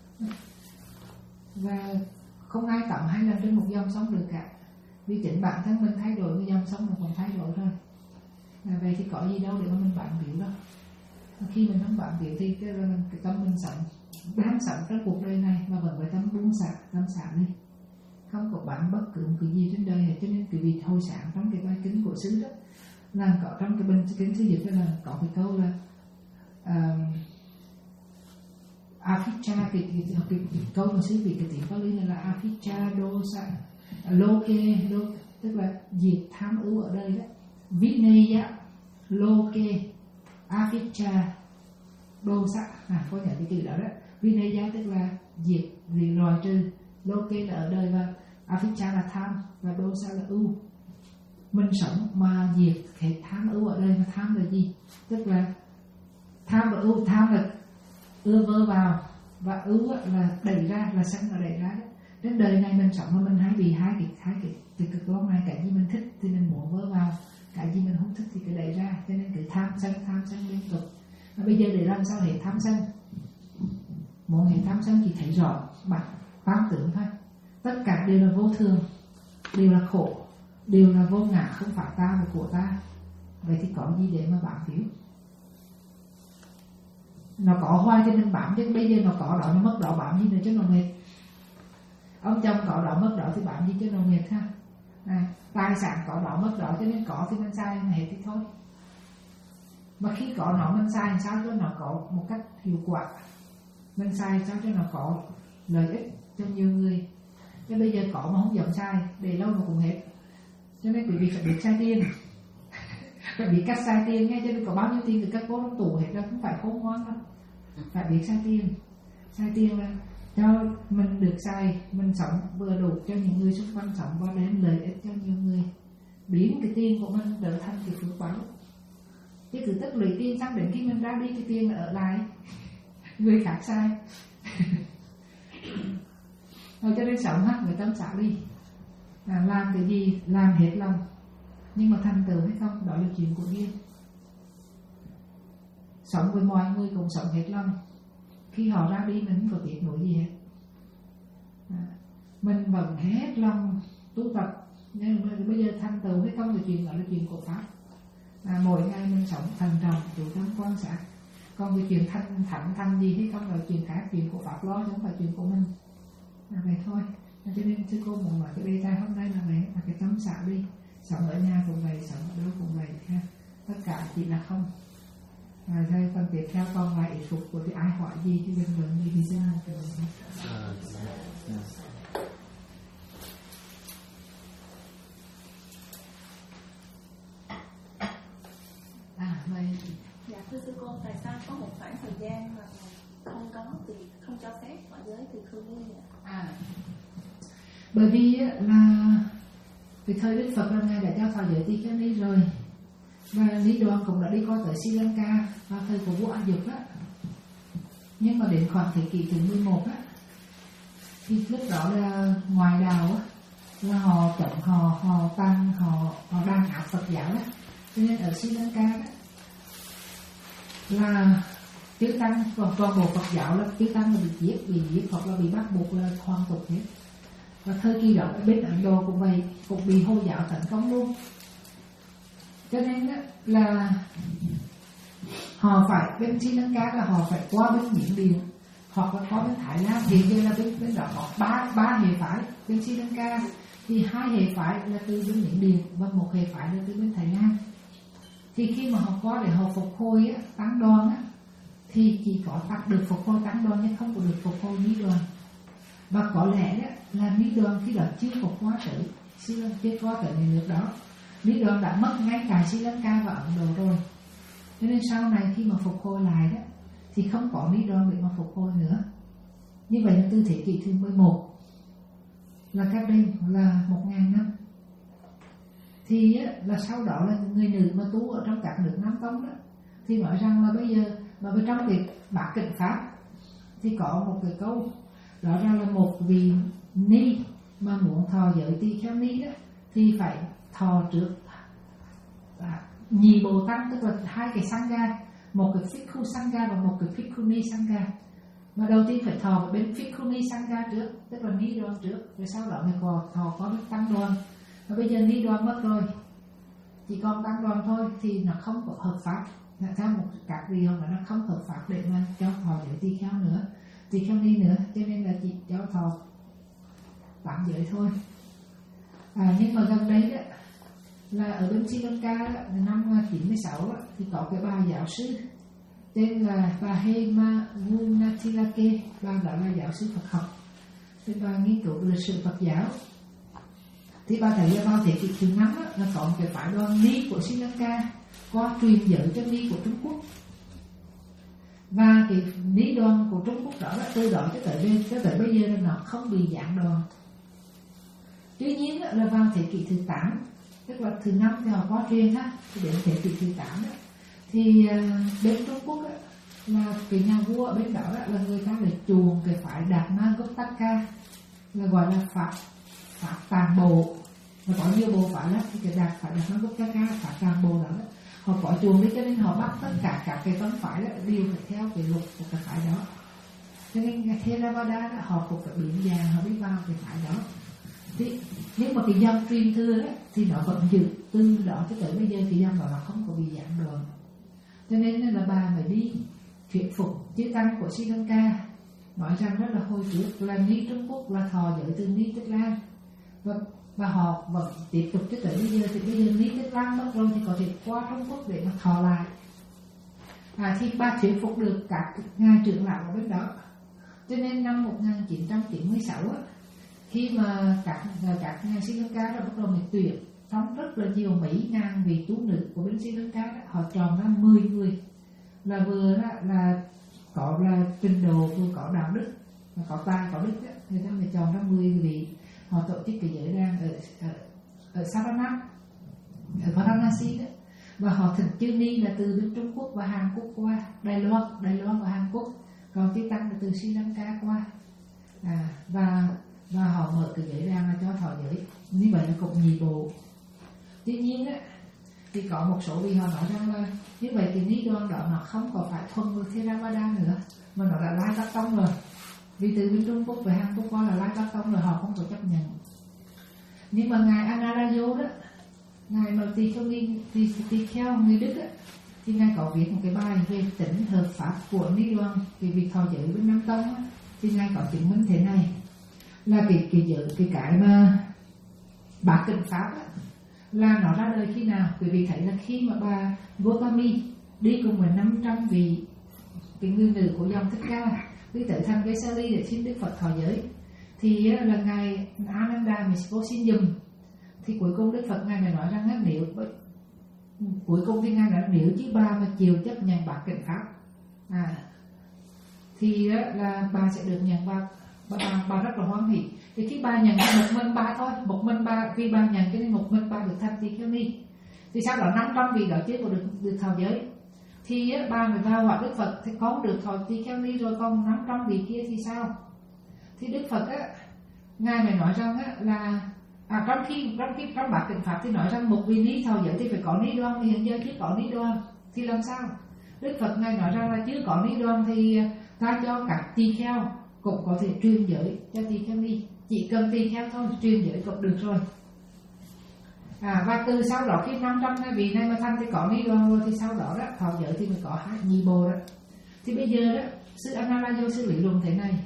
và không ai tẩm hai lần trên một dòng sông được cả, vì chính bản thân mình thay đổi, cái dòng sông nó còn thay đổi thôi. À, vậy thì có gì đâu để mà mình bám víu đâu. Khi mình không bám víu thì cái, cái tâm mình sống bám sống trong cuộc đời này mà vẫn phải tâm buông xả, tâm xả đi, không có bám bất cứ một cái gì trên đời hết. Cho nên cái vị hồi sáng trong cái bài kinh của xứ đó là có trong cái bên kinh sư dịch đó là có cái câu là uh, Aficca, cái, cái, cái, cái, cái câu mà sư vị cái tiếng Pali này là Aficca dosa loke, lo, tức là diệt tham ưu ở đây đó. Vinaya loke Aficca dosa, à có nhận cái từ đó đó. Vinaya tức là diệt, vì loại trừ, loke là ở đời, và Aficca là tham, và dosa là ưu. Mình sống mà diệt cái tham ưu ở đây. Mà tham là gì? Tức là tham và ưu. Tham là ưa vơ vào, và ưu là đẩy ra, là sân là đẩy ra đó. Đến đời này mình sống mà mình hay bị hai cái hai cái từ cực đoan này, cái gì mình thích thì mình muốn vơ vào, cái gì mình không thích thì cứ đẩy ra. Cho nên cứ tham sân tham sân liên tục. Và bây giờ để làm sao hệ tham sân? Một hệ tham sân chỉ thấy rõ bản quán tưởng thôi. Tất cả đều là vô thường, đều là khổ, đều là vô ngã, không phải ta và của ta. Vậy thì có gì để mà bám víu? Nó có hoài cho nên bám, chứ bây giờ nó có đó nó mất đó bám gì nữa chứ nó mệt. Ông chồng có đó mất đó thì bám gì chứ nó mệt ha. À, tài sản có đó mất đó cho nên có thì mình sai mà hết thì thôi. Mà khi có nó mình sai sao cho nó có một cách hiệu quả, mình sai sao cho nó có lợi ích cho nhiều người. Chứ bây giờ có mà không dám sai, để lâu nó cũng hết. Cho nên quý vị phải biết sai tiền, phải biết cách sai tiền nghe. Cho nên có bao nhiêu tiền thì các bố trong tủ hết đó, không phải khôn ngoan đâu. Phải biết sai tiền. Sai tiền là cho mình được sai, mình sống vừa đủ cho những người xung quanh sống và đem lợi ích cho nhiều người. Biến cái tiền của mình trở thành cái phước báo. Chứ cứ tích lũy tiền xong đến khi mình ra đi cái tiền là ở lại người khác sai. Rồi cho nên sống hát người tâm xả đi, à, làm cái gì làm hết lòng, nhưng mà thành tựu hay không đó là chuyện của riêng. Sống với mọi người cũng sống hết lòng, khi họ ra đi mình không có tiếc nuối gì hết. À, mình vẫn hết lòng tu tập, nhưng mà bây giờ thành tựu hay không là chuyện đó là chuyện của pháp. À, mỗi ngày mình sống thành trọng, chủ tâm quan sát. Còn cái chuyện thanh thẳng thành gì hay không là chuyện khác, chuyện của pháp lo chứ không phải chuyện của mình. À, vậy thôi. À, cho nên sư cô muốn nói cái đề tài hôm nay là vậy, là cái tâm xả đi. Sống ở nhà cũng vậy, sống ở đâu cũng vậy ha. Tất cả chỉ là không. À, thôi phần tiếp theo còn lại ý phục của thì ai hỏi gì thì đừng luận gì thì sẽ làm được. À, vậy. Dạ thưa sư cô, tại sao có một khoảng thời gian mà không có thì không cho phép mọi giới thì không nên ạ? À, bởi vì là cái thời Đức Phật là Ngài đã cho thọ giới tỳ kheo ni rồi, và Lý Đoàn cũng đã đi qua tới Sri Lanka vào thời của vua A Dục á. Nhưng mà đến khoảng thế kỷ thứ mười một á, thì lúc đó là ngoại đạo á, là họ chọn họ họ tăng họ họ đàn áp Phật giáo á. Cho nên ở Sri Lanka đó là chư tăng, toàn toàn bộ Phật giáo là chư tăng là bị giết, bị giết hoặc là bị bắt buộc là hoàn tục hết. Và thời kỳ đó bên Ấn Độ cũng vậy, cũng bị Hồi giáo tấn công luôn. Cho nên đó, là họ phải bên Sri Lanka là họ phải qua bên Miến Điện hoặc là qua bên Thái Lan. Hiện giờ là bên bên đó có ba ba hệ phái. Bên Sri Lanka thì hai hệ phái là từ bên Miến Điện và một hệ phái là từ bên Thái Lan. Thì khi mà họ qua để họ phục hồi á, tăng đoàn á, thì chỉ có tăng được phục hồi tăng đoàn nhưng không có được phục hồi ni đoàn. Và có lẽ đó, là ni đoàn khi đó chưa phục hóa tới Sri Lanka, chưa qua tới nước đó. Ni đoàn đã mất ngay cả Sri Lanka và Ấn Độ rồi. Cho nên sau này khi mà phục hồi lại đó thì không có ni đoàn để mà phục hồi nữa. Như vậy là từ thế kỷ thứ mười một, là cách đây là một ngàn năm. Thì là sau đó là người nữ mà tu ở trong các nước Nam Tông đó thì nói rằng là bây giờ mà bên trong cái bát kinh pháp thì có một cái câu rõ ràng là một vị ni mà muốn thọ giới tỳ kheo ni đó thì phải thọ trước à, nhì bồ tăng, tức là hai cái sangha, một cái Phikku sangha và một cái Phikkhuni sangha. Mà đầu tiên phải thọ vào bên Phikkhuni sangha trước, tức là ni đoan trước, rồi sau đó mới có thọ có biết tăng đoan. Và bây giờ ni đoan mất rồi, chỉ còn tăng đoan thôi thì nó không có hợp pháp. Theo một các vị họ nói nó không hợp pháp để mà cho thọ giới tỳ kheo nữa, tỳ kheo ni nữa, cho nên là chỉ cho thọ tám giới thôi. À, nhưng mà gần đấy đó, là ở bên Sri Lanka đó, năm chín mươi sáu đó, thì có cái bà giáo sư tên là bà Hema Gunatilake, bà đó là giáo sư Phật học, thì bà nghiên cứu lịch sử Phật giáo. Thì bà thấy là vào thế kỷ thứ năm đó, là có một cái phái đoàn ni của Sri Lanka qua truyền giới cho ni của Trung Quốc, và cái ni đoàn của Trung Quốc đó là từ đó cho tới đây, cho tới bây giờ là nó không bị gián đoạn. Tuy nhiên đó, là vào thế kỷ thứ tám, tức là thứ năm thì họ có truyền á, thì đến thế kỷ thứ tám đó, thì uh, bên Trung Quốc đó, là cái nhà vua ở bên đó, đó là người ta lại chuộng cái phái Đạt Ma Goptaka, là gọi là pháp pháp tàn bộ, và có nhiều bộ phái lắm. Cái đạt phải Đạt Ma Goptaka, pháp tàn bộ đó, đó họ có chuộng đấy, cho nên họ bắt tất cả các cái tông phái đó đều phải theo cái luật của cái phái đó. Cho nên Theravada đó, họ cũng phải biến dạng, họ biết vào cái phái đó. Thì, nhưng mà cái dòng truyền thừa ấy, thì nó vẫn giữ từ đó cho tới bây giờ, cái dòng đó nó không có bị gián đoạn. Cho nên là bà phải đi thuyết phục chư tăng của Sri Lanka, nói rằng rất là hồi trước là ni Trung Quốc là thọ giới từ ni Tích Lan, và, và họ vẫn tiếp tục cho tới bây giờ. Thì bây giờ ni Tích Lan mất rồi thì có thể qua Trung Quốc để mà thọ lại. À, thì bà thuyết phục được các ngài trưởng lão ở bên đó. Cho nên năm một nghìn chín trăm chín mươi sáu á, khi mà các các ngài Sri Lanka đã bắt đầu mình tuyển trong rất là nhiều mấy ngàn vị tú nữ của bên Sri Lanka đó, họ chọn ra mười người là vừa là, là có là trình độ, vừa có đạo đức, và có tài có đức đó. Người ta mới chọn ra mười vị. Họ tổ chức cái giới đàn ở ở, ở Saranam, ở Varanasi đó, và họ thỉnh chư ni là từ bên Trung Quốc và Hàn Quốc qua, Đài Loan, Đài Loan và Hàn Quốc, còn chư tăng là từ Sri Lanka qua. À, và và họ mở cái giới đàn là cho thọ giới, như vậy là cũng nhị bộ. Tuy nhiên á, thì có một số vị họ nói rằng là như vậy thì ni đoan đó nó không có phải thuần với Theravada nữa, mà nó là Lai Tát Tông rồi, vì từ bên Trung Quốc về Hàn Quốc qua là Lai Tát Tông rồi, họ không có chấp nhận. Nhưng mà ngài Analayo đó, ngài mà tỳ kheo ni tỳ tỳ kheo người Đức á, thì ngài có viết một cái bài về tính hợp pháp của ni đoan, vì việc thọ giới bên Nam Tông á, thì ngài có chứng minh thế này, là cái cái giới cái cái mà bát kinh pháp á, là nó ra đời khi nào? Quý vị thấy là khi mà bà Gotami đi cùng với năm trăm vị cái người nữ của dòng Thích Ca đi tới thành Vesali để xin Đức Phật thọ giới, thì là ngài Ananda mới có xin dùm. Thì cuối cùng Đức Phật ngài mới nói rằng nếu cuối cùng thì ngài nói nếu chứ bà mà chịu chấp nhận bát kinh pháp à, thì là bà sẽ được nhận vào. Bà, bà, bà rất là hoan hỷ. Thì khi bà nhận một mình bà thôi, một mình bà, vì bà nhận cho nên một mình bà được thành tỳ kheo ni. Thì sau đó năm trăm vị đó chưa có được được thọ giới, thì bà mới vào hỏi Đức Phật, thì con được thọ tỳ kheo ni rồi, con năm trăm vị kia thì sao? Thì Đức Phật á, ngài mới nói rằng á là à, trong khi trong khi trong bát kinh pháp thì nói rằng một vị ni thọ giới thì phải có ni đoan, thì hiện giờ chưa có ni đoan thì làm sao? Đức Phật ngài nói rằng là chưa có ni đoan thì ta cho các tỳ kheo cũng có thể truyền giới cho tỳ kheo ni, chỉ cần tỳ kheo thôi truyền giới cũng được rồi. À, và từ sau đó khi năm trăm vị này mà thành thì có ni đoan rồi, thì sau đó đó thọ giới thì mới có hai nhị bộ đó. Thì bây giờ đó sư Analayo sư lý luận thế này,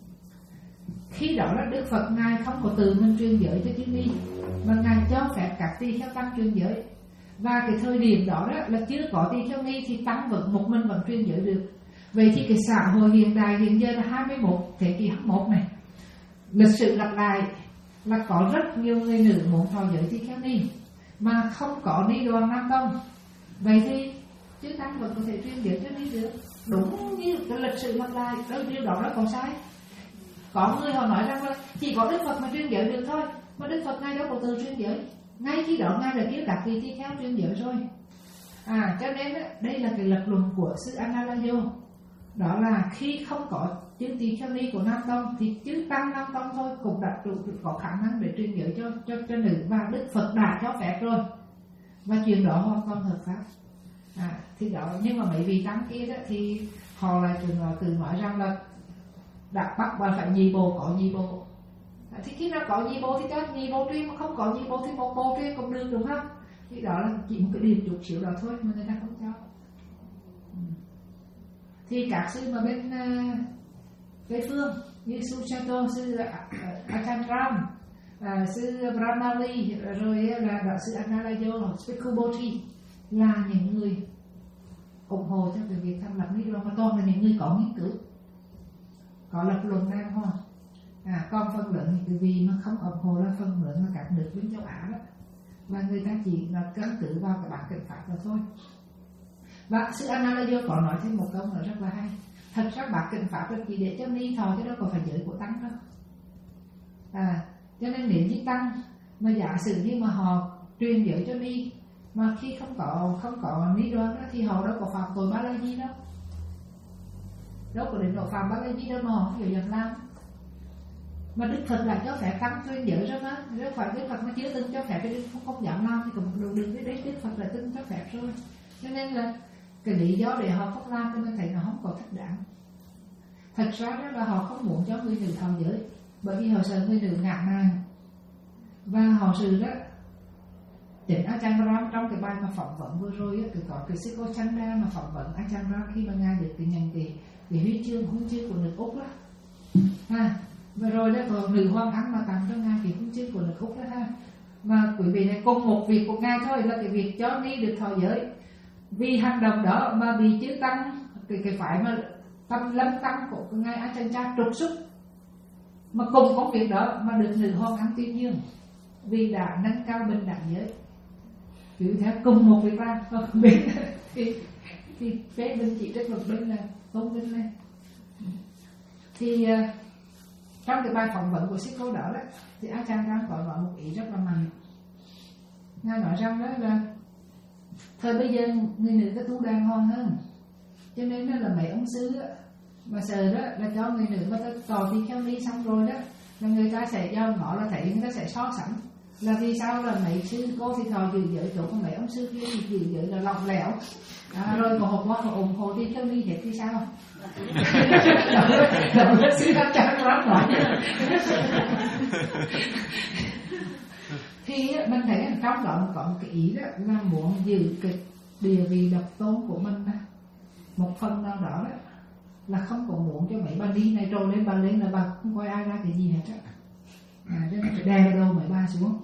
khi đó là Đức Phật ngài không có từ mình truyền giới cho chư ni, mà ngài cho phép các tỳ kheo tăng truyền giới, và cái thời điểm đó, đó là chưa có tỳ kheo ni thì tăng vẫn một mình vẫn truyền giới được. Vậy thì cái xã hội hiện đại hiện giờ là hai mươi mốt thế kỷ hai mươi mốt này, lịch sử lặp lại là có rất nhiều người nữ muốn thọ giới tỳ kheo ni mà không có ni đoan Nam Tông. Vậy thì chư tăng vẫn có thể truyền giới cho ni được, đúng như cái lịch sử lặp lại. Đâu điều đó nó có sai. Có người họ nói rằng là chỉ có Đức Phật mà truyền giới được thôi, mà Đức Phật ngài đâu có từ truyền giới, ngay khi đó ngài đã kêu các vị tỳ kheo truyền giới rồi. À, cho nên đây là cái lập luận của sư Analayo, đó là khi không có chư tỳ kheo ni của Nam Tông thì chư tăng Nam Tông thôi cũng đã đủ có khả năng để truyền giới cho cho cho nữ, và Đức Phật đã cho phép rồi. và chuyện đó hoàn toàn hợp pháp. À, thì đó, nhưng mà mấy vị tăng kia đó thì họ lại từ từ nói rằng là đã bắt và phải nhị bộ, có nhị bộ. À, thì khi nào có nhị bộ thì cho nhị bộ truyền, mà không có nhị bộ thì một bộ truyền cũng được, đúng không? Thì đó là chỉ một cái điều chút xíu đó thôi mà người ta không cho. Ừ. Thì các sư mà bên uh, Tây phương như Suchato, sư Achandram, uh, sư Brahmali, rồi là đạo sư Analayo, Spikuboti là những người ủng hộ cho cái việc thành lập Ni Đoàn, mà toàn là những người có nghiên cứu, có lập luận đàng hoàng. À, còn phần lớn những cái vì mà không ủng hộ là phần lớn là các nước bên châu Á đó, và người ta chỉ là căn cứ vào cái bản kinh pháp là thôi. Và sư Analayo có nói thêm một câu nữa rất là hay. Thật ra bản kinh pháp là chỉ để cho ni thọ, chứ đâu có phải giới của tăng đâu. À, cho nên nếu như tăng mà giả sử như mà họ truyền giới cho ni, mà khi không có không có Ni Đoàn đó, thì họ đâu có phạm tội Ba La Di đâu, đâu có đến độ phạm Ba La Di đâu mà họ không dám làm. Mà Đức Phật lại cho phép tăng truyền giới ra mà, nếu phải Đức Phật mà chưa từng cho phép, Đức Phật không dám làm thì cũng được được đấy, Đức Phật lại từng cho phép rồi. Cho nên là cái lý do để họ không làm thì mình thấy nó không có thích đáng. Thật ra đó là họ không muốn cho người nữ thọ giới, bởi vì họ sợ người nữ ngã mạn, và họ sự đó. Chính Achandra trong cái bài mà phỏng vấn vừa rồi á, có cái sư cô Chanda mà phỏng vấn Achandra khi mà ngài được cái nhận cái cái huy chương huân chương của nước Úc đó. Ha, và rồi đó có nữ hoàng Anh mà tặng cho ngài cái huân chương của nước Úc đó ha. Mà quý vị này cùng một việc của ngài thôi, là cái việc cho ni được thọ giới. Vì hành động đó mà bị chư tăng cái cái phải mà tâm lâm tăng của ngài Achandra trục xuất, mà cùng công việc đó mà được nữ hoàng Anh tuyên dương vì đã nâng cao bình đẳng giới. Cứ thế cùng một việc làm, bên thì thì phế bên chỉ trích một bên là tôn vinh lên. Thì uh, trong cái bài phỏng vấn của sư cô đó, đó thì Achandra có nói một ý rất là mạnh. Ngài nói rằng đó là thời bây giờ người nữ có tu đàng hoàng hơn, cho nên đó là mấy ông sư đó, mà sợ đó là cho người nữ mà ta tỏ tỳ kheo ni xong rồi đó là người ta sẽ do ngõ là thấy người ta sẽ so sánh là vì sao là mấy sư cô thì thọ giữ giới chỗ của mấy ông sư kia thì giữ giới là lỏng lẻo, à, rồi một hộp họ ủng hộ tỳ kheo ni hết thì sao? Đó là sư đã chẳng lắm nói. Thì mình thấy trong đó có một cái ý đó là muốn giữ cái địa vị độc tôn của mình đó. Một phần nào đó, đó là không có muốn cho mấy bà đi này trồi lên bà lên là bà không coi ai ra cái gì hết á. À, cho nên phải đè đâu mấy ba xuống.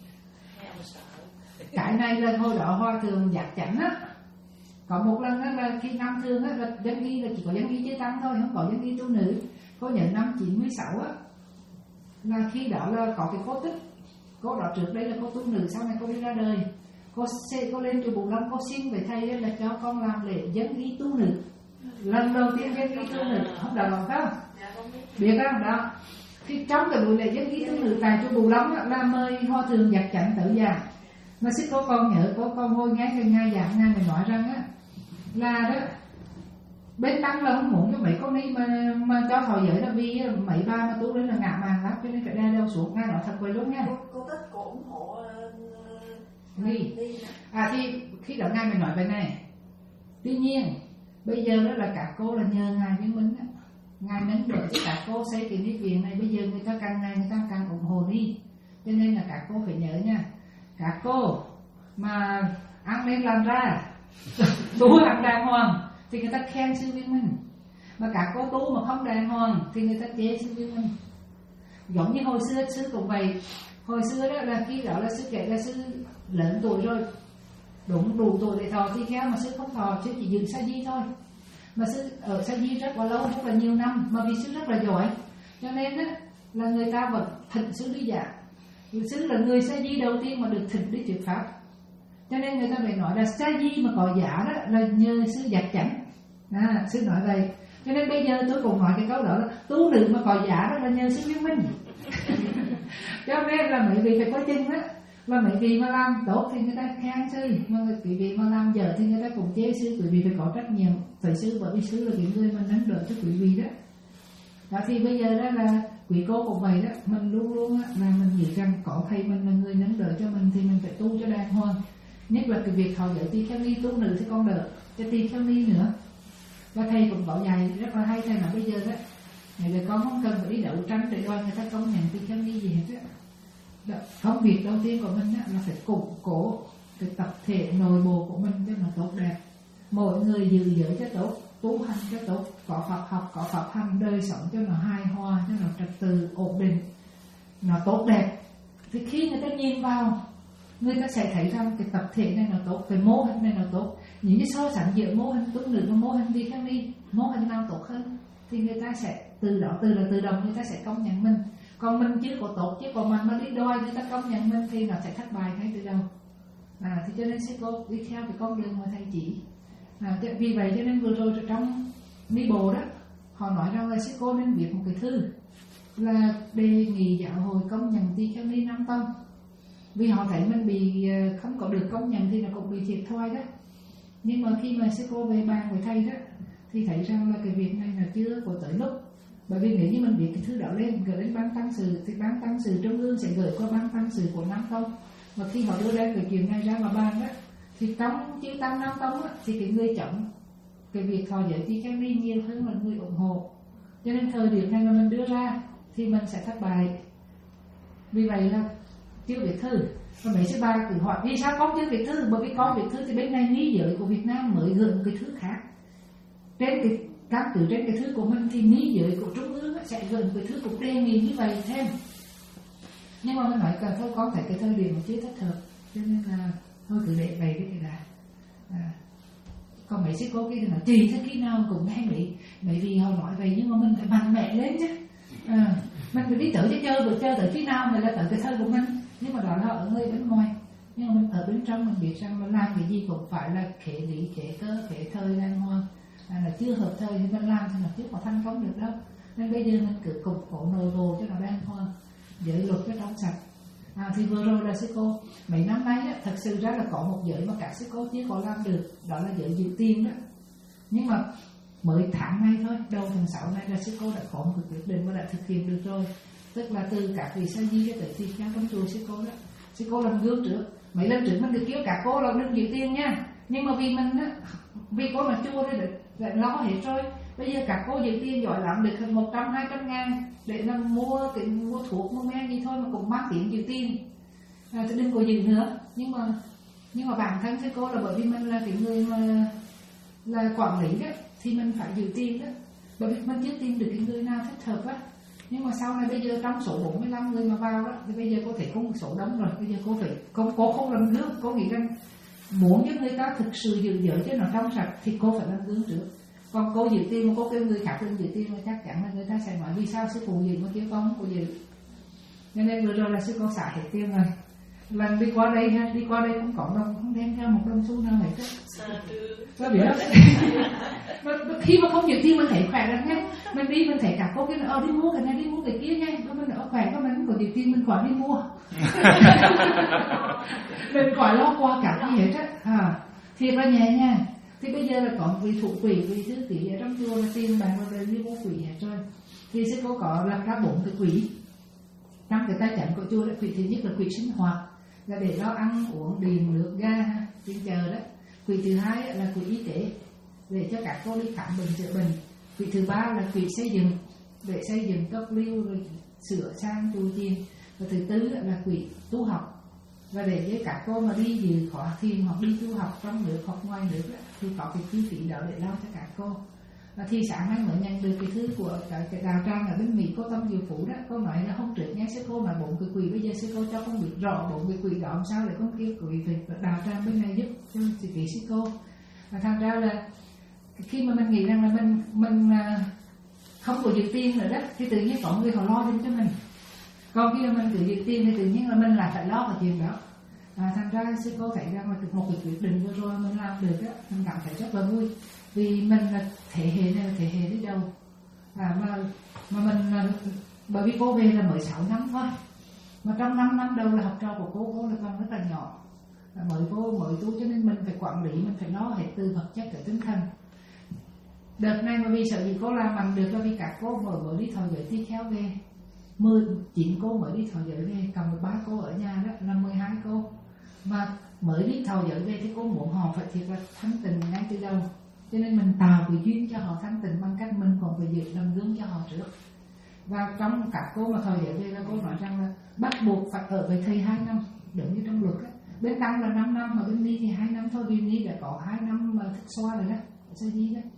Cái này là hồi đó Hòa Thượng Giác Chánh á, có một lần đó là khi năm thương á, là dân ghi là chỉ có dân ghi chư tăng thôi, không có dân ghi tu nữ. Cô nhận năm chín mươi sáu á, là khi đó là có cái cô tích. Cô đó trước đây là cô tu nữ, sau này cô đi ra đời. Cô, cô lên chùa Bù Lâm, cô xin về thầy là cho con làm lễ dân ghi tu nữ. Lần đầu tiên dân ghi tu nữ, không đọc lòng không? Biết không? Đó. Thì trong cái buổi lễ dân ghi tu nữ tại chùa Bù Lâm là mời Hòa Thượng Giác Chánh tự giảng. Mà sư cô con nhớ, cô con ngồi nghe cái ngài giảng, ngài mới nói rằng á, là đó bên tăng là không muốn cho mấy con đi mà mà cho thọ giới là vì mấy ba mà tu lên là ngạ màng lắm, cho nên phải đeo đeo xuống. Ngài nói thật vậy luôn nha. Cô, cô tích cô ủng hộ uh, đi. À thì khi đó ngài mới nói vậy này. Tuy nhiên bây giờ đó là các cô là nhờ ngài với mình á, ngài nâng đỡ cho các cô xây cái niết viện này. Bây giờ người ta càng ngày người ta càng ủng hộ đi, cho nên là các cô phải nhớ nha. Các cô mà ăn nên làm ra tu hành đàng hoàng thì người ta khen sư viên minh, mà các cô tu mà không đàng hoàng thì người ta chế sư viên minh. Giống như hồi xưa sư cũng vậy. Hồi xưa đó là khi đó là sư kể là sư lớn tuổi rồi, đúng đủ tuổi để thọ thì theo, mà sư không thọ, sư chỉ giữ sa di thôi. Mà sư ở sa di rất là lâu, rất là nhiều năm, mà vì sư rất là giỏi cho nên đó, là người ta vẫn thịnh sư đi giảng. Sư là người sa di đầu tiên mà được thịnh đi thuyết pháp, cho nên người ta phải nói là sa di mà có giả đó là nhờ sư Giác Chánh. À, sư nói vậy. Cho nên bây giờ tôi cũng nói cái câu đó là tu nữ mà có giả đó là nhờ sư Viên Minh. Cho nên là mấy vị phải có chân á, là mấy vị mà làm tốt thì người ta khen sư, mà quý vị mà làm dở thì người ta cũng chế sư. Quý vị phải có trách nhiệm phải sư, bởi vì sư là cái người mà nâng đỡ cho quý vị đó. Đó thì bây giờ đó là quý cô cũng vậy đó, mình luôn luôn á, là mình nghĩ rằng có thầy mình là người nâng đỡ cho mình thì mình phải tu cho đàng hoàng. nhất là cái việc thọ giới tỳ kheo ni tu nữ thì con đỡ cái tỳ kheo ni nữa. Và thầy cũng có dạy rất là hay, thầy nói bây giờ đó người đời con không cần phải đi đấu tranh để đòi người ta công nhận tỳ kheo ni gì hết á. Công việc đầu tiên của mình á, là phải củng cố cái tập thể nội bộ của mình cho nó tốt đẹp, mỗi người giữ giới cho tốt, tu hành cho tốt, có Phật học, có Phật hành, đời sống cho nó hài hòa, cho nó trật tự, ổn định, nó tốt đẹp. Thì khi người ta nhìn vào, người ta sẽ thấy rằng cái tập thể này nó tốt, cái mô hình này nó tốt. Những cái so sánh giữa mô hình tu nữ và mô hình tỳ kheo ni, mô hình nào tốt hơn thì người ta sẽ từ đó từ là tự động người ta sẽ công nhận mình. Còn mình chưa có tốt, chứ còn mình mà đi đòi người ta công nhận mình thì nó sẽ thất bại ngay từ đầu. À, thì cho nên sư cô đi theo cái con đường mà thầy chỉ. À, vì vậy cho nên vừa rồi trong Ni Bộ đó, họ nói rằng là sư cô nên viết một cái thư là đề nghị giáo hội công nhận tỳ kheo ni Nam Tông. Vì họ thấy mình bị không có được công nhận thì nó cũng bị thiệt thòi đó. Nhưng mà khi mà sư cô về bàn với thầy đó thì thấy rằng là cái việc này là chưa có tới lúc. Bởi vì nếu như mình viết cái thư đó lên gửi đến ban tăng sự thì ban tăng sự trung ương sẽ gửi qua ban tăng sự của Nam Tông. Và khi họ đưa ra cái chuyện này ra mà bàn đó thì trong chư tăng Nam Tông đó, thì cái người chống cái việc thọ giới tỳ kheo ni nhiều hơn là người ủng hộ. Cho nên thời điểm này mà mình đưa ra thì mình sẽ thất bại. Vì vậy là chưa viết thư. Và mấy sư ba cứ hỏi vì sao con chưa viết thư? Bởi vì con viết thư thì bên này ni giới của Việt Nam mới gửi một cái thứ khác. Trên cái các từ trên cái thứ của mình thì ni giới của Trung ương sẽ gửi một cái thứ cũng đề nghị như vậy thêm. Nhưng mà mình nói cần thôi con thấy cái thời điểm mà chưa thích hợp, cho nên là thôi cứ để vậy cái này. À. Còn mấy sư cô kia thì nói tùy theo khi nào cũng hay bị, bởi vì họ nói vậy nhưng mà mình phải mạnh mẽ lên chứ. À, mình phải đi tới chứ chơi vừa chơi tới khi nào mình là tới cái thời của mình. Nhưng mà đó là ở người bên ngoài, nhưng mà mình ở bên trong mình biết rằng mình làm cái gì cũng phải là khế lý, khế cơ, khế thời đàng hoàng. À, là chưa hợp thời thì mình làm thì nó chưa có thành công được đâu. Nên bây giờ mình cứ củng cố nội bộ cho nó đàng hoàng, giới luật cho trong sạch. À, thì vừa rồi là sư cô mấy năm nay á, thật sự ra là có một giới mà các sư cô chưa có làm được, đó là giới giữ tiền đó. Nhưng mà mới tháng nay thôi, đầu tháng sáu này là sư cô đã có một quyết định và đã thực hiện được rồi. Tức là từ các vị sa di cho tới tỳ kheo trong chùa sư cô đó, sư cô làm gương trước. Mấy lần trước mình được kêu cả cô là đừng giữ tiền nha, nhưng mà vì mình á, vì cô là chùa đây để lo hết rồi. Bây giờ các cô giữ tiền giỏi lắm, được một trăm hai trăm ngàn để mà mua cái mua thuốc mua men gì thôi mà cũng mang tiền giữ tiền. À, thì đừng có giữ nữa. Nhưng mà nhưng mà bản thân sư cô là bởi vì mình là cái người mà là quản lý đó thì mình phải giữ tiền đó. Bởi vì mình chưa tìm được cái người nào thích hợp á. Nhưng mà sau này bây giờ trong số bốn mươi lăm người mà vào đó thì bây giờ cô thể không một số đông rồi. Bây giờ cô phải cô, cô không làm gương. Cô nghĩ rằng muốn cho người ta thực sự giữ giới cho nó trong sạch thì cô phải làm gương trước. Còn cô giữ tiền mà cô kêu người khác đừng giữ tiền mà chắc chắn là người ta sẽ nói vì sao sư phụ giữ mà kêu con không có giữ. Cho nên vừa rồi là sư cô xả hết tiền rồi. Lần đi qua đây ha, đi qua đây không có đồng, không đem theo một đồng xu nào hết. Có biết không? Khi mà không giữ tiền mình thấy khỏe lắm nhé. Mình đi mình thấy cả cô kia ờ đi mua cái này đi mua cái kia nha. Mình ở khỏe có mình không có giữ tiền mình khỏi đi mua. Mình khỏi lo qua cả gì hết á. À, thiệt là nhẹ nha. Thì bây giờ là có một vị thủ quỷ, vị thư ký ở trong chùa là tiền bạc rồi đi mua quỷ hết rồi. Thì sẽ có có là cả bốn cái quỷ. Trong cái tài chánh của chùa là quỷ thứ nhất là quỷ sinh hoạt, là để lo ăn uống điện nước ga trên chờ đó. Quỷ thứ hai là quỷ y tế để cho các cô đi khám bệnh chữa bệnh. Quỷ thứ ba là quỷ xây dựng để xây dựng cấp lưu rồi sửa sang chùa chiền. Và thứ tư là quỷ tu học, và để với các cô mà đi dự khóa thiền hoặc đi tu học trong nước hoặc ngoài nước đó, thì có cái chi phí đó để lo cho các cô. Và thì sáng nay mới nhận được cái thứ của cái, cái đào trang ở bên Mỹ, cô Tâm Diệu Phú đó, cô nói là hôm trước nghe sư cô nói bốn cái quỷ, bây giờ sư cô cho con biết rõ bốn cái quỷ đó làm sao để con kêu quỷ về đào trang bên này giúp cho chị vị sư cô. Và thành ra là khi mà mình nghĩ rằng là mình mình không có giữ tiền nữa đó, thì tự nhiên có người họ lo đến cho mình. Còn khi mà mình tự giữ tiền thì tự nhiên là mình lại phải lo vào chuyện đó. À, thành ra sư cô thấy rằng là một cái quyết định vừa rồi mình làm được đó, mình cảm thấy rất là vui. Vì mình là thế hệ này là thế hệ đi đầu. À, mà, mà mình, bởi vì cô về là mới sáu năm thôi. Mà trong năm năm đầu là học trò của cô, cô là còn rất là nhỏ. À, mới cô mới tu cho nên mình phải quản lý, mình phải lo hết từ vật chất tới tinh thần. Đợt này mà vì sợ gì cô làm bằng được là vì các cô mới mới đi thọ giới tỳ kheo về. mười chín cô mới đi thọ giới về, còn ba cô ở nhà đó là mười hai cô. Mà mới đi thầu giới về thì cô muốn họ phải thiệt là thanh tịnh ngay từ đầu, cho nên mình tạo cái duyên cho họ thanh tịnh bằng cách mình còn phải giữ làm gương cho họ trước. Và trong các cô mà thầu giới về là cô nói rằng là bắt buộc phải ở với thầy hai năm, đúng như trong luật á. Bên tăng là năm năm mà bên Ni thì hai năm thôi, vì Ni đã có hai năm mà thức xoa rồi đó, sa di đó.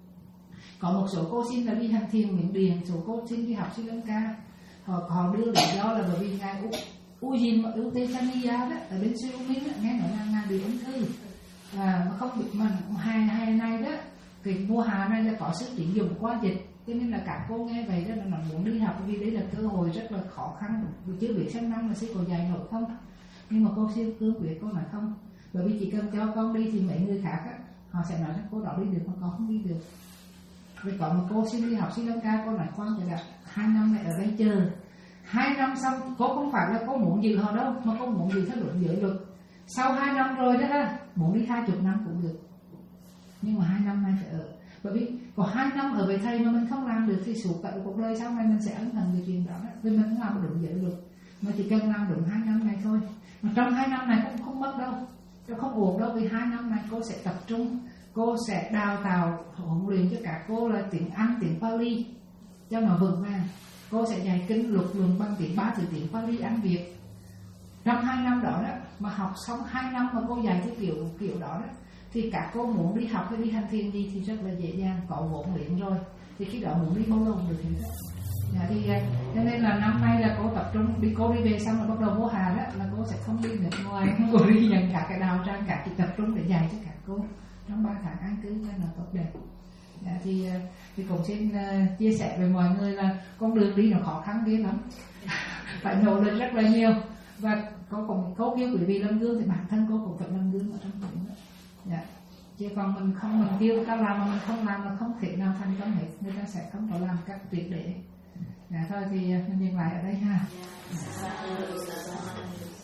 Có một số cô xin là đi hành thiền Miến Điện, số cô xin đi học Sri Lanka, họ họ đưa lý do là bởi vì ngài Ujin mà ưu tiên Chania đó ở bên Siêu Minh nghe nói là ngài bị ung thư, à, mà không bị mà hai hai này đó cái mùa hạ này là có sức chuyển dụng qua dịch, cho nên là các cô nghe vậy đó là nó muốn đi học, vì đấy là cơ hội rất là khó khăn, vì chưa biết sang năm là sẽ có dài nổi không. Nhưng mà cô siêu cương quyết cô nói không, bởi vì chỉ cần cho con đi thì mấy người khác á, họ sẽ nói rằng cô đó đi được mà con không đi được. Vì có một cô xin đi học Sri Lanka, cô nói khoan vậy là hai năm này ở đây chờ, hai năm xong cô không phải là cô muốn giữ họ đâu, mà cô muốn giữ theo luật giới luật. Sau hai năm rồi đó ha, muốn đi hai chục năm cũng được, nhưng mà hai năm này phải ở, bởi vì có hai năm ở với thầy mà mình không làm được thì suốt cả cuộc đời sau này mình sẽ ân hận về chuyện đó, đó. Vì mình không làm đúng giới luật, mà chỉ cần làm đúng hai năm này thôi. Mà trong hai năm này cũng không mất đâu, nó không uổng đâu, vì hai năm này cô sẽ tập trung, cô sẽ đào tạo huấn luyện cho các cô là tiếng Anh, tiếng Pali cho nó vững vàng. Cô sẽ dạy kinh luật luận bằng tiếng ba từ tiếng Pali, Anh, Việt. Trong hai năm đó đó, mà học xong hai năm mà cô dạy cái kiểu kiểu đó đó, thì các cô muốn đi học hay đi hành thiền gì thì rất là dễ dàng, có vốn liếng rồi, thì khi đó muốn đi bao lâu được thì đó. Dạ, thì cho nên là năm nay là cô tập trung đi, cô đi về xong là bắt đầu vô Hà đó là cô sẽ không đi nước ngoài, cô đi nhận cả cái đào trang, cả cái tập trung để dạy cho các cô trong ba tháng an cư cho nó tốt đẹp. Dạ, thì thì cũng xin uh, chia sẻ với mọi người là con đường đi nó khó khăn ghê lắm, phải nỗ lực rất là nhiều, và cô cũng cố kêu quý vị làm gương thì bản thân cô cũng phải làm gương ở trong chuyện đó. Dạ. Chứ còn mình không, mình kêu ta làm mà mình không làm là không thể nào thành công hết, người ta sẽ không có làm các tuyệt để. Dạ thôi thì mình dừng lại ở đây ha.